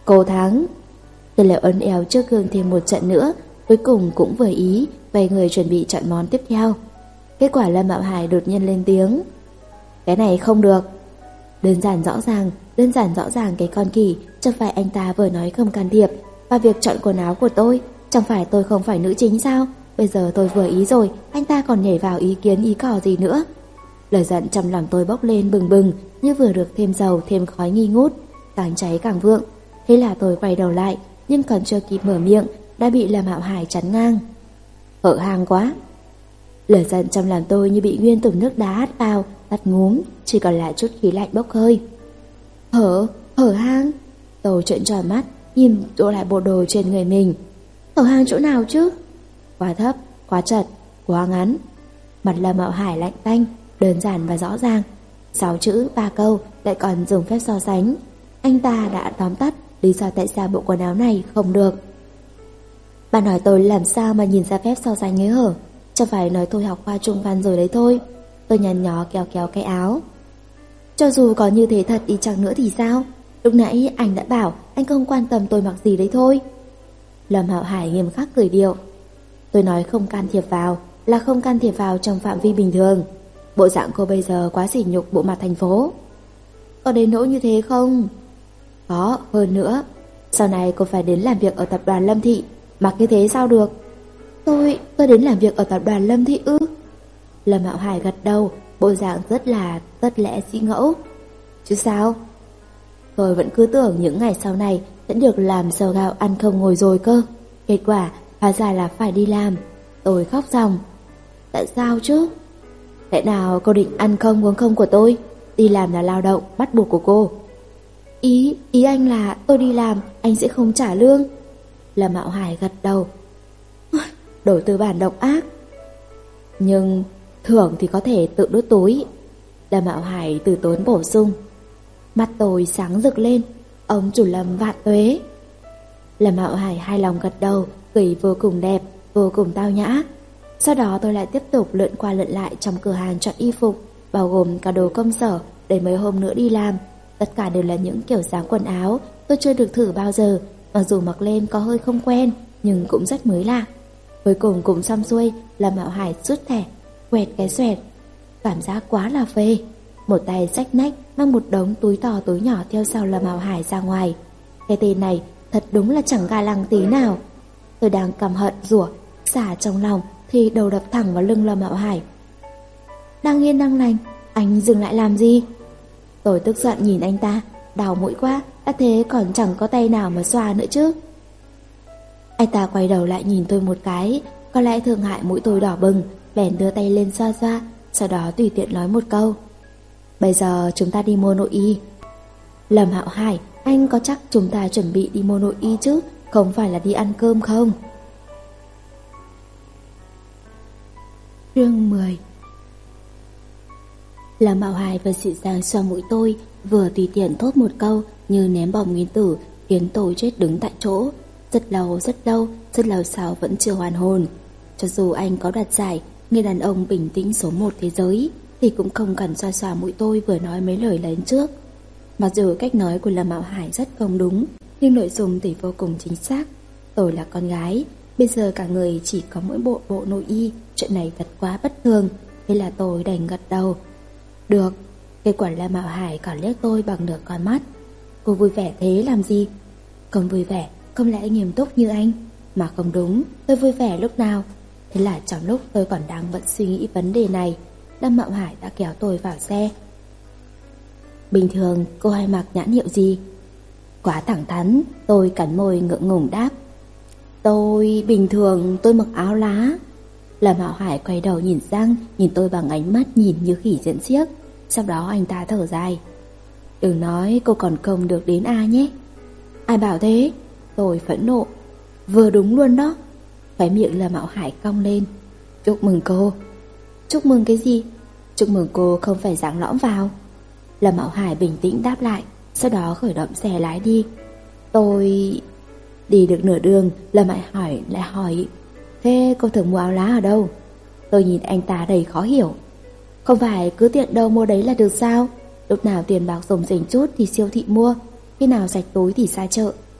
A: Cô thắng. Tôi lại ấn eo trước gương thêm một trận nữa, cuối cùng cũng vừa ý, vài người chuẩn bị chọn món tiếp theo. Kết quả Lâm Mạo Hải đột nhiên lên tiếng. Cái này không được. Đơn giản rõ ràng, đơn giản rõ ràng cái con khỉ, chẳng phải anh ta vừa nói không can thiệp và việc chọn quần áo của tôi, chẳng phải tôi không phải nữ chính sao? Bây giờ tôi vừa ý rồi, anh ta còn nhảy vào ý kiến ý cỏ gì nữa. Lời giận trong lòng tôi bốc lên bừng bừng, như vừa được thêm dầu thêm khói nghi ngút, càng cháy càng vượng. Thế là tôi quay đầu lại, nhưng còn chưa kịp mở miệng đã bị Lâm Hạo Hải chắn ngang. Hở hang quá. Lửa giận trong lòng tôi như bị nguyên tùng nước đá hắt vào, tắt ngúm, chỉ còn lại chút khí lạnh bốc hơi. Hở, hở hang. Tôi trợn tròn mắt, nhìn chỗ lại bộ đồ trên người mình. Hở hang chỗ nào chứ? Quá thấp, quá chật, quá ngắn. Mặt Lâm Hạo Hải lạnh tanh, đơn giản và rõ ràng. Sáu chữ, ba câu, lại còn dùng phép so sánh. Anh ta đã tóm tắt lý do tại sao bộ quần áo này không được. Bạn hỏi tôi làm sao mà nhìn ra phép so sánh ấy hở? Chẳng phải nói tôi học khoa trung văn rồi đấy thôi. Tôi nhăn nhó kéo kéo cái áo. Cho dù có như thế thật đi chăng nữa thì sao? Lúc nãy anh đã bảo anh không quan tâm tôi mặc gì đấy thôi. Lâm Hạo Hải nghiêm khắc cười điệu. Tôi nói không can thiệp vào là không can thiệp vào trong phạm vi bình thường. Bộ dạng cô bây giờ quá sỉ nhục bộ mặt thành phố. Có đến nỗi như thế không? Có, hơn nữa. Sau này cô phải đến làm việc ở tập đoàn Lâm Thị, mặc như thế sao được? Tôi, tôi đến làm việc ở tập đoàn Lâm Thị ư? Lâm Hạo Hải gật đầu, bộ dạng rất là tất lẽ dĩ ngẫu. Chứ sao? Tôi vẫn cứ tưởng những ngày sau này sẽ được làm sờ gạo ăn không ngồi rồi cơ. Kết quả hóa ra là phải đi làm. Tôi khóc ròng. Tại sao chứ? Lẽ nào cô định ăn không uống không của tôi? Đi làm là lao động bắt buộc của cô. Ý, ý anh là tôi đi làm anh sẽ không trả lương. Lâm Hạo Hải gật đầu. Đổi tư bản độc ác. Nhưng thưởng thì có thể tự đốt túi. Lâm Hạo Hải từ tốn bổ sung. Mắt tôi sáng rực lên. Ông chủ Lâm vạn tuế. Lâm Hạo Hải hài lòng gật đầu, cười vô cùng đẹp, vô cùng tao nhã. Sau đó tôi lại tiếp tục lượn qua lượn lại trong cửa hàng chọn y phục, bao gồm cả đồ công sở để mấy hôm nữa đi làm. Tất cả đều là những kiểu dáng quần áo tôi chưa được thử bao giờ, mặc dù mặc lên có hơi không quen nhưng cũng rất mới lạ. Cuối cùng cũng xong xuôi, Lâm Hạo Hải rút thẻ, quẹt cái xoẹt. Cảm giác quá là phê. Một tay xách nách mang một đống túi to túi nhỏ theo sau Lâm Hạo Hải ra ngoài. Cái tên này thật đúng là chẳng ga lăng tí nào. Tôi đang căm hận rủa xả trong lòng thì đầu đập thẳng vào lưng Lâm Hạo Hải. Đang yên đang lành, anh dừng lại làm gì? Tôi tức giận nhìn anh ta, đau mũi quá, đã thế còn chẳng có tay nào mà xoa nữa chứ. Anh ta quay đầu lại nhìn tôi một cái, có lẽ thương hại mũi tôi đỏ bừng, bèn đưa tay lên xoa xoa, sau đó tùy tiện nói một câu. Bây giờ chúng ta đi mua nội y. Lâm Hạo Hải, anh có chắc chúng ta chuẩn bị đi mua nội y chứ, không phải là đi ăn cơm không? Chương mười. Lâm Hạo Hải vừa dịu dàng xoa mũi tôi, vừa tùy tiện thốt một câu như ném bom nguyên tử, khiến tôi chết đứng tại chỗ. Rất lâu, rất lâu, rất lâu sau vẫn chưa hoàn hồn. Cho dù anh có đoạt giải người đàn ông bình tĩnh số một thế giới thì cũng không cần xoa xoa mũi tôi vừa nói mấy lời lên trước. Mặc dù cách nói của Lâm Hạo Hải rất không đúng, nhưng nội dung thì vô cùng chính xác. Tôi là con gái, bây giờ cả người chỉ có mỗi bộ bộ nội y, chuyện này thật quá bất thường. Thế là tôi đành gật đầu. Được. Kết quả Lâm Hạo Hải còn liếc tôi bằng nửa con mắt. Cô vui vẻ thế làm gì? Không vui vẻ, không lẽ nghiêm túc như anh? Mà không đúng, tôi vui vẻ lúc nào? Thế là trong lúc tôi còn đang bận suy nghĩ vấn đề này, Lâm Hạo Hải đã kéo tôi vào xe. Bình thường cô hay mặc nhãn hiệu gì? Quá thẳng thắn, tôi cắn môi ngượng ngùng đáp. Tôi bình thường tôi mặc áo lá. Lâm Hạo Hải quay đầu nhìn sang, nhìn tôi bằng ánh mắt nhìn như khỉ diễn xiếc. Sau đó anh ta thở dài. Đừng nói cô còn không được đến A nhé. Ai bảo thế? Tôi phẫn nộ. Vừa đúng luôn đó. Khóe miệng Lâm Hạo Hải cong lên. Chúc mừng cô. Chúc mừng cái gì? Chúc mừng cô không phải giáng lõm vào. Lâm Hạo Hải bình tĩnh đáp lại, sau đó khởi động xe lái đi. Tôi... Đi được nửa đường, Lâm Hạo Hải lại hỏi, thế cô thường mua áo lá ở đâu? Tôi nhìn anh ta đầy khó hiểu. Không phải cứ tiện đâu mua đấy là được sao? Lúc nào tiền bạc rủng rỉnh chút thì siêu thị mua, khi nào sạch túi thì ra chợ.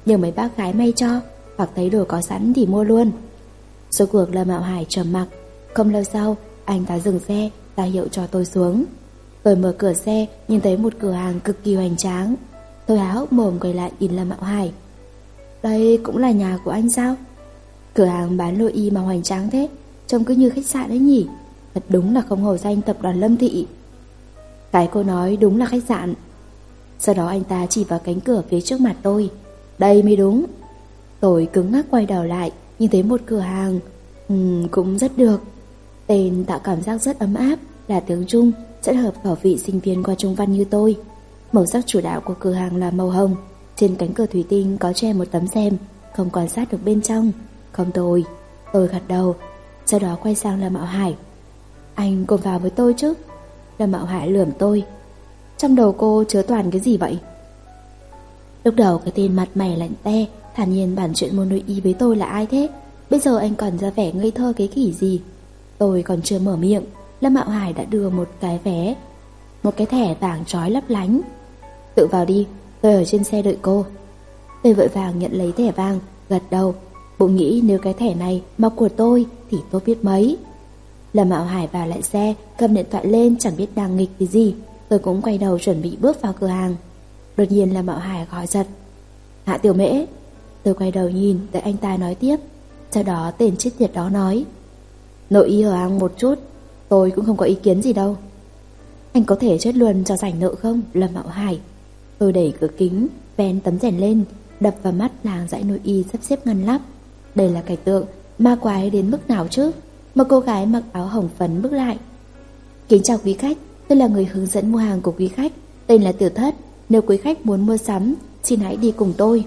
A: nhờ mấy bác gái may cho, hoặc thấy đồ có sẵn thì mua luôn. Số cuộc Lâm Mạo Hải trầm mặc. Không lâu sau, anh ta dừng xe, ra hiệu cho tôi xuống. Tôi mở cửa xe, nhìn thấy một cửa hàng cực kỳ hoành tráng. Tôi há hốc mồm quay lại nhìn Lâm Mạo Hải. Đây cũng là nhà của anh sao? Cửa hàng bán nội y mà hoành tráng thế, trông cứ như khách sạn đấy nhỉ. Thật đúng là không hổ danh tập đoàn Lâm Thị. Cái cô nói đúng là khách sạn. Sau đó anh ta chỉ vào cánh cửa phía trước mặt tôi. Đây mới đúng. Tôi cứng ngắc quay đầu lại, nhìn thấy một cửa hàng Ừm, cũng rất được. Tên tạo cảm giác rất ấm áp, là tiếng Trung, rất hợp khẩu vị sinh viên qua Trung văn như tôi. Màu sắc chủ đạo của cửa hàng là màu hồng. Trên cánh cửa thủy tinh có treo một tấm rèm, không quan sát được bên trong. Không tồi. Tôi gật đầu. Sau đó quay sang Lâm Mạo Hải. Anh cùng vào với tôi chứ? Lâm Mạo Hải lườm tôi. Trong đầu cô chứa toàn cái gì vậy? Lúc đầu cái tên mặt mày lạnh te thản nhiên bàn chuyện môn nội y với tôi là ai thế? Bây giờ anh còn ra vẻ ngây thơ cái khỉ gì? Tôi còn chưa mở miệng, Lâm Mạo Hải đã đưa một cái vé, một cái thẻ vàng chói lấp lánh. Tự vào đi, tôi ở trên xe đợi cô. Tôi vội vàng nhận lấy thẻ vàng, gật đầu. Bụng nghĩ nếu cái thẻ này mà của tôi thì tốt biết mấy. Lâm Mạo Hải vào lại xe, cầm điện thoại lên chẳng biết đang nghịch cái gì. Tôi cũng quay đầu chuẩn bị bước vào cửa hàng. Đột nhiên Lâm Mạo Hải gọi giật. Hạ Tiểu Mễ. Tôi quay đầu nhìn, đợi anh ta nói tiếp. Sau đó tên chết tiệt đó nói. Nội y ở hàng một chút, tôi cũng không có ý kiến gì đâu. Anh có thể chết luôn cho rảnh nợ không, Lâm Mạo Hải? Tôi đẩy cửa kính, vén tấm rèm lên, đập vào mắt là dãy nội y sắp xếp ngăn nắp. Đây là cảnh tượng ma quái đến mức nào chứ? Một cô gái mặc áo hồng phấn bước lại. Kính chào quý khách, tôi là người hướng dẫn mua hàng của quý khách, tên là Tiểu Thất. Nếu quý khách muốn mua sắm, xin hãy đi cùng tôi.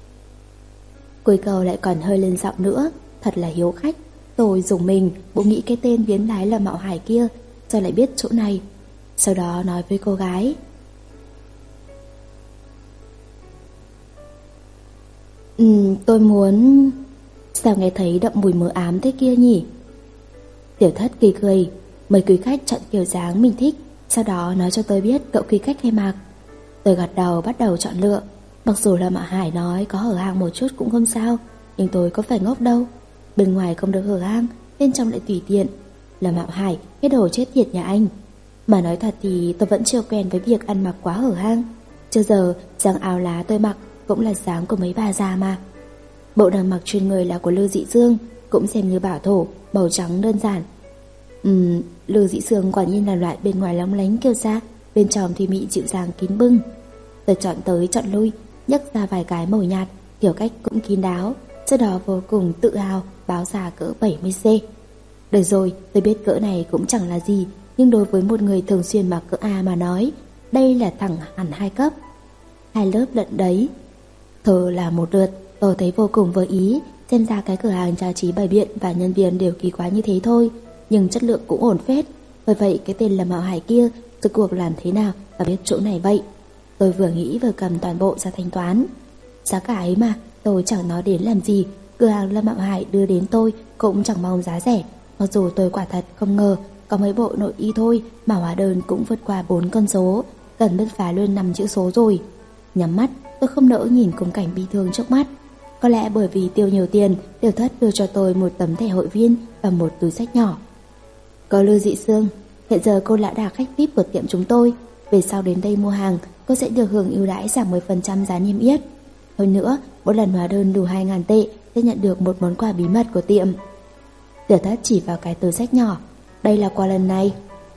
A: Cuối cầu lại còn hơi lên giọng nữa, thật là hiếu khách. Tôi dùng mình, bỗng nghĩ cái tên biến thái là Mạo Hải kia sao lại biết chỗ này. Sau đó nói với cô gái. Ừ, tôi muốn... Sao nghe thấy đậm mùi mờ ám thế kia nhỉ? Tiểu Thất cười cười, mời quý khách chọn kiểu dáng mình thích, sau đó nói cho tôi biết cậu quý khách hay mặc. Tôi gật đầu bắt đầu chọn lựa. Mặc dù là Mạo Hải nói có hở hang một chút cũng không sao, nhưng tôi có phải ngốc đâu. Bên ngoài không được hở hang, bên trong lại tùy tiện. Là Mạo Hải, cái đồ chết tiệt nhà anh. Mà nói thật thì tôi vẫn chưa quen với việc ăn mặc quá hở hang. Chưa giờ, dáng áo lá tôi mặc cũng là dáng của mấy bà già mà. Bộ đang mặc trên người là của Lưu Dị Dương, cũng xem như bảo thổ, màu trắng đơn giản. Ừm, Lưu Dị Dương quả nhiên là loại bên ngoài lóng lánh kiêu sa, bên trong thì mị dịu dàng kín bưng. Tôi chọn tới chọn lui, nhấc ra vài cái màu nhạt, kiểu cách cũng kín đáo, sau đó vô cùng tự hào báo giá cỡ bảy mươi xê. Được rồi, tôi biết cỡ này cũng chẳng là gì, nhưng đối với một người thường xuyên mặc cỡ A mà nói, đây là thẳng hẳn hai cấp, hai lớp lận đấy. Thơ là một lượt, tôi thấy vô cùng vừa ý. Xem ra cái cửa hàng trang trí bày biện và nhân viên đều kỳ quái như thế thôi, nhưng chất lượng cũng ổn phết. Bởi vậy cái tên là Mạo Hải kia rốt cuộc làm thế nào và biết chỗ này vậy? Tôi vừa nghĩ vừa cầm toàn bộ ra thanh toán. Giá cả ấy mà tôi chẳng nói đến làm gì. Cửa hàng Lâm Mạo Hải đưa đến tôi cũng chẳng mong giá rẻ. Mặc dù tôi quả thật không ngờ có mấy bộ nội y thôi mà hóa đơn cũng vượt qua bốn con số, gần bứt phá luôn năm chữ số rồi. Nhắm mắt tôi không nỡ nhìn khung cảnh bi thương trước mắt. Có lẽ bởi vì tiêu nhiều tiền, Tiểu Thất đưa cho tôi một tấm thẻ hội viên và một túi sách nhỏ. Cô Lưu Dị Dương, hiện giờ cô đã là khách vi ai pi của tiệm chúng tôi. Về sau đến đây mua hàng, cô sẽ được hưởng ưu đãi giảm mười phần trăm giá niêm yết. Hơn nữa, mỗi lần hóa đơn đủ hai nghìn tệ sẽ nhận được một món quà bí mật của tiệm. Tiểu Thất chỉ vào cái túi sách nhỏ. Đây là quà lần này.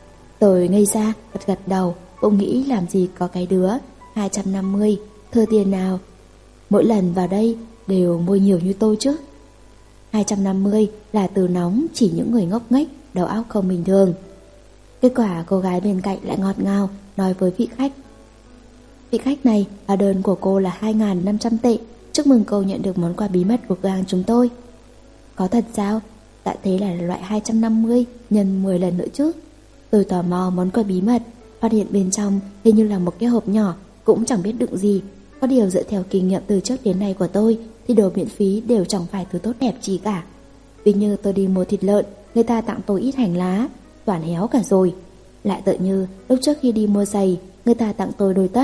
A: Tôi ngây ra, gật gật đầu, cũng nghĩ làm gì có cái đứa hai trăm năm mươi, thừa tiền nào. Mỗi lần vào đây đều mua nhiều như tôi chứ. Hai trăm năm mươi là từ nóng chỉ những người ngốc nghếch, đầu óc không bình thường. Kết quả cô gái bên cạnh lại ngọt ngào nói với vị khách. Vị khách này, hóa đơn của cô là hai nghìn năm trăm tệ. Chúc mừng cô nhận được món quà bí mật của cửa hàng chúng tôi. Có thật sao? Đã thế là loại hai trăm năm mươi nhân mười lần nữa chứ. Tôi tò mò món quà bí mật, phát hiện bên trong hình như là một cái hộp nhỏ, cũng chẳng biết đựng gì. Có điều dựa theo kinh nghiệm từ trước đến nay của tôi thì đồ miễn phí đều chẳng phải thứ tốt đẹp gì cả. Vì như tôi đi mua thịt lợn, người ta tặng tôi ít hành lá, toàn héo cả rồi. Lại tự như lúc trước khi đi mua giày, người ta tặng tôi đôi tất,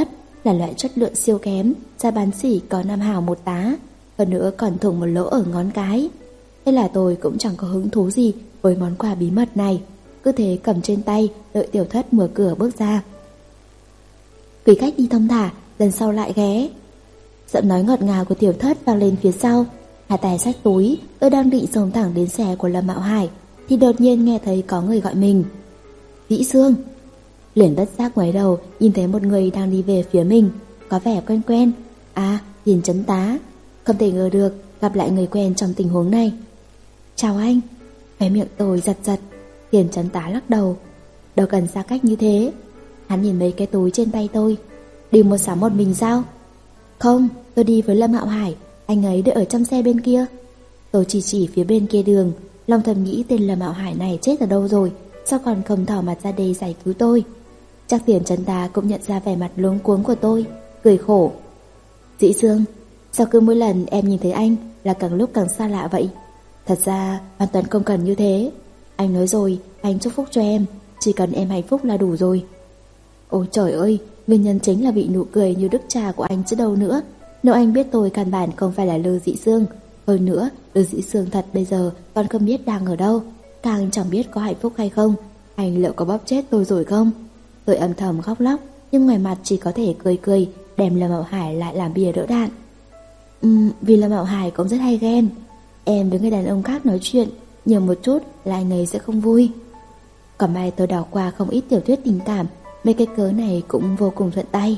A: là loại chất lượng siêu kém, giá bán sỉ có năm hào một tá, hơn nữa còn thủng một lỗ ở ngón cái. Thế là tôi cũng chẳng có hứng thú gì với món quà bí mật này, cứ thế cầm trên tay đợi Tiểu Thất mở cửa bước ra. Quý khách đi thong thả, lần sau lại ghé. Giọng nói ngọt ngào của Tiểu Thất vang lên phía sau. Hai tay xách túi, tôi đang định xông thẳng đến xe của Lâm Mạo Hải thì đột nhiên nghe thấy có người gọi mình. Vĩ Sương. Liền bất giác ngoái đầu, nhìn thấy một người đang đi về phía mình, có vẻ quen quen. À, Tiền Chấn Tá. Không thể ngờ được gặp lại người quen trong tình huống này. Chào anh. Khóe miệng tôi giật giật. Tiền Chấn Tá lắc đầu. Đâu cần xa cách như thế. Hắn nhìn mấy cái túi trên tay tôi. Đi mua sắm một mình sao? Không, tôi đi với Lâm Mạo Hải. Anh ấy đợi ở trong xe bên kia. Tôi chỉ chỉ phía bên kia đường, lòng thầm nghĩ tên Lâm Mạo Hải này chết ở đâu rồi, sao còn không thỏ mặt ra đây giải cứu tôi. Chắc Tiền Chấn Tá cũng nhận ra vẻ mặt luống cuống của tôi, cười khổ. Dĩ Dương, sao cứ mỗi lần em nhìn thấy anh là càng lúc càng xa lạ vậy? Thật ra hoàn toàn không cần như thế. Anh nói rồi, anh chúc phúc cho em, chỉ cần em hạnh phúc là đủ rồi. Ôi trời ơi, nguyên nhân chính là vị nụ cười như đức trà của anh chứ đâu nữa. Nếu anh biết tôi căn bản không phải là Lư Dĩ Dương, hơn nữa Lư Dĩ Dương thật bây giờ còn không biết đang ở đâu, càng chẳng biết có hạnh phúc hay không, anh liệu có bóp chết tôi rồi không? Tôi âm thầm khóc lóc, nhưng ngoài mặt chỉ có thể cười cười, đem Lâm Mạo Hải lại làm bìa đỡ đạn. Ừm, vì Lâm Mạo Hải cũng rất hay ghen. Em với người đàn ông khác nói chuyện nhiều một chút là anh ấy sẽ không vui. Còn may tôi đọc qua không ít tiểu thuyết tình cảm, mấy cái cớ này cũng vô cùng thuận tay.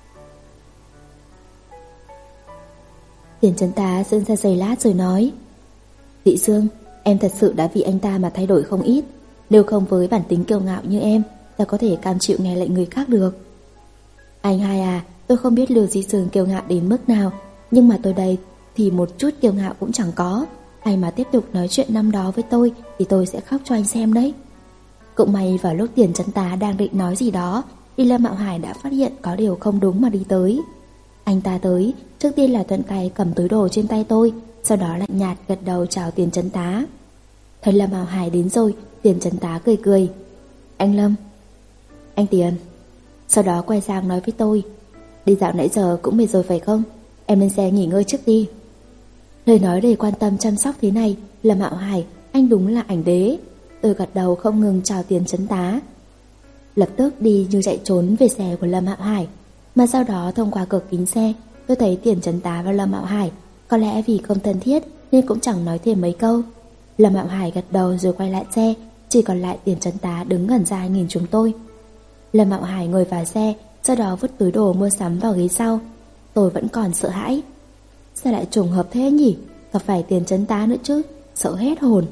A: Tiền Chấn Tá sững ra giây lát rồi nói: Dĩ Dương, em thật sự đã vì anh ta mà thay đổi không ít. Nếu không với bản tính kiêu ngạo như em, ta có thể cam chịu nghe lệnh người khác được. Anh hai à, tôi không biết Lư Dĩ Dương kiêu ngạo đến mức nào, nhưng mà tôi đây thì một chút kiêu ngạo cũng chẳng có. Anh mà tiếp tục nói chuyện năm đó với tôi thì tôi sẽ khóc cho anh xem đấy. Cũng may vào lúc Tiền Chấn Tá đang định nói gì đó thì Lâm Mạo Hải đã phát hiện có điều không đúng mà đi tới. Anh ta tới, trước tiên là thuận tay cầm túi đồ trên tay tôi, sau đó lạnh nhạt gật đầu chào Tiền Chấn Tá. Thấy Lâm Mạo Hải đến rồi, Tiền Chấn Tá cười cười. Anh Lâm. Anh Tiền. Sau đó quay sang nói với tôi: Đi dạo nãy giờ cũng mệt rồi phải không? Em lên xe nghỉ ngơi trước đi. Lời nói đầy quan tâm chăm sóc thế này, Lâm Mạo Hải, anh đúng là ảnh đế. Tôi gật đầu không ngừng chào Tiền Chấn Tá, lập tức đi như chạy trốn về xe của Lâm Mạo Hải. Mà sau đó thông qua cửa kính xe, tôi thấy Tiền Chấn Tá và Lâm Mạo Hải, có lẽ vì không thân thiết nên cũng chẳng nói thêm mấy câu. Lâm Mạo Hải gật đầu rồi quay lại xe, chỉ còn lại Tiền Chấn Tá đứng ngẩn ra nhìn chúng tôi. Lâm Mạo Hải ngồi vào xe, sau đó vứt túi đồ mua sắm vào ghế sau. Tôi vẫn còn sợ hãi. Sao lại trùng hợp thế nhỉ? Gặp phải Tiền Chấn Tá nữa chứ, sợ hết hồn.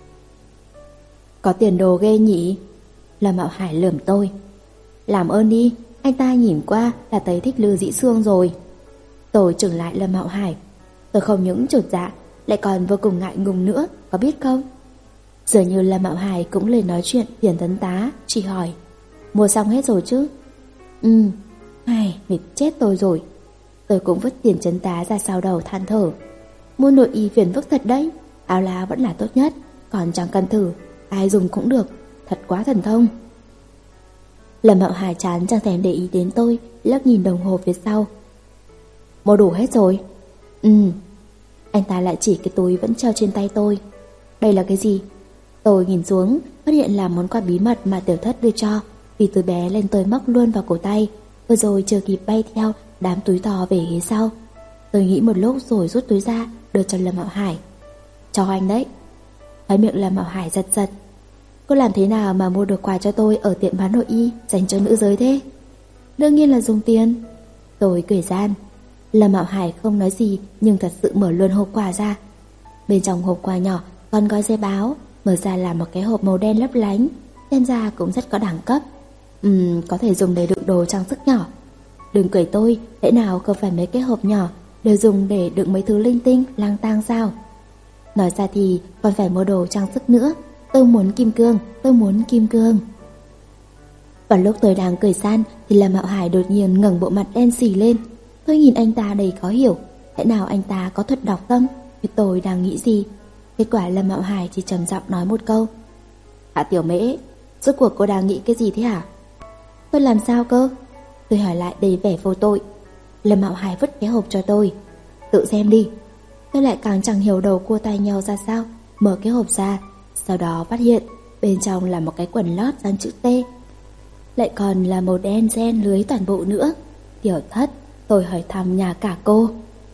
A: Có tiền đồ ghê nhỉ? Lâm Mạo Hải lườm tôi. Làm ơn đi, anh ta nhìn qua là thấy thích Lư Dĩ Sương rồi. Tôi chừng lại Lâm Mạo Hải. Tôi không những chột dạ, lại còn vô cùng ngại ngùng nữa, có biết không? Dường như Lâm Mạo Hải cũng lời nói chuyện Tiền Chấn Tá, chỉ hỏi: Mua xong hết rồi chứ? Ừ. Ai, mệt chết tôi rồi. Tôi cũng vứt Tiền Chấn Tá ra sau đầu than thở. Mua nội y phiền phức thật đấy, áo lá vẫn là tốt nhất, còn chẳng cần thử, ai dùng cũng được, thật quá thần thông. Lâm Mạo Hải chán chẳng thèm để ý đến tôi, lắc nhìn đồng hồ phía sau. Mua đủ hết rồi? Ừ. Anh ta lại chỉ cái túi vẫn treo trên tay tôi. Đây là cái gì? Tôi nhìn xuống, phát hiện là món quà bí mật mà Tiểu Thất đưa cho, vì từ bé lên tôi móc luôn vào cổ tay, vừa rồi chưa kịp bay theo đám túi to về ghế sau. Tôi nghĩ một lúc rồi rút túi ra, đưa cho Lâm Mạo Hải. Cho anh đấy. Khóe miệng Lâm Mạo Hải giật giật. Cô làm thế nào mà mua được quà cho tôi ở tiệm bán nội y dành cho nữ giới thế? Đương nhiên là dùng tiền. Tôi cười gian. Lâm Mạo Hải không nói gì, nhưng thật sự mở luôn hộp quà ra. Bên trong hộp quà nhỏ còn gói giấy báo, mở ra là một cái hộp màu đen lấp lánh, xem ra cũng rất có đẳng cấp. Ừm, có thể dùng để đựng đồ trang sức nhỏ. Đừng cười tôi, lẽ nào không phải mấy cái hộp nhỏ đều dùng để đựng mấy thứ linh tinh lang tang sao? Nói ra thì còn phải mua đồ trang sức nữa. Tôi muốn kim cương, tôi muốn kim cương. Vào lúc tôi đang cười san thì Lâm Mạo Hải đột nhiên ngẩng bộ mặt đen xì lên. Tôi nhìn anh ta đầy khó hiểu, lẽ nào anh ta có thuật đọc tâm? Thì tôi đang nghĩ gì? Kết quả Lâm Mạo Hải chỉ trầm giọng nói một câu: Hạ Tiểu Mễ, rốt cuộc cô đang nghĩ cái gì thế hả? Tôi làm sao cơ? Tôi hỏi lại đầy vẻ vô tội. Lâm Mạo Hải vứt cái hộp cho tôi. Tự xem đi. Tôi lại càng chẳng hiểu đầu cua tay nhau ra sao, mở cái hộp ra, sau đó phát hiện bên trong là một cái quần lót dáng chữ T, lại còn là màu đen ren lưới toàn bộ nữa. Tiểu thất, tôi hỏi thăm nhà cả cô.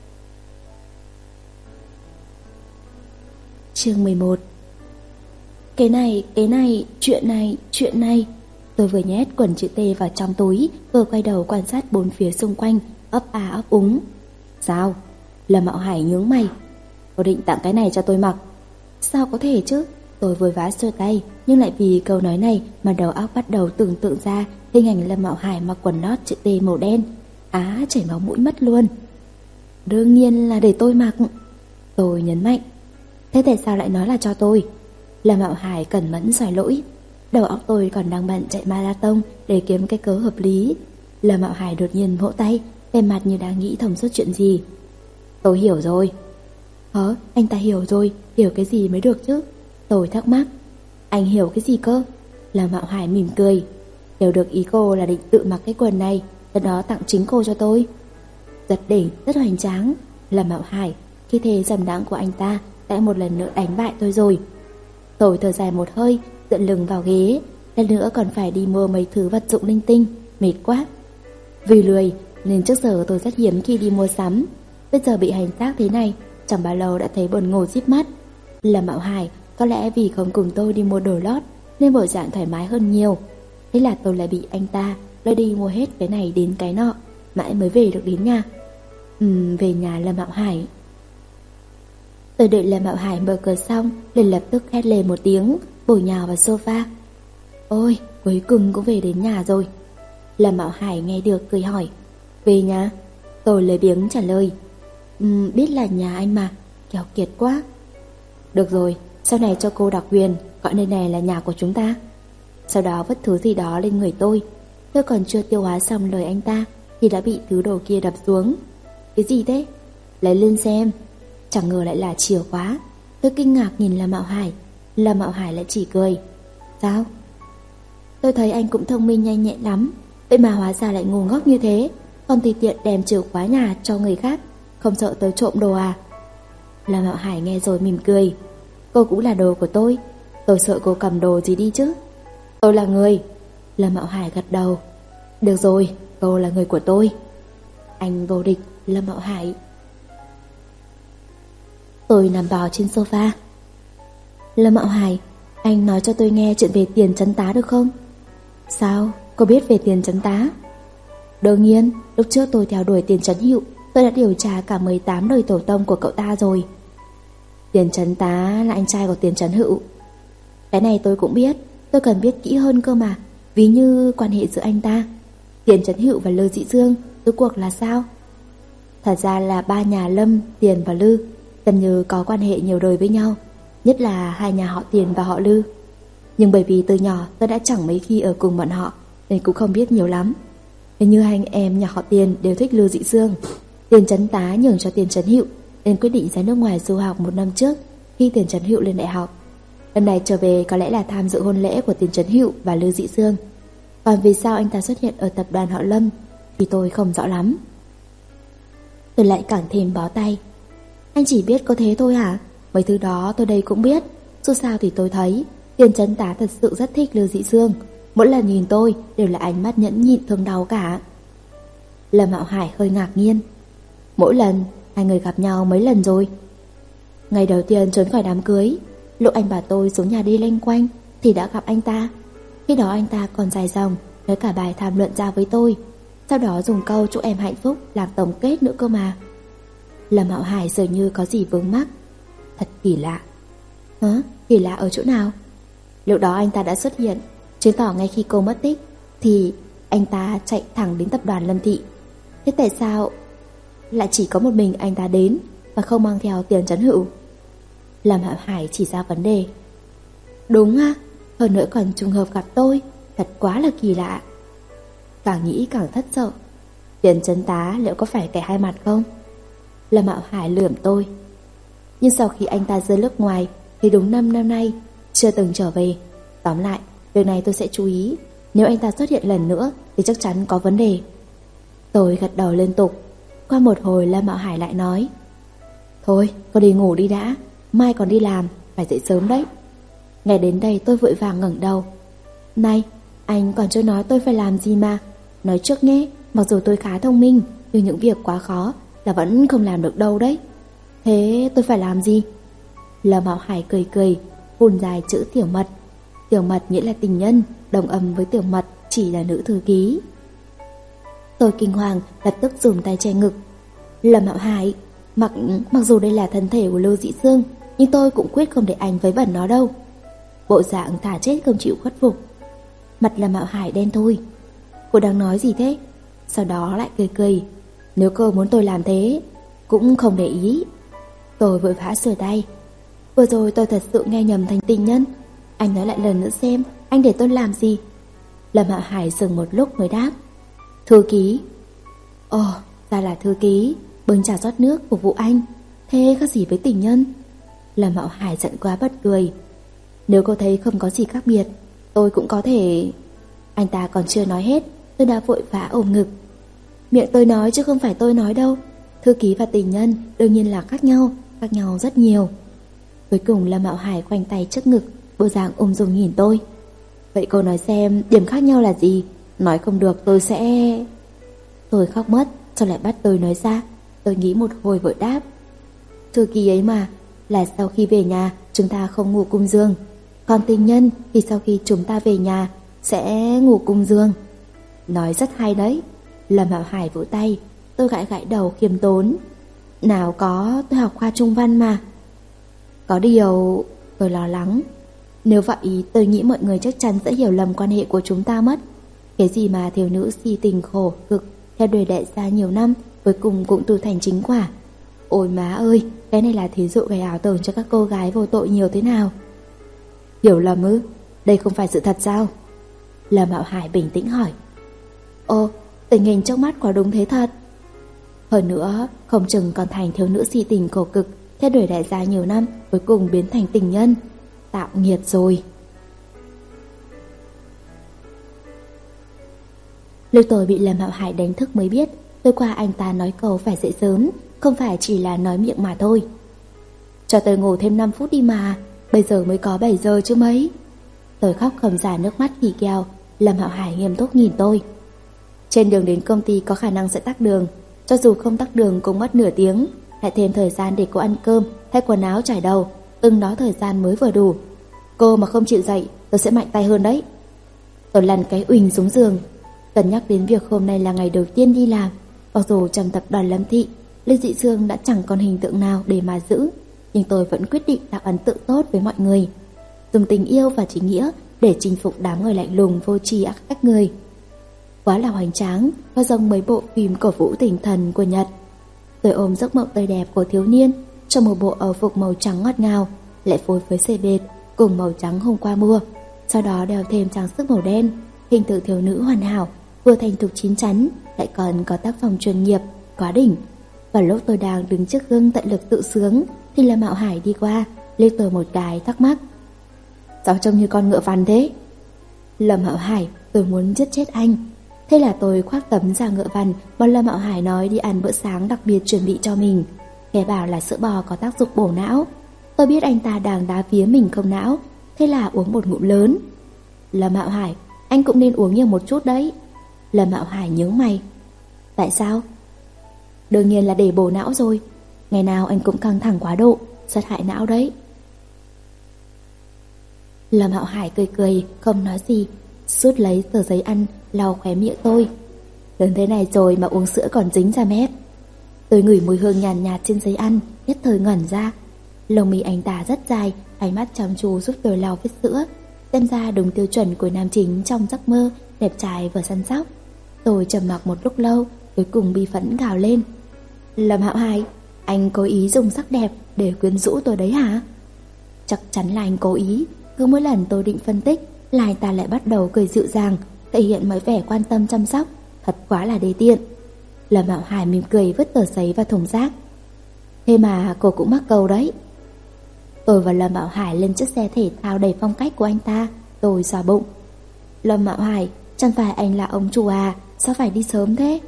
A: Chương mười một. Cái này, cái này, chuyện này, chuyện này. Tôi vừa nhét quần chữ T vào trong túi, vừa quay đầu quan sát bốn phía xung quanh, ấp a ấp úng. Sao? Lâm Mạo Hải nhướng mày. Cô định tặng cái này cho tôi mặc? Sao có thể chứ? Tôi vội vã xua tay, nhưng lại vì câu nói này mà đầu óc bắt đầu tưởng tượng ra hình ảnh Lâm Mạo Hải mặc quần lót chữ T màu đen. Á, chảy máu mũi mất luôn. Đương nhiên là để tôi mặc. Tôi nhấn mạnh. Thế tại sao lại nói là cho tôi? Lâm Mạo Hải cẩn mẫn soi lỗi. Đầu óc tôi còn đang bận chạy marathon để kiếm cái cớ hợp lý. Lâm Mạo Hải đột nhiên vỗ tay, vẻ mặt như đang nghĩ thông suốt chuyện gì. Tôi hiểu rồi. Hả? Anh ta hiểu rồi, hiểu cái gì mới được chứ? Tôi thắc mắc. Anh hiểu cái gì cơ? Lâm Mạo Hải mỉm cười. Hiểu được ý cô là định tự mặc cái quần này, sau đó tặng chính cô cho tôi. Rất đỉnh, rất hoành tráng. Lâm Mạo Hải, khi thế dầm đãng của anh ta đã một lần nữa đánh bại tôi rồi. Tôi thở dài một hơi, dựa lưng vào ghế. Lần nữa còn phải đi mua mấy thứ vật dụng linh tinh, mệt quá. Vì lười nên trước giờ tôi rất hiếm khi đi mua sắm. Bây giờ bị hành xác thế này, chẳng bao lâu đã thấy buồn ngủ díp mắt. Lâm Mạo Hải có lẽ vì không cùng tôi đi mua đồ lót nên bộ dạng thoải mái hơn nhiều. Thế là tôi lại bị anh ta lôi đi mua hết cái này đến cái nọ, mãi mới về được đến nhà. Ừm, về nhà Lâm Mạo Hải. Tôi đợi Lâm Mạo Hải mở cửa xong, liền lập tức hét lên một tiếng, bổ nhào vào sofa. Ôi, cuối cùng cũng về đến nhà rồi. Lâm Mạo Hải nghe được cười hỏi. Về nhà? Tôi lười biếng trả lời. Ừm, biết là nhà anh mà, keo kiệt quá. Được rồi, sau này cho cô đặc quyền gọi nơi này là nhà của chúng ta. Sau đó vứt thứ gì đó lên người tôi. Tôi còn chưa tiêu hóa xong lời anh ta thì đã bị thứ đồ kia đập xuống. Cái gì thế? Lấy lên xem. Chẳng ngờ lại là chìa khóa. Tôi kinh ngạc nhìn Lâm Mạo Hải. Lâm Mạo Hải lại chỉ cười. Sao? Tôi thấy anh cũng thông minh nhanh nhẹn lắm, vậy mà hóa ra lại ngu ngốc như thế, còn tùy tiện đem chìa khóa nhà cho người khác, không sợ tới trộm đồ à? Lâm Mạo Hải nghe rồi mỉm cười. Cô cũng là đồ của tôi, tôi sợ cô cầm đồ gì đi chứ. Tôi là người. Lâm Mạo Hải gật đầu. Được rồi, cô là người của tôi. Anh vô địch, Lâm Mạo Hải. Tôi nằm bò trên sofa. Lâm Mạo Hải, anh nói cho tôi nghe chuyện về tiền trấn tá được không? Sao? Cô biết về tiền trấn tá? Đương nhiên, lúc trước tôi theo đuổi tiền trấn Hữu, tôi đã điều tra cả mười tám đời tổ tông của cậu ta rồi. Tiền trấn tá là anh trai của tiền trấn Hữu. Cái này tôi cũng biết, tôi cần biết kỹ hơn cơ mà. Ví như quan hệ giữa anh ta, tiền trấn Hữu và Lư Dị Dương, rốt cuộc là sao? Thật ra là ba nhà Lâm, Tiền và Lư gần như có quan hệ nhiều đời với nhau, nhất là hai nhà họ Tiền và họ Lư. Nhưng bởi vì từ nhỏ tôi đã chẳng mấy khi ở cùng bọn họ nên cũng không biết nhiều lắm. Hình như hai anh em nhà họ Tiền đều thích Lư Dị Dương. Tiền trấn tá nhường cho tiền trấn Hữu nên quyết định ra nước ngoài du học một năm trước khi tiền trấn Hữu lên đại học. Lần này trở về có lẽ là tham dự hôn lễ của tiền trấn Hữu và Lư Dị Dương. Còn vì sao anh ta xuất hiện ở tập đoàn họ Lâm thì tôi không rõ lắm. Tôi lại càng thêm bó tay. Anh chỉ biết có thế thôi hả? Mấy thứ đó tôi đây cũng biết. Dù sao thì tôi thấy tiền trấn tá thật sự rất thích Lư Dị Dương. Mỗi lần nhìn tôi đều là ánh mắt nhẫn nhịn thương đau cả. Lâm Mạo Hải hơi ngạc nhiên. Mỗi lần? Hai người gặp nhau mấy lần rồi? Ngày đầu tiên trốn khỏi đám cưới, lúc anh bà tôi xuống nhà đi loanh quanh thì đã gặp anh ta. Khi đó anh ta còn dài dòng nói cả bài tham luận ra với tôi, sau đó dùng câu chúc em hạnh phúc làm tổng kết nữa cơ mà. Lâm Mạo Hải dường như có gì vướng mắc. Thật kỳ lạ. Hả? Kỳ lạ ở chỗ nào? Lúc đó anh ta đã xuất hiện, chứng tỏ ngay khi cô mất tích thì anh ta chạy thẳng đến tập đoàn Lâm Thị. Thế tại sao lại chỉ có một mình anh ta đến và không mang theo tiền trấn Hữu? Lâm Mạo Hải chỉ ra vấn đề. Đúng à, hơn nữa còn trùng hợp gặp tôi, thật quá là kỳ lạ. Càng nghĩ càng thất sợ. Tiền trấn tá liệu có phải kẻ hai mặt không? Lâm Mạo Hải lườm tôi. Nhưng sau khi anh ta rơi nước ngoài thì đúng năm năm nay chưa từng trở về. Tóm lại, việc này tôi sẽ chú ý. Nếu anh ta xuất hiện lần nữa thì chắc chắn có vấn đề. Tôi gật đầu liên tục. Qua một hồi Lâm Mạo Hải lại nói: Thôi, con đi ngủ đi đã, mai còn đi làm, phải dậy sớm đấy. Nghe đến đây tôi vội vàng ngẩng đầu. Này, anh còn chưa nói tôi phải làm gì mà. Nói trước nhé, mặc dù tôi khá thông minh, nhưng những việc quá khó là vẫn không làm được đâu đấy. Thế tôi phải làm gì? Lâm Mạo Hải cười cười, phun dài chữ Tiểu Mật. Tiểu Mật nghĩa là tình nhân, đồng âm với Tiểu Mật chỉ là nữ thư ký. Tôi kinh hoàng, lập tức dùng tay che ngực. Lâm Mạo Hải, mặc mặc dù đây là thân thể của Lưu Dĩ Sương, nhưng tôi cũng quyết không để anh vấy bẩn nó đâu. Bộ dạng thả chết không chịu khuất phục. Mặt Lâm Mạo Hải đen thui. Cô đang nói gì thế? Sau đó lại cười cười. Nếu cô muốn tôi làm thế, cũng không để ý. Tôi vội vã sửa tay. Vừa rồi tôi thật sự nghe nhầm thành tình nhân. Anh nói lại lần nữa xem, anh để tôi làm gì? Lâm Mạo Hải dừng một lúc mới đáp: Thư ký. Ồ, ra là thư ký, bưng trà rót nước phục vụ anh. Thế có gì với tình nhân? Lâm Mạo Hải giận quá bật cười. Nếu cô thấy không có gì khác biệt, tôi cũng có thể... Anh ta còn chưa nói hết, tôi đã vội vã ôm ngực. Miệng tôi nói chứ không phải tôi nói đâu. Thư ký và tình nhân đương nhiên là khác nhau, khác nhau rất nhiều. Cuối cùng Lâm Mạo Hải khoanh tay trước ngực, bộ dạng ung dung nhìn tôi. Vậy cô nói xem điểm khác nhau là gì? Nói không được tôi sẽ... Tôi khóc mất, sao lại bắt tôi nói ra? Tôi nghĩ một hồi vội đáp: Thư ký ấy mà, là sau khi về nhà chúng ta không ngủ cùng giường. Còn tình nhân thì sau khi chúng ta về nhà sẽ ngủ cùng giường. Nói rất hay đấy. Lâm Mạo Hải vỗ tay. Tôi gãi gãi đầu khiêm tốn. Nào có, tôi học khoa Trung văn mà. Có điều tôi lo lắng. Nếu vậy tôi nghĩ mọi người chắc chắn sẽ hiểu lầm quan hệ của chúng ta mất. Cái gì mà thiếu nữ si tình khổ cực theo đuổi đại gia nhiều năm, cuối cùng cũng tu thành chính quả. Ôi má ơi, cái này là thí dụ gây ảo tưởng cho các cô gái vô tội nhiều thế nào. Hiểu lầm ư? Đây không phải sự thật sao? Lâm Mạo Hải bình tĩnh hỏi. Ồ, tình hình trước mắt quả đúng thế thật. Hơn nữa, không chừng còn thành thiếu nữ si tình khổ cực theo đuổi đại gia nhiều năm, cuối cùng biến thành tình nhân. Tạo nghiệt rồi. Lúc tôi bị Lâm Mạo Hải đánh thức mới biết, tối qua anh ta nói câu phải dậy sớm không phải chỉ là nói miệng mà thôi. Cho tôi ngủ thêm năm phút đi mà, bây giờ mới có bảy giờ chứ mấy. Tôi khóc không ra nước mắt kỳ kèo. Lâm Mạo Hải nghiêm túc nhìn tôi. Trên đường đến công ty có khả năng sẽ tắc đường. Cho dù không tắc đường cũng mất nửa tiếng, lại thêm thời gian để cô ăn cơm, thay quần áo, trải đầu. Từng đó thời gian mới vừa đủ. Cô mà không chịu dậy, tôi sẽ mạnh tay hơn đấy. Tôi lăn cái uỳnh xuống giường. Cân nhắc đến việc hôm nay là ngày đầu tiên đi làm, mặc dù trong tập đoàn Lâm Thị, Lưu Dị Sương đã chẳng còn hình tượng nào để mà giữ, nhưng tôi vẫn quyết định tạo ấn tượng tốt với mọi người, dùng tình yêu và chính nghĩa để chinh phục đám người lạnh lùng vô tri ác các người. Quá là hoành tráng và giống mấy bộ phim cổ vũ tinh thần của Nhật. Tôi ôm giấc mộng tươi đẹp của thiếu niên trong một bộ âu phục màu trắng ngọt ngào, lại phối với xê bệt cùng màu trắng hôm qua mua, sau đó đeo thêm trang sức màu đen, hình tượng thiếu nữ hoàn hảo, vừa thành thục chín chắn, lại còn có tác phong chuyên nghiệp, quá đỉnh. Và lúc tôi đang đứng trước gương tận lực tự sướng, thì Lâm Mạo Hải đi qua, liếc tôi một cái thắc mắc: sao trông như con ngựa vằn thế? Lâm Mạo Hải, tôi muốn giết chết anh. Thế là tôi khoác tấm da ngựa vằn mà Lâm Mạo Hải nói đi ăn bữa sáng đặc biệt chuẩn bị cho mình, nghe bảo là sữa bò có tác dụng bổ não. Tôi biết anh ta đang đá vía mình không não, thế là uống một ngụm lớn. Lâm Mạo Hải, anh cũng nên uống nhiều một chút đấy. Lâm Mạo Hải nhướng mày. Tại sao? Đương nhiên là để bổ não rồi. Ngày nào anh cũng căng thẳng quá độ, rất hại não đấy. Lâm Mạo Hải cười cười, không nói gì, rút lấy tờ giấy ăn, lau khóe miệng tôi. Lớn thế này rồi mà uống sữa còn dính ra mép. Tôi ngửi mùi hương nhàn nhạt, nhạt trên giấy ăn, nhất thời ngẩn ra. Lông mi anh ta rất dài, ánh mắt chăm chú giúp tôi lau vết sữa, xem ra đúng tiêu chuẩn của nam chính trong giấc mơ, đẹp trai vừa săn sóc. Tôi trầm mặc một lúc lâu, cuối cùng bi phẫn gào lên. Lâm Hạo Hải, anh cố ý dùng sắc đẹp để quyến rũ tôi đấy hả? Chắc chắn là anh cố ý. Cứ mỗi lần tôi định phân tích là anh ta lại bắt đầu cười dịu dàng, thể hiện mấy vẻ quan tâm chăm sóc, thật quá là đê tiện. Lâm Hạo Hải mỉm cười vứt tờ giấy vào thùng rác. Thế mà cô cũng mắc câu đấy. Tôi và Lâm Hạo Hải lên chiếc xe thể thao đầy phong cách của anh ta. Tôi xoa bụng. Lâm Hạo Hải, chẳng phải anh là ông chủ à, sao phải đi sớm thế?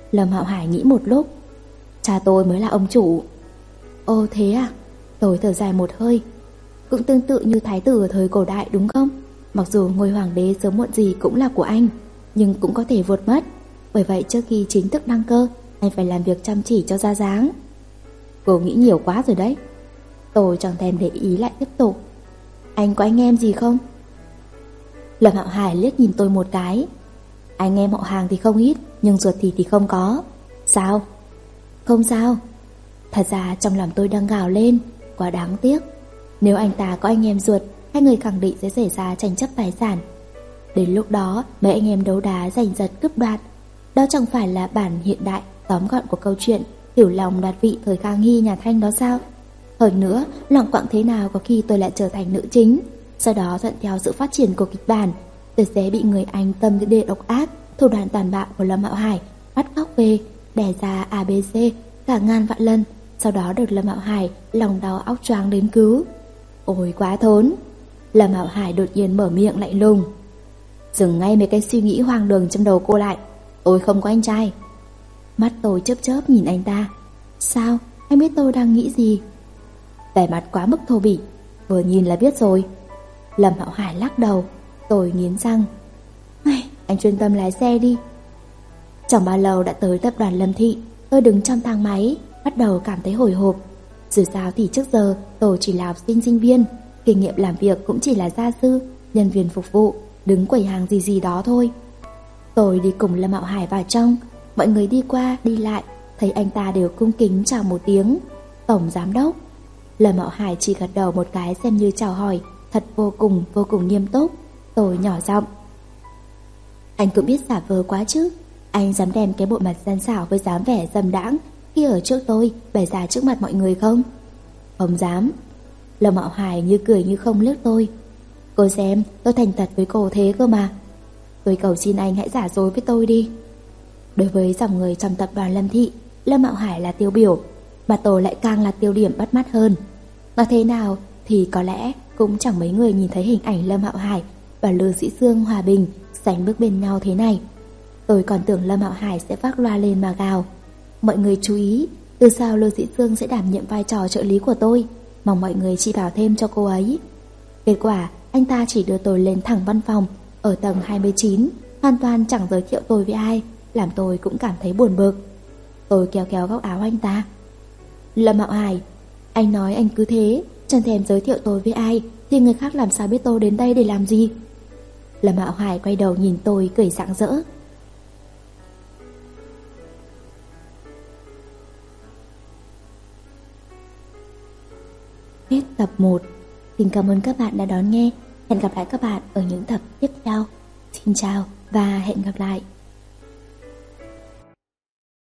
A: Lâm Hạo Hải nghĩ một lúc. Cha tôi mới là ông chủ. Ồ thế à? Tôi thở dài một hơi. Cũng tương tự như thái tử ở thời cổ đại đúng không? Mặc dù ngôi hoàng đế sớm muộn gì cũng là của anh, nhưng cũng có thể vụt mất. Bởi vậy trước khi chính thức đăng cơ, anh phải làm việc chăm chỉ cho ra dáng. Cô nghĩ nhiều quá rồi đấy. Tôi chẳng thèm để ý lại tiếp tục. Anh có anh em gì không? Lâm Hạo Hải liếc nhìn tôi một cái. Anh em họ hàng thì không ít, nhưng ruột thịt thì không có. Sao? Không sao. Thật ra trong lòng tôi đang gào lên. Quá đáng tiếc. Nếu anh ta có anh em ruột, hai người khẳng định sẽ xảy ra tranh chấp tài sản. Đến lúc đó mấy anh em đấu đá giành giật cướp đoạt. Đó chẳng phải là bản hiện đại tóm gọn của câu chuyện Tiểu Long đoạt vị thời Khang Hy nhà Thanh đó sao? Hơn nữa, loạng quạng thế nào có khi tôi lại trở thành nữ chính. Sau đó thuận theo sự phát triển của kịch bản, tôi sẽ bị người Anh tâm địa độc ác, thủ đoạn tàn bạo của Lâm Hạo Hải bắt cóc về, đẻ ra a bê xê cả ngàn vạn lần. Sau đó được Lâm Hạo Hải lòng đau óc choáng đến cứu. Ôi quá thốn. Lâm Hạo Hải đột nhiên mở miệng lạnh lùng. Dừng ngay mấy cái suy nghĩ hoang đường trong đầu cô lại. Tôi không có anh trai. Mắt tôi chớp chớp nhìn anh ta. Sao? Anh biết tôi đang nghĩ gì? Vẻ mặt quá mức thô bỉ, vừa nhìn là biết rồi. Lâm Hạo Hải lắc đầu. Tôi nghiến răng. Anh chuyên tâm lái xe đi. Chẳng bao lâu đã tới tập đoàn Lâm Thị. Tôi đứng trong thang máy, bắt đầu cảm thấy hồi hộp. Dù sao thì trước giờ tôi chỉ là học sinh sinh viên, kinh nghiệm làm việc cũng chỉ là gia sư, nhân viên phục vụ, đứng quầy hàng gì gì đó thôi. Tôi đi cùng Lâm Hạo Hải vào trong. Mọi người đi qua đi lại, thấy anh ta đều cung kính chào một tiếng. Tổng giám đốc. Lâm Hạo Hải chỉ gật đầu một cái xem như chào hỏi, thật vô cùng vô cùng nghiêm túc. Tôi nhỏ giọng. Anh cũng biết giả vờ quá chứ. Anh dám đem cái bộ mặt gian xảo với dáng vẻ dâm đãng khi ở trước tôi bày ra trước mặt mọi người không? Không dám. Lâm Hạo Hải như cười như không liếc tôi. Cô xem, tôi thành thật với cô thế cơ mà. Tôi cầu xin anh hãy giả dối với tôi đi. Đối với dòng người trong tập đoàn Lâm Thị, Lâm Hạo Hải là tiêu biểu, mà tôi lại càng là tiêu điểm bắt mắt hơn. Mà thế nào thì có lẽ cũng chẳng mấy người nhìn thấy hình ảnh Lâm Hạo Hải và Lưu Sĩ Sương hòa bình sánh bước bên nhau thế này. Tôi còn tưởng Lâm Hạo Hải sẽ vác loa lên mà gào. Mọi người chú ý, từ sau Lưu Sĩ Sương sẽ đảm nhiệm vai trò trợ lý của tôi, mong mọi người chỉ bảo thêm cho cô ấy. Kết quả anh ta chỉ đưa tôi lên thẳng văn phòng ở tầng hai mươi chín, hoàn toàn chẳng giới thiệu tôi với ai, làm tôi cũng cảm thấy buồn bực. Tôi kéo kéo góc áo anh ta. Lâm Hạo Hải, anh nói anh cứ thế, chẳng thèm giới thiệu tôi với ai, thì người khác làm sao biết tôi đến đây để làm gì? Lâm Hạo Hải quay đầu nhìn tôi cười rạng rỡ. Hết tập một. Xin cảm ơn các bạn đã đón nghe. Hẹn gặp lại các bạn ở những tập tiếp theo. Xin chào và hẹn gặp lại.